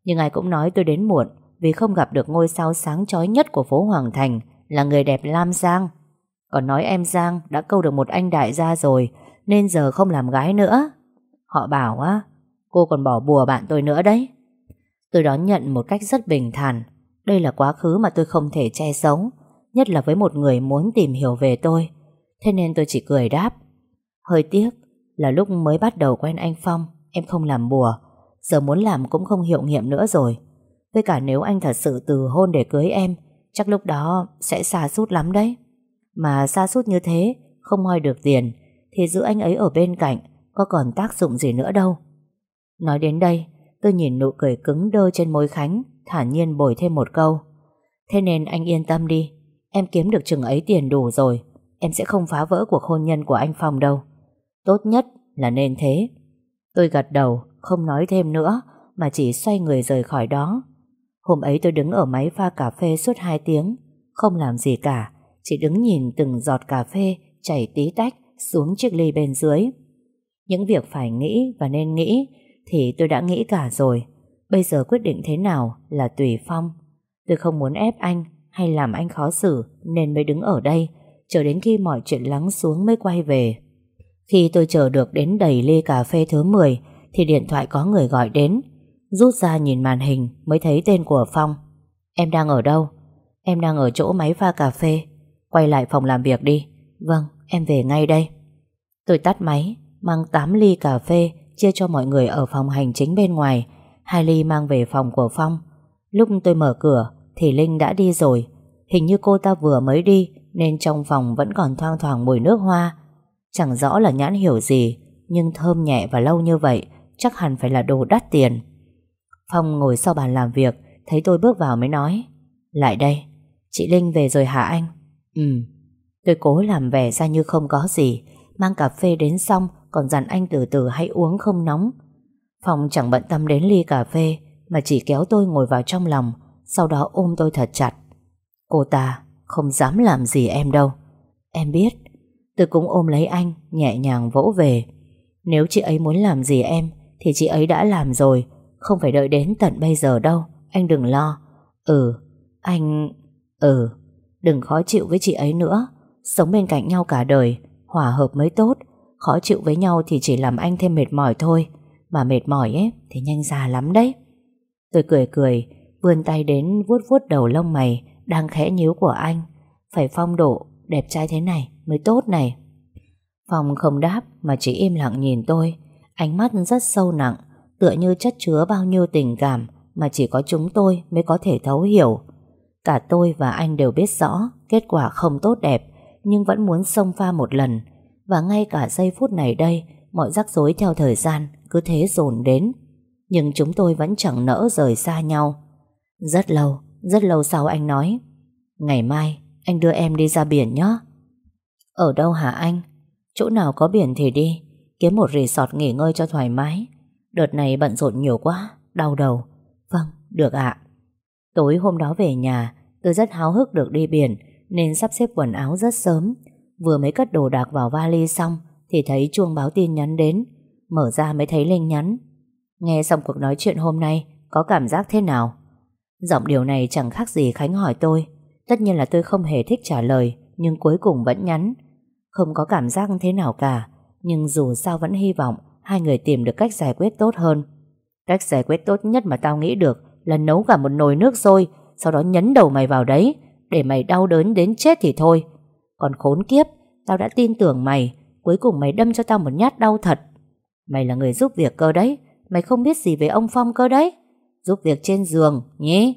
Speaker 2: Nhưng ai cũng nói tôi đến muộn vì không gặp được ngôi sao sáng chói nhất của phố Hoàng Thành là người đẹp Lam Giang. Còn nói em Giang đã câu được một anh đại gia rồi nên giờ không làm gái nữa. Họ bảo á, cô còn bỏ bùa bạn tôi nữa đấy. Tôi đón nhận một cách rất bình thản. Đây là quá khứ mà tôi không thể che giấu, nhất là với một người muốn tìm hiểu về tôi. Thế nên tôi chỉ cười đáp. Hơi tiếc là lúc mới bắt đầu quen anh Phong em không làm bùa, giờ muốn làm cũng không hiệu nghiệm nữa rồi. Với cả nếu anh thật sự từ hôn để cưới em, chắc lúc đó sẽ sa sút lắm đấy. Mà sa sút như thế, không moi được tiền, thì giữ anh ấy ở bên cạnh có còn tác dụng gì nữa đâu. Nói đến đây, tôi nhìn nụ cười cứng đơ trên môi Khánh, thản nhiên bồi thêm một câu. Thế nên anh yên tâm đi, em kiếm được chừng ấy tiền đủ rồi, em sẽ không phá vỡ cuộc hôn nhân của anh Phong đâu. Tốt nhất là nên thế. Tôi gật đầu, không nói thêm nữa, mà chỉ xoay người rời khỏi đó. Hôm ấy tôi đứng ở máy pha cà phê suốt 2 tiếng, không làm gì cả, chỉ đứng nhìn từng giọt cà phê chảy tí tách xuống chiếc ly bên dưới. Những việc phải nghĩ và nên nghĩ thì tôi đã nghĩ cả rồi. Bây giờ quyết định thế nào là tùy Phong. Tôi không muốn ép anh hay làm anh khó xử nên mới đứng ở đây, chờ đến khi mọi chuyện lắng xuống mới quay về. Khi tôi chờ được đến đầy ly cà phê thứ 10 thì điện thoại có người gọi đến. Rút ra nhìn màn hình mới thấy tên của Phong. Em đang ở đâu? Em đang ở chỗ máy pha cà phê. Quay lại phòng làm việc đi. Vâng, em về ngay đây. Tôi tắt máy, mang 8 ly cà phê chia cho mọi người ở phòng hành chính bên ngoài, 2 ly mang về phòng của Phong. Lúc tôi mở cửa thì Linh đã đi rồi. Hình như cô ta vừa mới đi nên trong phòng vẫn còn thoang thoảng mùi nước hoa. Chẳng rõ là nhãn hiệu gì, nhưng thơm nhẹ và lâu như vậy chắc hẳn phải là đồ đắt tiền. Phong ngồi sau bàn làm việc, thấy tôi bước vào mới nói. Lại đây, chị Linh về rồi hả anh? Tôi cố làm vẻ ra như không có gì, mang cà phê đến xong còn dặn anh từ từ hãy uống không nóng. Phong chẳng bận tâm đến ly cà phê mà chỉ kéo tôi ngồi vào trong lòng, sau đó ôm tôi thật chặt. Cô ta không dám làm gì em đâu. Em biết. Tôi cũng ôm lấy anh, nhẹ nhàng vỗ về. Nếu chị ấy muốn làm gì em thì chị ấy đã làm rồi, không phải đợi đến tận bây giờ đâu. Anh đừng lo. Anh... Đừng khó chịu với chị ấy nữa. Sống bên cạnh nhau cả đời, hòa hợp mới tốt. Khó chịu với nhau thì chỉ làm anh thêm mệt mỏi thôi. Mà mệt mỏi ấy thì nhanh già lắm đấy. Tôi cười, vươn tay đến vuốt vuốt đầu lông mày đang khẽ nhíu của anh. Phải phong độ, đẹp trai thế này mới tốt này. Phong không đáp mà chỉ im lặng nhìn tôi. Ánh mắt rất sâu nặng, tựa như chất chứa bao nhiêu tình cảm mà chỉ có chúng tôi mới có thể thấu hiểu. Cả tôi và anh đều biết rõ kết quả không tốt đẹp, nhưng vẫn muốn xông pha một lần. Và ngay cả giây phút này đây, mọi rắc rối theo thời gian cứ thế dồn đến. Nhưng chúng tôi vẫn chẳng nỡ rời xa nhau. Rất lâu sau anh nói. Ngày mai anh đưa em đi ra biển nhé. Ở đâu hả anh? Chỗ nào có biển thì đi. Kiếm một resort nghỉ ngơi cho thoải mái. Đợt này bận rộn nhiều quá, đau đầu. Vâng, được ạ. Tối hôm đó về nhà, tôi rất háo hức được đi biển nên sắp xếp quần áo rất sớm. Vừa mới cất đồ đạc vào vali xong thì thấy chuông báo tin nhắn đến. Mở ra mới thấy Linh nhắn. Nghe xong cuộc nói chuyện hôm nay, có cảm giác thế nào? Giọng điều này chẳng khác gì Khánh hỏi tôi. Tất nhiên là tôi không hề thích trả lời, nhưng cuối cùng vẫn nhắn. Không có cảm giác thế nào cả, nhưng dù sao vẫn hy vọng hai người tìm được cách giải quyết tốt hơn. Cách giải quyết tốt nhất mà tao nghĩ được là nấu cả một nồi nước sôi, sau đó nhấn đầu mày vào đấy, để mày đau đớn đến chết thì thôi. Còn khốn kiếp, tao đã tin tưởng mày, cuối cùng mày đâm cho tao một nhát đau thật. Mày là người giúp việc cơ đấy, mày không biết gì về ông Phong cơ đấy. Giúp việc trên giường nhé.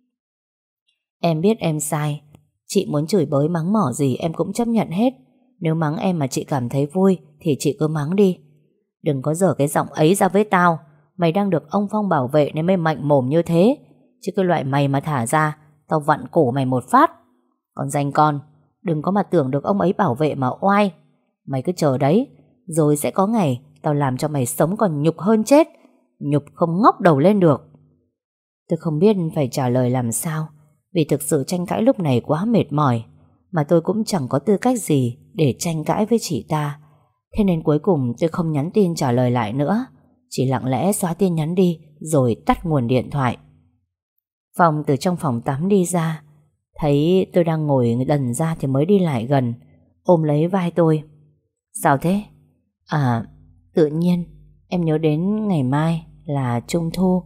Speaker 2: Em biết em sai. Chị muốn chửi bới mắng mỏ gì em cũng chấp nhận hết. Nếu mắng em mà chị cảm thấy vui thì chị cứ mắng đi. Đừng có dở cái giọng ấy ra với tao. Mày đang được ông Phong bảo vệ nên mới mạnh mồm như thế. Chứ cái loại mày mà thả ra, tao vặn cổ mày một phát. Còn danh con, đừng có mà tưởng được ông ấy bảo vệ mà oai. Mày cứ chờ đấy, rồi sẽ có ngày tao làm cho mày sống còn nhục hơn chết. Nhục không ngóc đầu lên được. Tôi không biết phải trả lời làm sao, vì thực sự tranh cãi lúc này quá mệt mỏi, mà tôi cũng chẳng có tư cách gì để tranh cãi với chị ta. Thế nên cuối cùng tôi không nhắn tin trả lời lại nữa. chỉ lặng lẽ xóa tin nhắn đi rồi tắt nguồn điện thoại. Phong từ trong phòng tắm đi ra, thấy tôi đang ngồi đần ra thì mới đi lại gần, ôm lấy vai tôi. Sao thế? À, tự nhiên em nhớ đến ngày mai là Trung thu.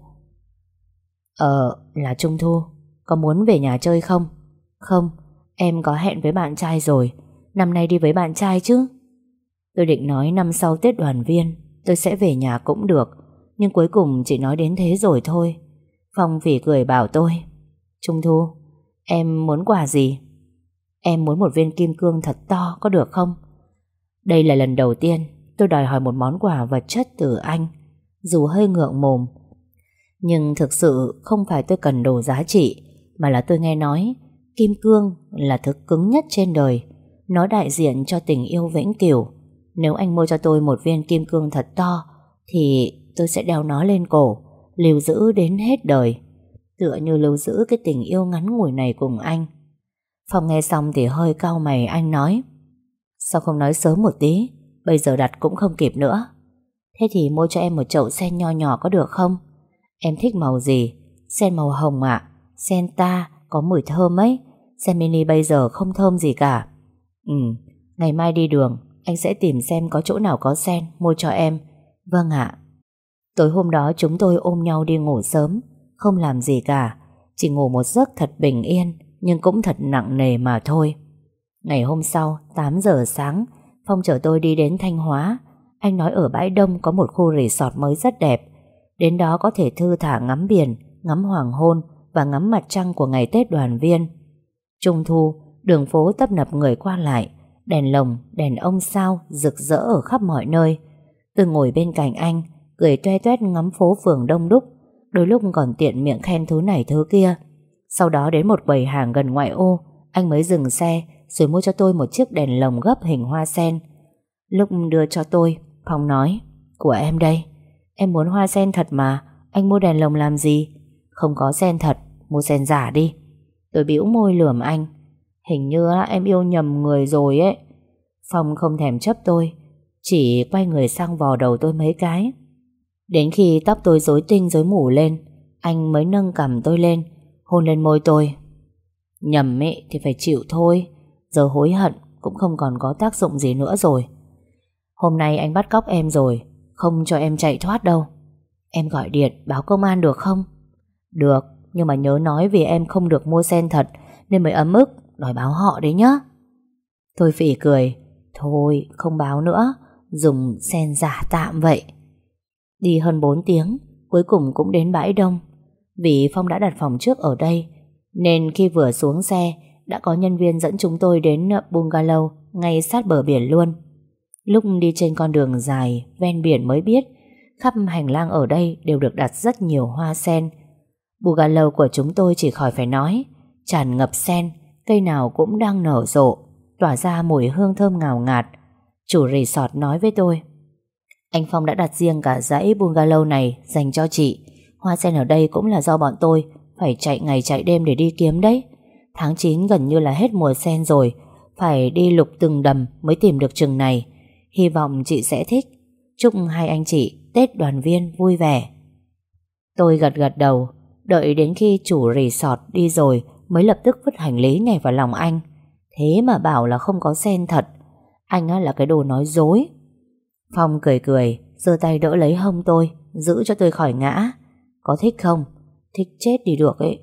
Speaker 2: Là Trung thu. Có muốn về nhà chơi không? Không, em có hẹn với bạn trai rồi. Năm nay đi với bạn trai chứ. Tôi định nói năm sau Tết đoàn viên tôi sẽ về nhà cũng được, nhưng cuối cùng chỉ nói đến thế rồi thôi. Phong phỉ cười bảo tôi: Trung thu, em muốn quà gì? Em muốn một viên kim cương thật to, có được không? Đây là lần đầu tiên tôi đòi hỏi một món quà vật chất từ anh. Dù hơi ngượng mồm, nhưng thực sự không phải tôi cần đồ giá trị, mà là tôi nghe nói kim cương là thứ cứng nhất trên đời. Nó đại diện cho tình yêu vĩnh cửu. Nếu anh mua cho tôi một viên kim cương thật to thì tôi sẽ đeo nó lên cổ, lưu giữ đến hết đời, tựa như lưu giữ cái tình yêu ngắn ngủi này cùng anh. Phong nghe xong thì hơi cau mày. Anh nói: Sao không nói sớm một tí? Bây giờ đặt cũng không kịp nữa. Thế thì mua cho em một chậu sen nho nhỏ có được không? Em thích màu gì? Sen màu hồng ạ. Sen ta có mùi thơm ấy. Sen mini bây giờ không thơm gì cả. Ngày mai đi đường anh sẽ tìm xem có chỗ nào có sen mua cho em. Vâng ạ. Tối hôm đó chúng tôi ôm nhau đi ngủ sớm, không làm gì cả, chỉ ngủ một giấc thật bình yên, nhưng cũng thật nặng nề mà thôi. Ngày hôm sau 8 giờ sáng, Phong chở tôi đi đến Thanh Hóa. Anh nói ở bãi Đông có một khu resort mới rất đẹp. Đến đó có thể thư thả ngắm biển, ngắm hoàng hôn và ngắm mặt trăng của ngày Tết đoàn viên. Trung thu, đường phố tấp nập người qua lại, đèn lồng, đèn ông sao rực rỡ ở khắp mọi nơi. Tôi ngồi bên cạnh anh, cười toe toét ngắm phố phường đông đúc, đôi lúc còn tiện miệng khen thứ này thứ kia. Sau đó đến một quầy hàng gần ngoại ô, anh mới dừng xe rồi mua cho tôi một chiếc đèn lồng gấp hình hoa sen. Lúc đưa cho tôi, Phong nói: Của em đây. Em muốn hoa sen thật mà, anh mua đèn lồng làm gì? Không có sen thật, mua sen giả đi. Tôi bĩu môi lườm anh: Hình như em yêu nhầm người rồi ấy. Phong không thèm chấp tôi, chỉ quay người sang vò đầu tôi mấy cái. Đến khi tóc tôi rối tinh rối mù lên, anh mới nâng cằm tôi lên, hôn lên môi tôi. Nhầm ấy thì phải chịu thôi, giờ hối hận cũng không còn có tác dụng gì nữa rồi. Hôm nay anh bắt cóc em rồi, không cho em chạy thoát đâu. Em gọi điện báo công an được không? Được, nhưng mà nhớ nói vì em không được mua sen thật nên mới ấm ức đòi báo họ đấy nhá. Tôi phỉ cười: Thôi không báo nữa, dùng sen giả tạm vậy. Đi hơn 4 tiếng, cuối cùng cũng đến bãi Đông. Vì Phong đã đặt phòng trước ở đây, nên khi vừa xuống xe đã có nhân viên dẫn chúng tôi đến bungalow ngay sát bờ biển luôn. Lúc đi trên con đường dài ven biển mới biết khắp hành lang ở đây đều được đặt rất nhiều hoa sen. Bungalow của chúng tôi chỉ khỏi phải nói, tràn ngập sen, cây nào cũng đang nở rộ, tỏa ra mùi hương thơm ngào ngạt. Chủ resort nói với tôi: Anh Phong đã đặt riêng cả dãy bungalow này dành cho chị. Hoa sen ở đây cũng là do bọn tôi phải chạy ngày chạy đêm để đi kiếm đấy. Tháng 9 gần như là hết mùa sen rồi, phải đi lục từng đầm mới tìm được chừng này. Hy vọng chị sẽ thích. Chúc hai anh chị Tết đoàn viên vui vẻ. Tôi gật gật đầu, đợi đến khi chủ resort đi rồi mới lập tức vứt hành lý nhảy vào lòng anh. Thế mà bảo là không có sen thật. Anh á là cái đồ nói dối. Phong cười cười, giơ tay đỡ lấy hông tôi, giữ cho tôi khỏi ngã. Có thích không? Thích chết đi được ấy.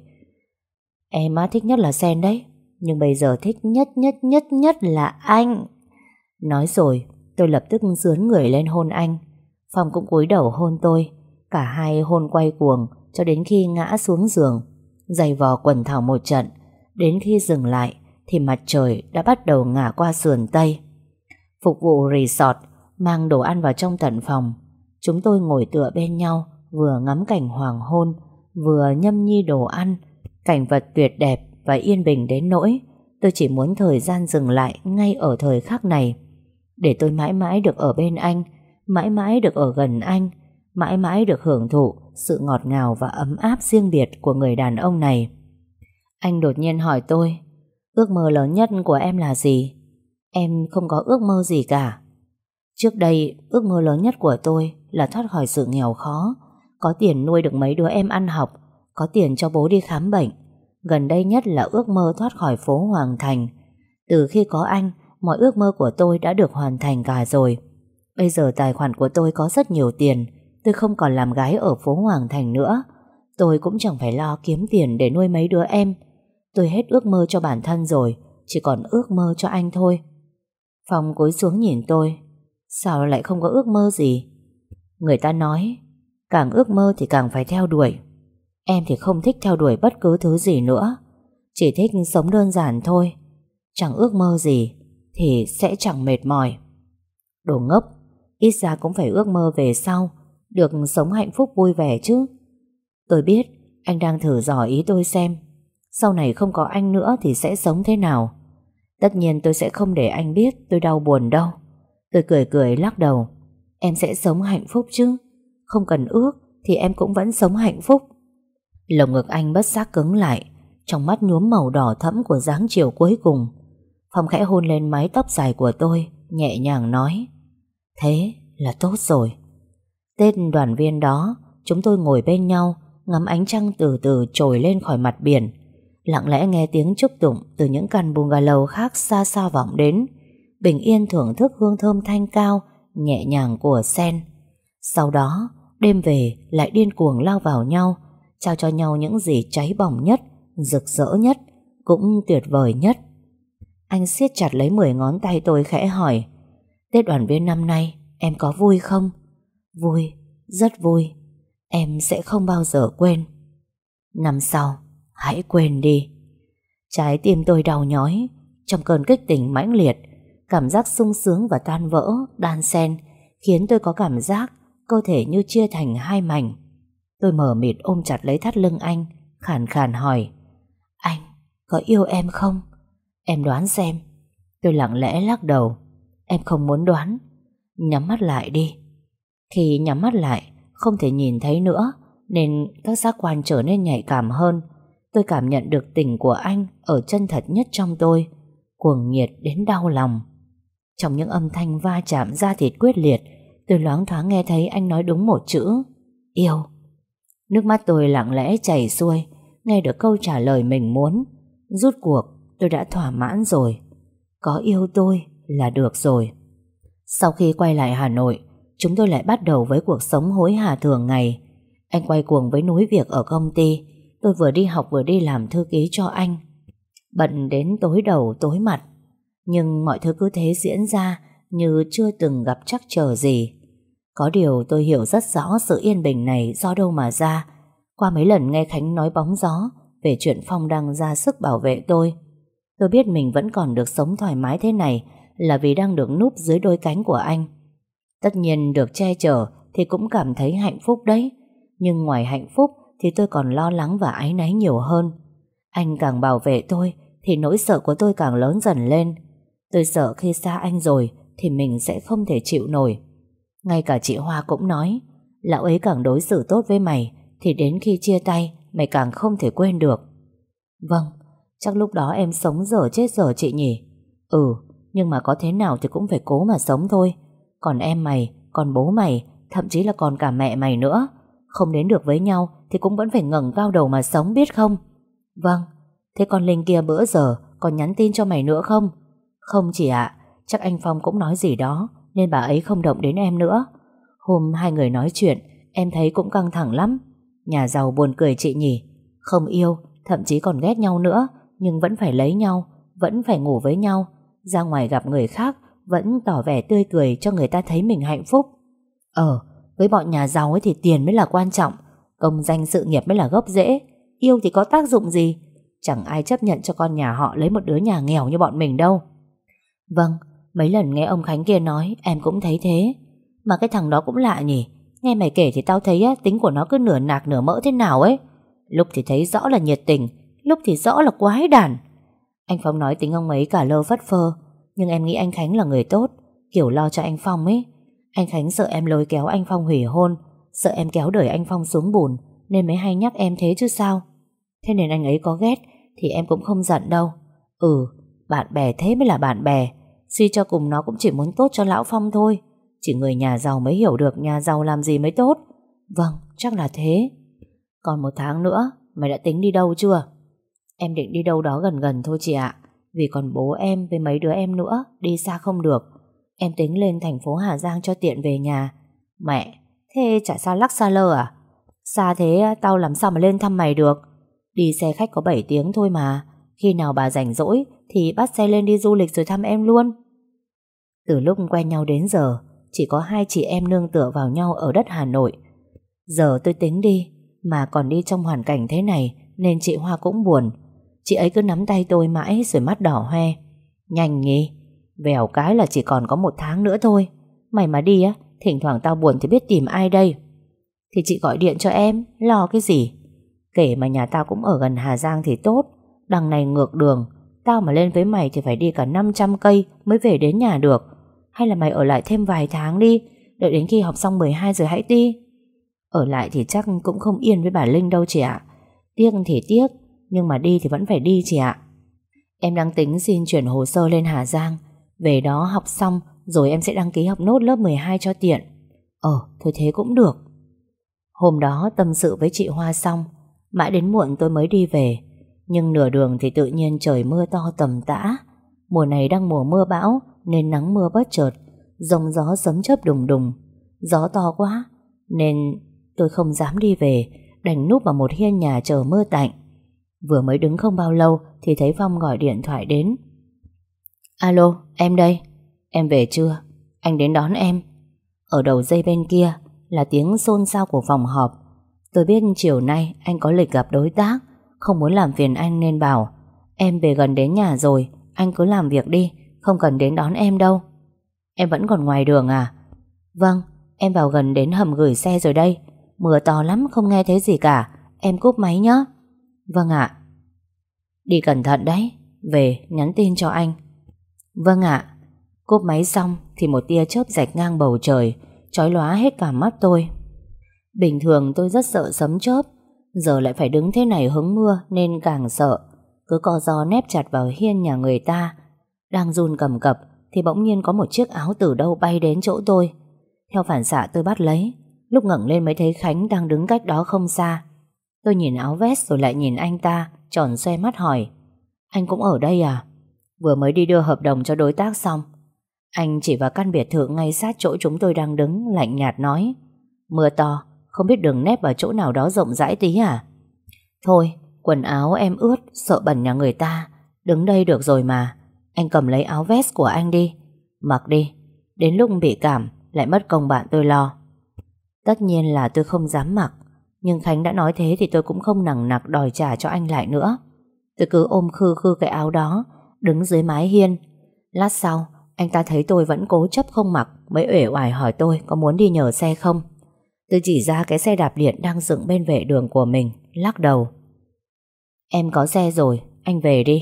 Speaker 2: Em á thích nhất là sen đấy, nhưng bây giờ thích nhất là anh. Nói rồi, tôi lập tức dướn người lên hôn anh. Phong cũng cúi đầu hôn tôi. Cả hai hôn quay cuồng cho đến khi ngã xuống giường, giày vò quần thảo một trận. Đến khi dừng lại thì mặt trời đã bắt đầu ngả qua sườn Tây. Phục vụ resort mang đồ ăn vào trong tận phòng. Chúng tôi ngồi tựa bên nhau, vừa ngắm cảnh hoàng hôn, vừa nhâm nhi đồ ăn. Cảnh vật tuyệt đẹp và yên bình đến nỗi tôi chỉ muốn thời gian dừng lại ngay ở thời khắc này, để tôi mãi mãi được ở bên anh, mãi mãi được ở gần anh, mãi mãi được hưởng thụ sự ngọt ngào và ấm áp riêng biệt của người đàn ông này. Anh đột nhiên hỏi tôi: Ước mơ lớn nhất của em là gì? Em không có ước mơ gì cả. Trước đây ước mơ lớn nhất của tôi là thoát khỏi sự nghèo khó, có tiền nuôi được mấy đứa em ăn học, có tiền cho bố đi khám bệnh. Gần đây nhất là ước mơ thoát khỏi phố Hoàng Thành. Từ khi có anh, mọi ước mơ của tôi đã được hoàn thành cả rồi. Bây giờ tài khoản của tôi có rất nhiều tiền. Tôi không còn làm gái ở phố Hoàng Thành nữa. Tôi cũng chẳng phải lo kiếm tiền để nuôi mấy đứa em. Tôi hết ước mơ cho bản thân rồi, chỉ còn ước mơ cho anh thôi. Phong cúi xuống nhìn tôi. Sao lại không có ước mơ gì? Người ta nói càng ước mơ thì càng phải theo đuổi. Em thì không thích theo đuổi bất cứ thứ gì nữa, chỉ thích sống đơn giản thôi. Chẳng ước mơ gì thì sẽ chẳng mệt mỏi. Đồ ngốc, ít ra cũng phải ước mơ về sau được sống hạnh phúc vui vẻ chứ. Tôi biết anh đang thử dò ý tôi xem sau này không có anh nữa thì sẽ sống thế nào. Tất nhiên tôi sẽ không để anh biết tôi đau buồn đâu. Tôi cười cười lắc đầu. Em sẽ sống hạnh phúc chứ. Không cần ước thì em cũng vẫn sống hạnh phúc. Lồng ngực anh bất giác cứng lại, trong mắt nhuốm màu đỏ thẫm của dáng chiều cuối cùng. Phong khẽ hôn lên mái tóc dài của tôi, nhẹ nhàng nói: thế là tốt rồi. Tết đoàn viên đó, chúng tôi ngồi bên nhau, ngắm ánh trăng từ từ trồi lên khỏi mặt biển, lặng lẽ nghe tiếng chúc tụng từ những căn bungalow khác xa xa vọng đến, bình yên thưởng thức hương thơm thanh cao, nhẹ nhàng của sen. Sau đó, đêm về lại điên cuồng lao vào nhau, trao cho nhau những gì cháy bỏng nhất, rực rỡ nhất, cũng tuyệt vời nhất. Anh siết chặt lấy 10 ngón tay tôi khẽ hỏi: Tết đoàn viên năm nay em có vui không? Vui, rất vui. Em sẽ không bao giờ quên. Năm sau, hãy quên đi. Trái tim tôi đau nhói. Trong cơn kích tình mãnh liệt, cảm giác sung sướng và tan vỡ đan xen khiến tôi có cảm giác cơ thể như chia thành hai mảnh. Tôi mờ mịt ôm chặt lấy thắt lưng anh, khàn khàn hỏi: anh có yêu em không? Em đoán xem. Tôi lặng lẽ lắc đầu. Em không muốn đoán. Nhắm mắt lại đi. Khi nhắm mắt lại, không thể nhìn thấy nữa, nên các giác quan trở nên nhạy cảm hơn. Tôi cảm nhận được tình của anh ở chân thật nhất trong tôi, cuồng nhiệt đến đau lòng. Trong những âm thanh va chạm da thịt quyết liệt, tôi loáng thoáng nghe thấy anh nói đúng một chữ: yêu. Nước mắt tôi lặng lẽ chảy xuôi, nghe được câu trả lời mình muốn. Rút cuộc, tôi đã thỏa mãn rồi. Có yêu tôi là được rồi. Sau khi quay lại Hà Nội, chúng tôi lại bắt đầu với cuộc sống hối hả thường ngày. Anh quay cuồng với núi việc ở công ty, tôi vừa đi học vừa đi làm thư ký cho anh, bận đến tối đầu tối mặt. Nhưng mọi thứ cứ thế diễn ra như chưa từng gặp trắc trở gì. Có điều tôi hiểu rất rõ sự yên bình này do đâu mà ra, qua mấy lần nghe Khánh nói bóng gió về chuyện Phong đang ra sức bảo vệ tôi. Tôi biết mình vẫn còn được sống thoải mái thế này là vì đang được núp dưới đôi cánh của anh. Tất nhiên được che chở thì cũng cảm thấy hạnh phúc đấy. Nhưng ngoài hạnh phúc thì tôi còn lo lắng và áy náy nhiều hơn. Anh càng bảo vệ tôi thì nỗi sợ của tôi càng lớn dần lên. Tôi sợ khi xa anh rồi thì mình sẽ không thể chịu nổi. Ngay cả chị Hoa cũng nói, lão ấy càng đối xử tốt với mày thì đến khi chia tay mày càng không thể quên được. Vâng, chắc lúc đó em sống dở chết dở chị nhỉ. Nhưng mà có thế nào thì cũng phải cố mà sống thôi. Còn em mày, còn bố mày, thậm chí là còn cả mẹ mày nữa, không đến được với nhau thì cũng vẫn phải ngẩng cao đầu mà sống, biết không? Vâng. Thế con Linh kia bữa giờ còn nhắn tin cho mày nữa không? Không chị ạ, chắc anh Phong cũng nói gì đó nên bà ấy không động đến em nữa. Hôm hai người nói chuyện em thấy cũng căng thẳng lắm. Nhà giàu buồn cười chị nhỉ. Không yêu, thậm chí còn ghét nhau nữa, nhưng vẫn phải lấy nhau, vẫn phải ngủ với nhau. Ra ngoài gặp người khác vẫn tỏ vẻ tươi cười cho người ta thấy mình hạnh phúc. Với bọn nhà giàu ấy thì tiền mới là quan trọng, công danh sự nghiệp mới là gốc rễ. Yêu thì có tác dụng gì? Chẳng ai chấp nhận cho con nhà họ lấy một đứa nhà nghèo như bọn mình đâu. Vâng, mấy lần nghe ông Khánh kia nói em cũng thấy thế. Mà cái thằng đó cũng lạ nhỉ. Nghe mày kể thì tao thấy tính của nó cứ nửa nạc nửa mỡ thế nào ấy. Lúc thì thấy rõ là nhiệt tình, lúc thì rõ là quái đản. Anh Phong nói tính ông ấy cả lơ phất phơ, nhưng em nghĩ anh Khánh là người tốt, kiểu lo cho anh Phong ấy. Anh Khánh sợ em lôi kéo anh Phong hủy hôn, sợ em kéo đẩy anh Phong xuống bùn, nên mới hay nhắc em thế chứ sao. Thế nên anh ấy có ghét thì em cũng không giận đâu. Bạn bè thế mới là bạn bè. Suy cho cùng nó cũng chỉ muốn tốt cho lão Phong thôi. Chỉ người nhà giàu mới hiểu được nhà giàu làm gì mới tốt. Vâng, chắc là thế. Còn 1 tháng nữa, mày đã tính đi đâu chưa? Em định đi đâu đó gần gần thôi chị ạ. Vì còn bố em với mấy đứa em nữa, đi xa không được. Em tính lên thành phố Hà Giang cho tiện về nhà. Mẹ, thế chả xa lắc xa lơ à? Xa thế tao làm sao mà lên thăm mày được? Đi xe khách có 7 tiếng thôi mà. Khi nào bà rảnh rỗi thì bắt xe lên đi du lịch rồi thăm em luôn. Từ lúc quen nhau đến giờ, chỉ có 2 chị em nương tựa vào nhau ở đất Hà Nội. Giờ tôi tính đi, mà còn đi trong hoàn cảnh thế này nên chị Hoa cũng buồn. Chị ấy cứ nắm tay tôi mãi rồi mắt đỏ hoe. Nhanh nhỉ, vèo cái là chỉ còn có 1 tháng nữa thôi. Mày mà đi á, thỉnh thoảng tao buồn thì biết tìm ai đây? Thì chị gọi điện cho em, lo cái gì? Kể mà nhà tao cũng ở gần Hà Giang thì tốt. Đằng này ngược đường, tao mà lên với mày thì phải đi cả 500 cây mới về đến nhà được. Hay là mày ở lại thêm vài tháng đi, đợi đến khi học xong 12 rồi hãy đi. Ở lại thì chắc cũng không yên với bà Linh đâu chị ạ. Tiếc thì tiếc, nhưng mà đi thì vẫn phải đi chị ạ. Em đang tính xin chuyển hồ sơ lên Hà Giang. Về đó học xong rồi em sẽ đăng ký học nốt lớp 12 cho tiện. Thôi thế cũng được. Hôm đó tâm sự với chị Hoa xong, mãi đến muộn tôi mới đi về. Nhưng nửa đường thì tự nhiên trời mưa to tầm tã. Mùa này đang mùa mưa bão nên nắng mưa bất chợt, giông gió sấm chớp đùng đùng. Gió to quá nên tôi không dám đi về, đành núp vào một hiên nhà chờ mưa tạnh. Vừa mới đứng không bao lâu thì thấy Phong gọi điện thoại đến. Alo, em đây. Em về chưa? Anh đến đón em. Ở đầu dây bên kia là tiếng xôn xao của phòng họp. Tôi biết chiều nay anh có lịch gặp đối tác, không muốn làm phiền anh nên bảo em về gần đến nhà rồi, anh cứ làm việc đi, không cần đến đón em đâu. Em vẫn còn ngoài đường à? Vâng, em vào gần đến hầm gửi xe rồi đây. Mưa to lắm không nghe thấy gì cả. Em cúp máy nhé. Vâng ạ. Đi cẩn thận đấy. Về nhắn tin cho anh. Vâng ạ. Cúp máy xong thì một tia chớp rạch ngang bầu trời, chói lóa hết cả mắt tôi. Bình thường tôi rất sợ sấm chớp, giờ lại phải đứng thế này hứng mưa nên càng sợ. Cứ co ro nép chặt vào hiên nhà người ta. Đang run cầm cập thì bỗng nhiên có một chiếc áo từ đâu bay đến chỗ tôi. Theo phản xạ tôi bắt lấy. Lúc ngẩng lên mới thấy Khánh đang đứng cách đó không xa. Tôi nhìn áo vest rồi lại nhìn anh ta, tròn xoe mắt hỏi: Anh cũng ở đây à? Vừa mới đi đưa hợp đồng cho đối tác xong. Anh chỉ vào căn biệt thự ngay sát chỗ chúng tôi đang đứng, lạnh nhạt nói: Mưa to, không biết đường nép vào chỗ nào đó rộng rãi tí à? Thôi, quần áo em ướt, sợ bẩn nhà người ta. Đứng đây được rồi mà. Anh cầm lấy áo vest của anh đi. Mặc đi, đến lúc bị cảm lại mất công bạn tôi lo. Tất nhiên là tôi không dám mặc, nhưng Khánh đã nói thế thì tôi cũng không nằng nặc đòi trả cho anh lại nữa. Tôi cứ ôm khư khư cái áo đó, đứng dưới mái hiên. Lát sau, anh ta thấy tôi vẫn cố chấp không mặc, mới uể oải hỏi tôi có muốn đi nhờ xe không. Tôi chỉ ra cái xe đạp điện đang dựng bên vệ đường của mình, lắc đầu. Em có xe rồi, anh về đi.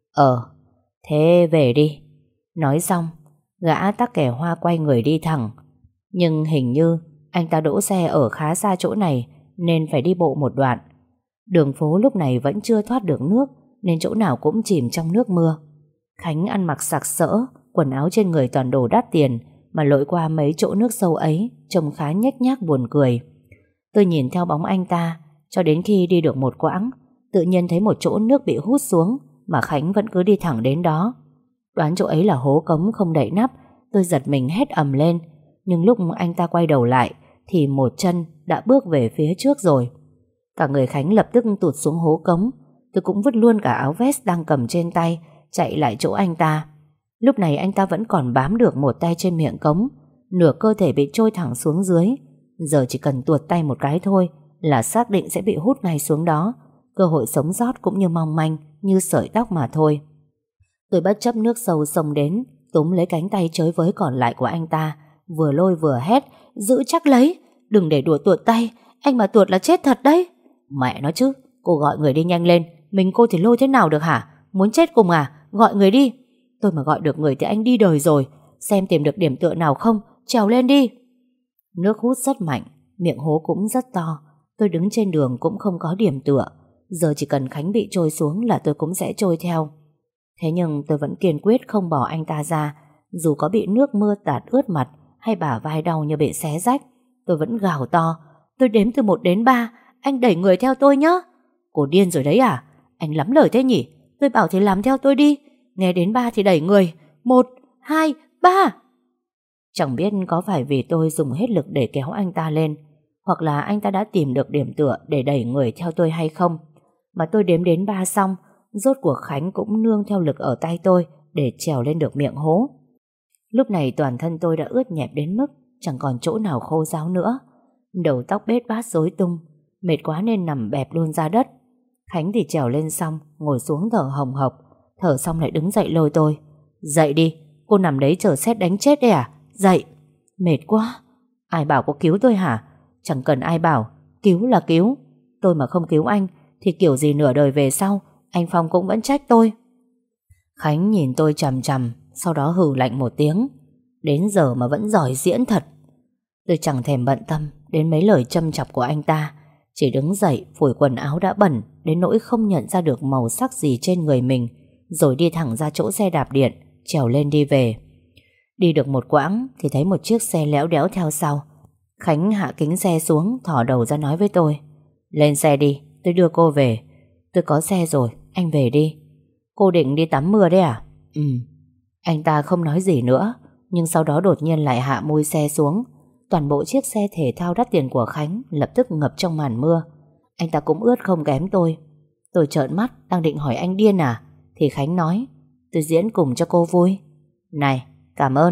Speaker 2: Thế về đi. Nói xong, gã tắc kẻ hoa quay người đi thẳng. Nhưng hình như anh ta đỗ xe ở khá xa chỗ này nên phải đi bộ một đoạn. Đường phố lúc này vẫn chưa thoát được nước nên chỗ nào cũng chìm trong nước mưa. Khánh ăn mặc sặc sỡ, quần áo trên người toàn đồ đắt tiền mà lội qua mấy chỗ nước sâu ấy trông khá nhếch nhác buồn cười. Tôi nhìn theo bóng anh ta cho đến khi đi được một quãng, tự nhiên thấy một chỗ nước bị hút xuống mà Khánh vẫn cứ đi thẳng đến đó. Đoán chỗ ấy là hố cống không đậy nắp, tôi giật mình hét ầm lên. Nhưng lúc anh ta quay đầu lại thì một chân đã bước về phía trước rồi. Cả người Khánh lập tức tụt xuống hố cống. Tôi cũng vứt luôn cả áo vest đang cầm trên tay, chạy lại chỗ anh ta. Lúc này anh ta vẫn còn bám được một tay trên miệng cống, nửa cơ thể bị trôi thẳng xuống dưới. Giờ chỉ cần tuột tay một cái thôi là xác định sẽ bị hút ngay xuống đó. Cơ hội sống sót cũng như mong manh như sợi tóc mà thôi. Tôi bất chấp nước sâu xông đến, túm lấy cánh tay chới với còn lại của anh ta, vừa lôi vừa hét: Giữ chắc lấy, đừng để đùa tuột tay, anh mà tuột là chết thật đấy. Mẹ nó chứ, cô gọi người đi nhanh lên, mình cô thì lôi thế nào được hả? Muốn chết cùng à? Gọi người đi. Tôi mà gọi được người thì anh đi đời rồi. Xem tìm được điểm tựa nào không, trèo lên đi. Nước hút rất mạnh, miệng hố cũng rất to. Tôi đứng trên đường cũng không có điểm tựa. Giờ chỉ cần Khánh bị trôi xuống là tôi cũng sẽ trôi theo. Thế nhưng tôi vẫn kiên quyết không bỏ anh ta ra. Dù có bị nước mưa tạt ướt mặt, hay bả vai đau như bị xé rách. Tôi vẫn gào to: tôi đếm từ 1 đến 3, anh đẩy người theo tôi nhé. Cô điên rồi đấy à? Anh lắm lời thế nhỉ? Tôi bảo thì làm theo tôi đi. Nghe đến 3 thì đẩy người. 1, 2, 3. Chẳng biết có phải vì tôi dùng hết lực để kéo anh ta lên, hoặc là anh ta đã tìm được điểm tựa để đẩy người theo tôi hay không, mà tôi đếm đến 3 xong, rốt cuộc Khánh cũng nương theo lực ở tay tôi để trèo lên được miệng hố. Lúc này toàn thân tôi đã ướt nhẹp đến mức chẳng còn chỗ nào khô ráo nữa. Đầu tóc bết bát rối tung, mệt quá nên nằm bẹp luôn ra đất. Khánh thì trèo lên xong ngồi xuống thở hồng hộc, thở xong lại đứng dậy lôi tôi: dậy đi, cô nằm đấy chờ sét đánh chết đấy à? Dậy. Mệt quá. Ai bảo cô cứu tôi hả? Chẳng cần ai bảo, cứu là cứu. Tôi mà không cứu anh thì kiểu gì nửa đời về sau anh Phong cũng vẫn trách tôi. Khánh nhìn tôi chằm chằm, sau đó hừ lạnh một tiếng: đến giờ mà vẫn giỏi diễn thật. Tôi chẳng thèm bận tâm đến mấy lời châm chọc của anh ta, chỉ đứng dậy phủi quần áo đã bẩn đến nỗi không nhận ra được màu sắc gì trên người mình, rồi đi thẳng ra chỗ xe đạp điện, trèo lên đi về. Đi được một quãng thì thấy một chiếc xe léo đéo theo sau. Khánh hạ kính xe xuống, thỏ đầu ra nói với tôi: lên xe đi, tôi đưa cô về. Tôi có xe rồi, anh về đi. Cô định đi tắm mưa đấy à? Ừ. Anh ta không nói gì nữa, nhưng sau đó đột nhiên lại hạ mui xe xuống. Toàn bộ chiếc xe thể thao đắt tiền của Khánh lập tức ngập trong màn mưa. Anh ta cũng ướt không kém tôi. Tôi trợn mắt đang định hỏi anh điên à, thì Khánh nói: tôi diễn cùng cho cô vui. Này, cảm ơn.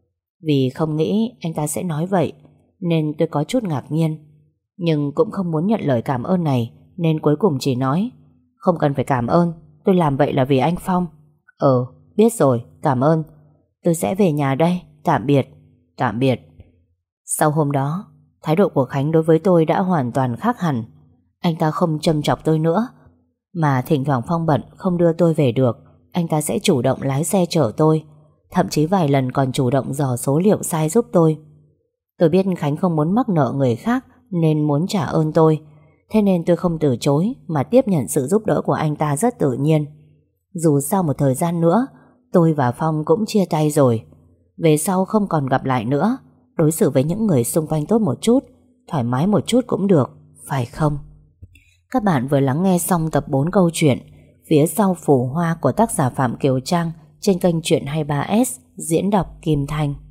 Speaker 2: Vì không nghĩ anh ta sẽ nói vậy nên tôi có chút ngạc nhiên, nhưng cũng không muốn nhận lời cảm ơn này, nên cuối cùng chỉ nói: không cần phải cảm ơn, tôi làm vậy là vì anh Phong. Biết rồi, cảm ơn. Tôi sẽ về nhà đây, tạm biệt. Tạm biệt. Sau hôm đó, thái độ của Khánh đối với tôi đã hoàn toàn khác hẳn. Anh ta không châm chọc tôi nữa, mà thỉnh thoảng Phong bận không đưa tôi về được, anh ta sẽ chủ động lái xe chở tôi, thậm chí vài lần còn chủ động dò số liệu sai giúp tôi. Tôi biết Khánh không muốn mắc nợ người khác nên muốn trả ơn tôi, thế nên tôi không từ chối mà tiếp nhận sự giúp đỡ của anh ta rất tự nhiên. Dù sau một thời gian nữa, tôi và Phong cũng chia tay rồi. Về sau không còn gặp lại nữa. Đối xử với những người xung quanh tốt một chút, thoải mái một chút cũng được, phải không? Các bạn vừa lắng nghe xong tập 4 câu chuyện Phía sau phù hoa của tác giả Phạm Kiều Trang trên kênh Chuyện 23S, diễn đọc Kim Thanh.